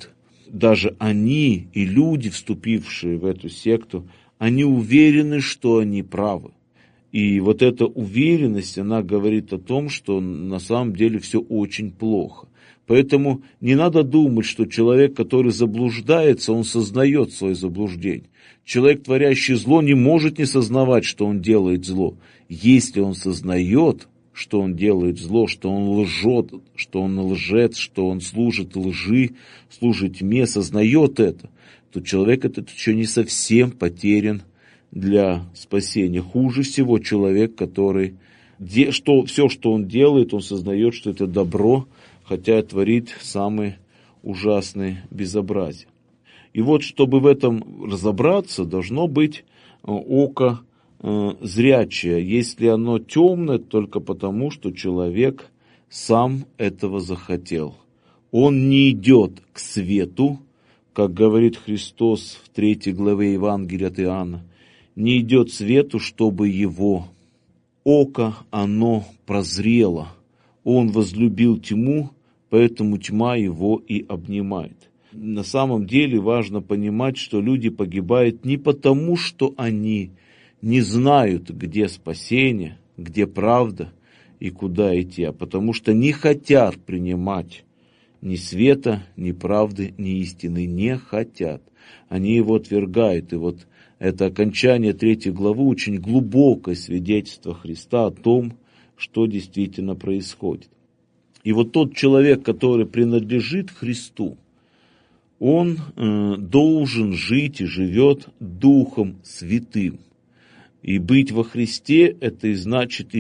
даже они и люди, вступившие в эту секту, они уверены, что они правы. И вот эта уверенность, она говорит о том, что на самом деле все очень плохо. Поэтому не надо думать, что человек, который заблуждается, он сознает свое заблуждение. Человек, творящий зло, не может не сознавать, что он делает зло. Если он сознает, что он делает зло, что он лжет, что он лжец, что он служит лжи, служит тьме, сознает это, то человек этот еще не совсем потерян для спасения. Хуже всего человек, который все, что он делает, он сознает, что это добро, хотя творит самые ужасные безобразия. И вот, чтобы в этом разобраться, должно быть око зрячее. Если оно темное, только потому, что человек сам этого захотел. Он не идет к свету, как говорит Христос в 3 главе Евангелия от Иоанна, не идет свету, чтобы его око, оно прозрело. Он возлюбил тьму, поэтому тьма его и обнимает. На самом деле важно понимать, что люди погибают не потому, что они не знают, где спасение, где правда и куда идти, а потому что не хотят принимать ни света, ни правды, ни истины, не хотят. Они его отвергают. И вот это окончание 3 главы очень глубокое свидетельство Христа о том, что действительно происходит. И вот тот человек, который принадлежит Христу, он должен жить и живет Духом Святым. И быть во Христе – это и значит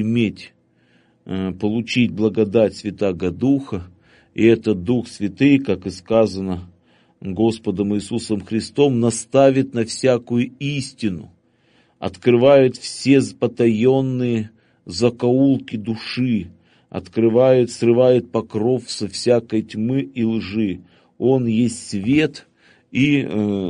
получить благодать Святаго Духа. И этот Дух Святый, как и сказано Господом Иисусом Христом, наставит на всякую истину, открывает все потаенные закоулки души, открывает, срывает покров со всякой тьмы и лжи. Он есть свет, и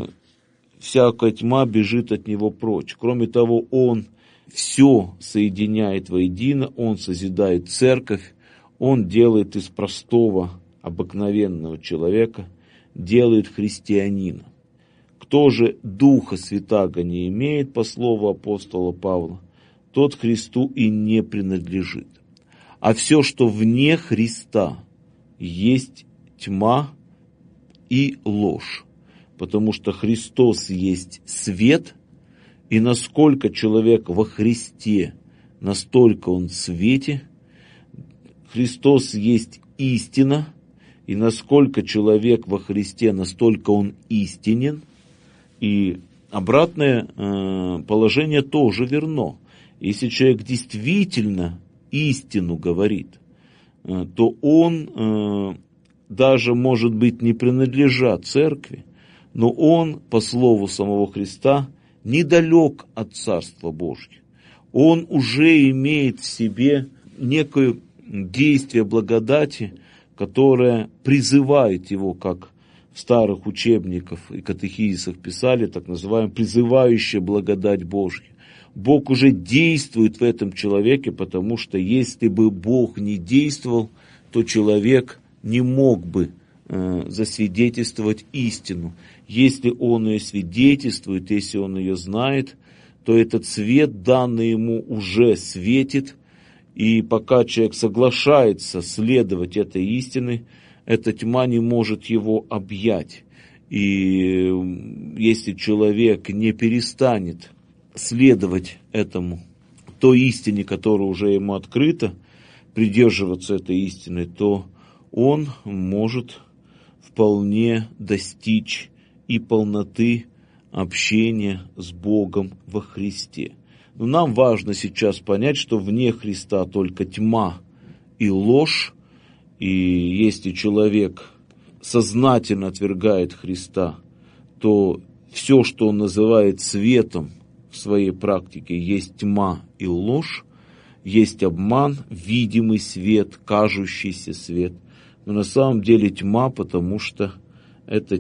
всякая тьма бежит от него прочь. Кроме того, он все соединяет воедино, он созидает церковь, он делает из простого, обыкновенного человека, делает христианина. Кто же Духа Святаго не имеет, по слову апостола Павла, тот Христу и не принадлежит. А все, что вне Христа, есть тьма и ложь. Потому что Христос есть свет, и насколько человек во Христе, настолько он в свете. Христос есть истина, и насколько человек во Христе, настолько он истинен. И обратное положение тоже верно. Если человек действительно истину говорит, то он даже, может быть, не принадлежа церкви, но он, по слову самого Христа, недалек от Царства Божьего. Он уже имеет в себе некое действие благодати, которое призывает его, как в старых учебниках и катехизисах писали, так называемое призывающая благодать Божья. Бог уже действует в этом человеке, потому что если бы Бог не действовал, то человек не мог бы засвидетельствовать истину. Если он ее свидетельствует, если он ее знает, то этот свет, данный ему, уже светит, и пока человек соглашается следовать этой истине, эта тьма не может его объять. И если человек не перестанет следовать этому, той истине, которая уже ему открыта, придерживаться этой истины, то он может вполне достичь и полноты общения с Богом во Христе. Но нам важно сейчас понять, что вне Христа только тьма и ложь, и если человек сознательно отвергает Христа, то все, что он называет светом в своей практике, есть тьма и ложь, есть обман, видимый свет, кажущийся свет. Но на самом деле тьма, потому что это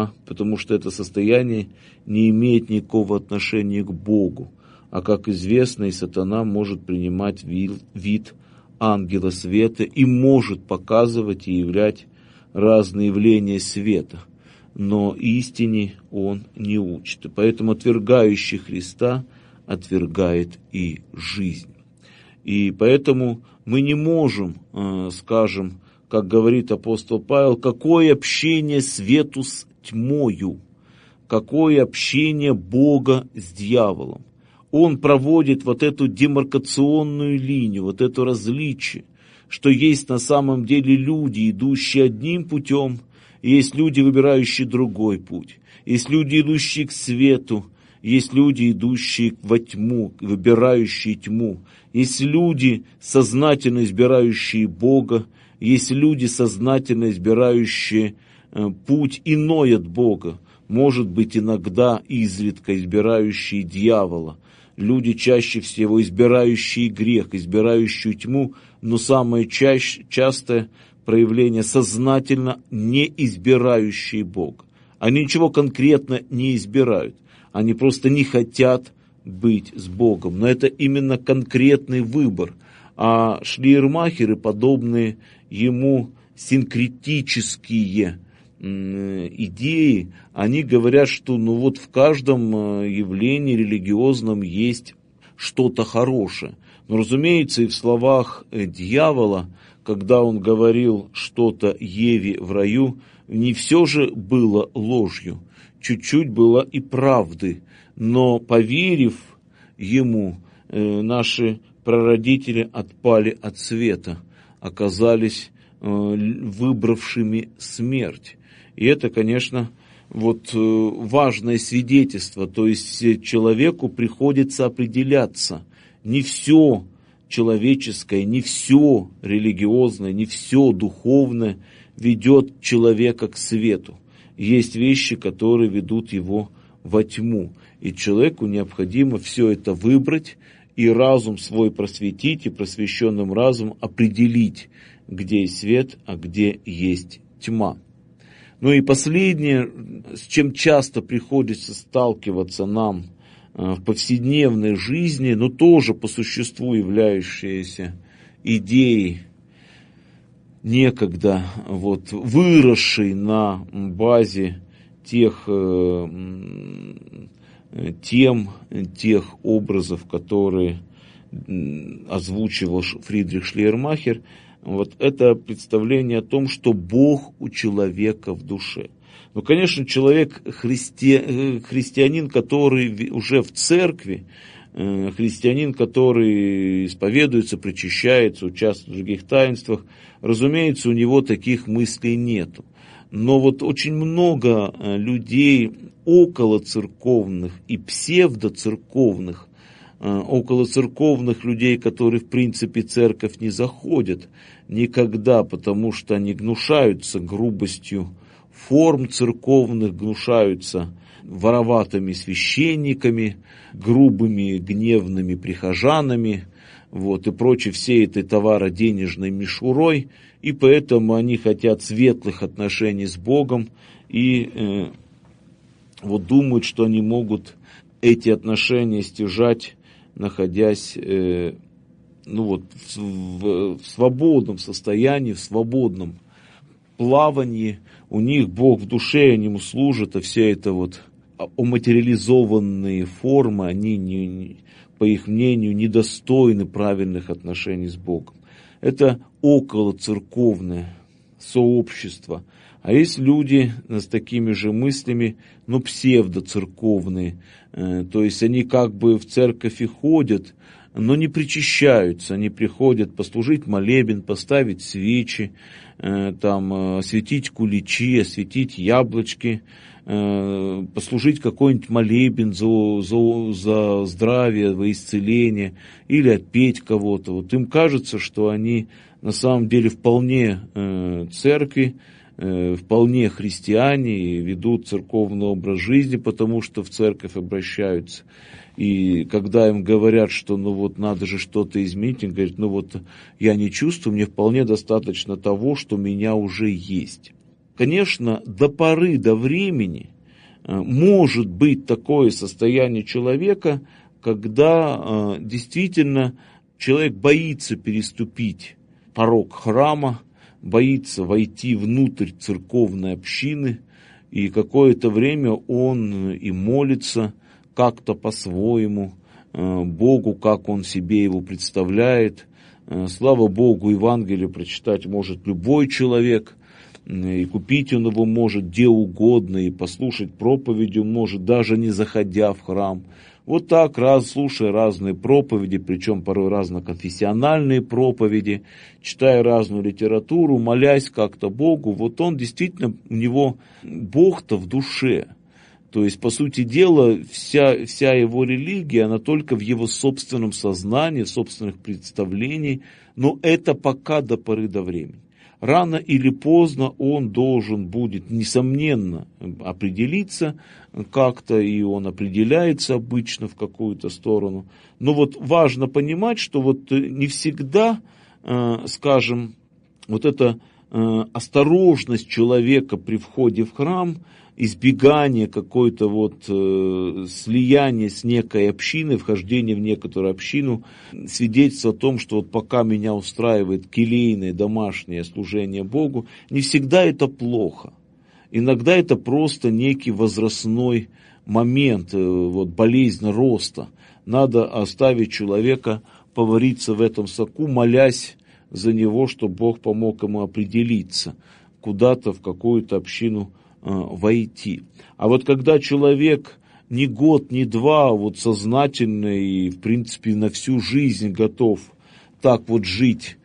состояние не имеет никакого отношения к Богу. А как известно, и сатана может принимать вид ангела света и может показывать и являть разные явления света. но истине он не учит. И поэтому отвергающий Христа отвергает и жизнь. И поэтому мы не можем, скажем, как говорит апостол Павел, какое общение свету с тьмою, какое общение Бога с дьяволом. Он проводит вот эту демаркационную линию, вот это различие, что есть на самом деле люди, идущие одним путем, и есть люди, выбирающие другой путь. Есть люди, идущие к свету, есть люди, идущие во тьму, выбирающие тьму. Есть люди, сознательно избирающие Бога, есть люди, сознательно избирающие путь иной от Бога. Может быть, иногда изредка избирающие дьявола. Люди чаще всего избирающие грех, избирающие тьму, но самое частое проявление сознательно не избирающие Бога. Они ничего конкретно не избирают. Они просто не хотят быть с Богом. Но это именно конкретный выбор. А шлейермахеры, подобные ему синкретические идеи, они говорят, что вот в каждом явлении религиозном есть что-то хорошее. Но, разумеется, и в словах дьявола, когда он говорил что-то Еве в раю, не все же было ложью. Чуть-чуть было и правды. Но, поверив ему, наши прародители отпали от света, оказались выбравшими смерть. И это, конечно, важное свидетельство. То есть человеку приходится определяться. Не все человеческое, не все религиозное, не все духовное ведет человека к свету. Есть вещи, которые ведут его во тьму. И человеку необходимо все это выбрать и разум свой просветить, и просвещенным разумом определить, где есть свет, а где есть тьма. Ну и последнее, с чем часто приходится сталкиваться нам в повседневной жизни, но тоже по существу являющаяся идеей, некогда выросшей на базе тех тем, тех образов, которые озвучивал Фридрих Шлейермахер, это представление о том, что Бог у человека в душе. Ну, конечно, человек, христианин, который уже в церкви, христианин, который исповедуется, причащается, участвует в других таинствах, разумеется, у него таких мыслей нету. Но очень много людей околоцерковных и псевдоцерковных, околоцерковных людей, которые в принципе церковь не заходят никогда, потому что они гнушаются грубостью форм церковных, гнушаются вороватыми священниками, грубыми гневными прихожанами, и прочей всей этой товаро-денежной мишурой, и поэтому они хотят светлых отношений с Богом и думают, что они могут эти отношения стяжать, находясь в свободном состоянии, в свободном плавании. У них Бог в душе, они ему служат, а все это оматериализованные формы, они, по их мнению, недостойны правильных отношений с Богом. Это околоцерковное сообщество. А есть люди с такими же мыслями, но псевдоцерковные. То есть они в церковь и ходят, но не причащаются. Они приходят послужить молебен, поставить свечи, осветить куличи, осветить яблочки, послужить какой-нибудь молебен за здравие, во исцеление, или отпеть кого-то. Им кажется, что они на самом деле вполне церкви, вполне христиане и ведут церковный образ жизни, потому что в церковь обращаются. И когда им говорят, что надо же что-то изменить, он говорит, я не чувствую, мне вполне достаточно того, что у меня уже есть. Конечно, до поры до времени может быть такое состояние человека, когда действительно человек боится переступить порог храма, боится войти внутрь церковной общины, и какое-то время он и молится как-то по-своему Богу, как он себе его представляет. Слава Богу, Евангелие прочитать может любой человек, и купить он его может где угодно, и послушать проповедь он может, даже не заходя в храм. Вот так, слушая разные проповеди, причем порой разноконфессиональные проповеди, читая разную литературу, молясь как-то Богу, вот он действительно, у него Бог-то в душе. То есть, по сути дела, вся его религия, она только в его собственном сознании, в собственных представлениях, но это пока до поры до времени. Рано или поздно он должен будет, несомненно, определиться как-то, и он определяется обычно в какую-то сторону. Но вот важно понимать, что вот не всегда, скажем, вот эта осторожность человека при входе в храм, избегание какой-то вот слияния с некой общиной, вхождение в некоторую общину, свидетельство о том, что вот пока меня устраивает келейное домашнее служение Богу, не всегда это плохо. Иногда это просто некий возрастной момент, вот болезнь роста. Надо оставить человека повариться в этом соку, молясь за него, чтобы Бог помог ему определиться, куда-то в какую-то общину войти. А вот когда человек ни год, ни два вот сознательно и, в принципе, на всю жизнь готов так вот жить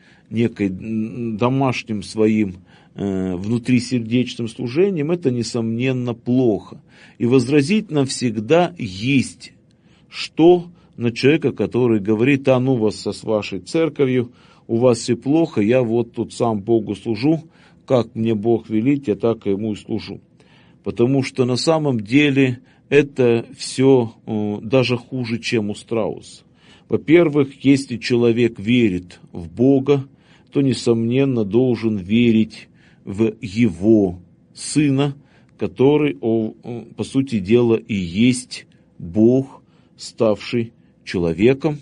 неким домашним своим внутрисердечным служением, это, несомненно, плохо. И возразить нам всегда есть что на человека, который говорит: а ну вас с вашей церковью, у вас все плохо, я вот тут сам Богу служу, как мне Бог велит, я так ему и служу. Потому что на самом деле это все даже хуже, чем у Страуса. Во-первых, если человек верит в Бога, то, несомненно, должен верить в Его Сына, который, по сути дела, и есть Бог, ставший человеком.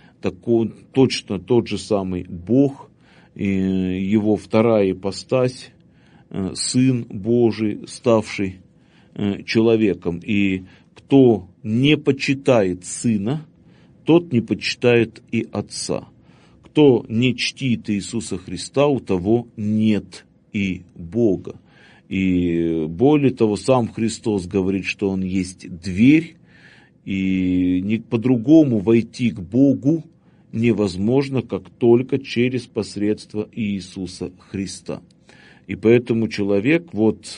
Точно тот же самый Бог, Его вторая ипостась, Сын Божий, ставший человеком. И кто не почитает Сына, тот не почитает и Отца. Кто не чтит Иисуса Христа, у того нет и Бога. И более того, сам Христос говорит, что Он есть дверь, и по-другому войти к Богу невозможно, как только через посредство Иисуса Христа. И поэтому человек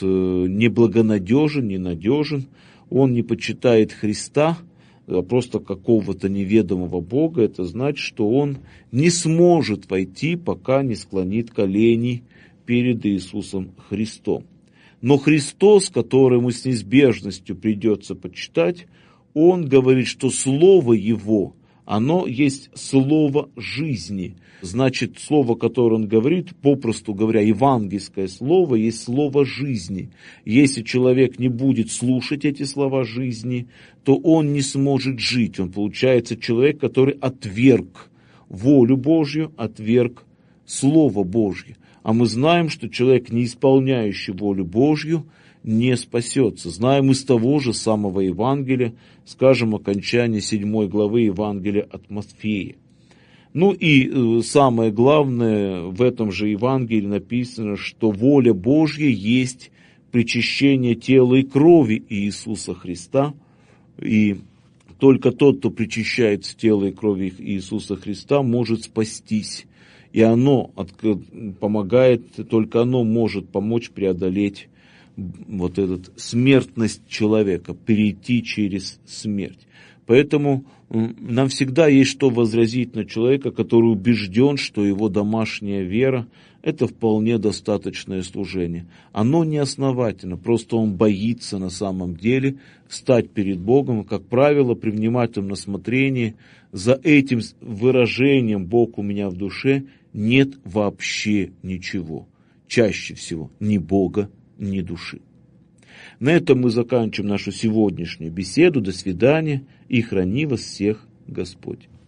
неблагонадежен, ненадежен, он не почитает Христа, а просто какого-то неведомого Бога. Это значит, что он не сможет войти, пока не склонит колени перед Иисусом Христом. Но Христос, которому с неизбежностью придется почитать, Он говорит, что Слово Его, оно есть Слово жизни. Значит, Слово, которое Он говорит, попросту говоря, евангельское Слово, есть Слово жизни. Если человек не будет слушать эти слова жизни, то он не сможет жить. Он получается человек, который отверг волю Божью, отверг Слово Божье. А мы знаем, что человек, не исполняющий волю Божью, не спасется. Знаем из того же самого Евангелия, скажем, окончания 7 главы Евангелия от Матфея. Ну и самое главное, в этом же Евангелии написано, что воля Божья есть причащение тела и крови Иисуса Христа. И только тот, кто причащается тела и крови Иисуса Христа, может спастись. И оно помогает, только оно может помочь преодолеть вот эту смертность человека, перейти через смерть. Поэтому нам всегда есть что возразить на человека, который убежден, что его домашняя вера – это вполне достаточное служение. Оно не основательно, просто он боится на самом деле встать перед Богом. И, как правило, при внимательном рассмотрении за этим выражением «Бог у меня в душе» нет вообще ничего. Чаще всего ни Бога, ни души. На этом мы заканчиваем нашу сегодняшнюю беседу. До свидания, и храни вас всех Господь.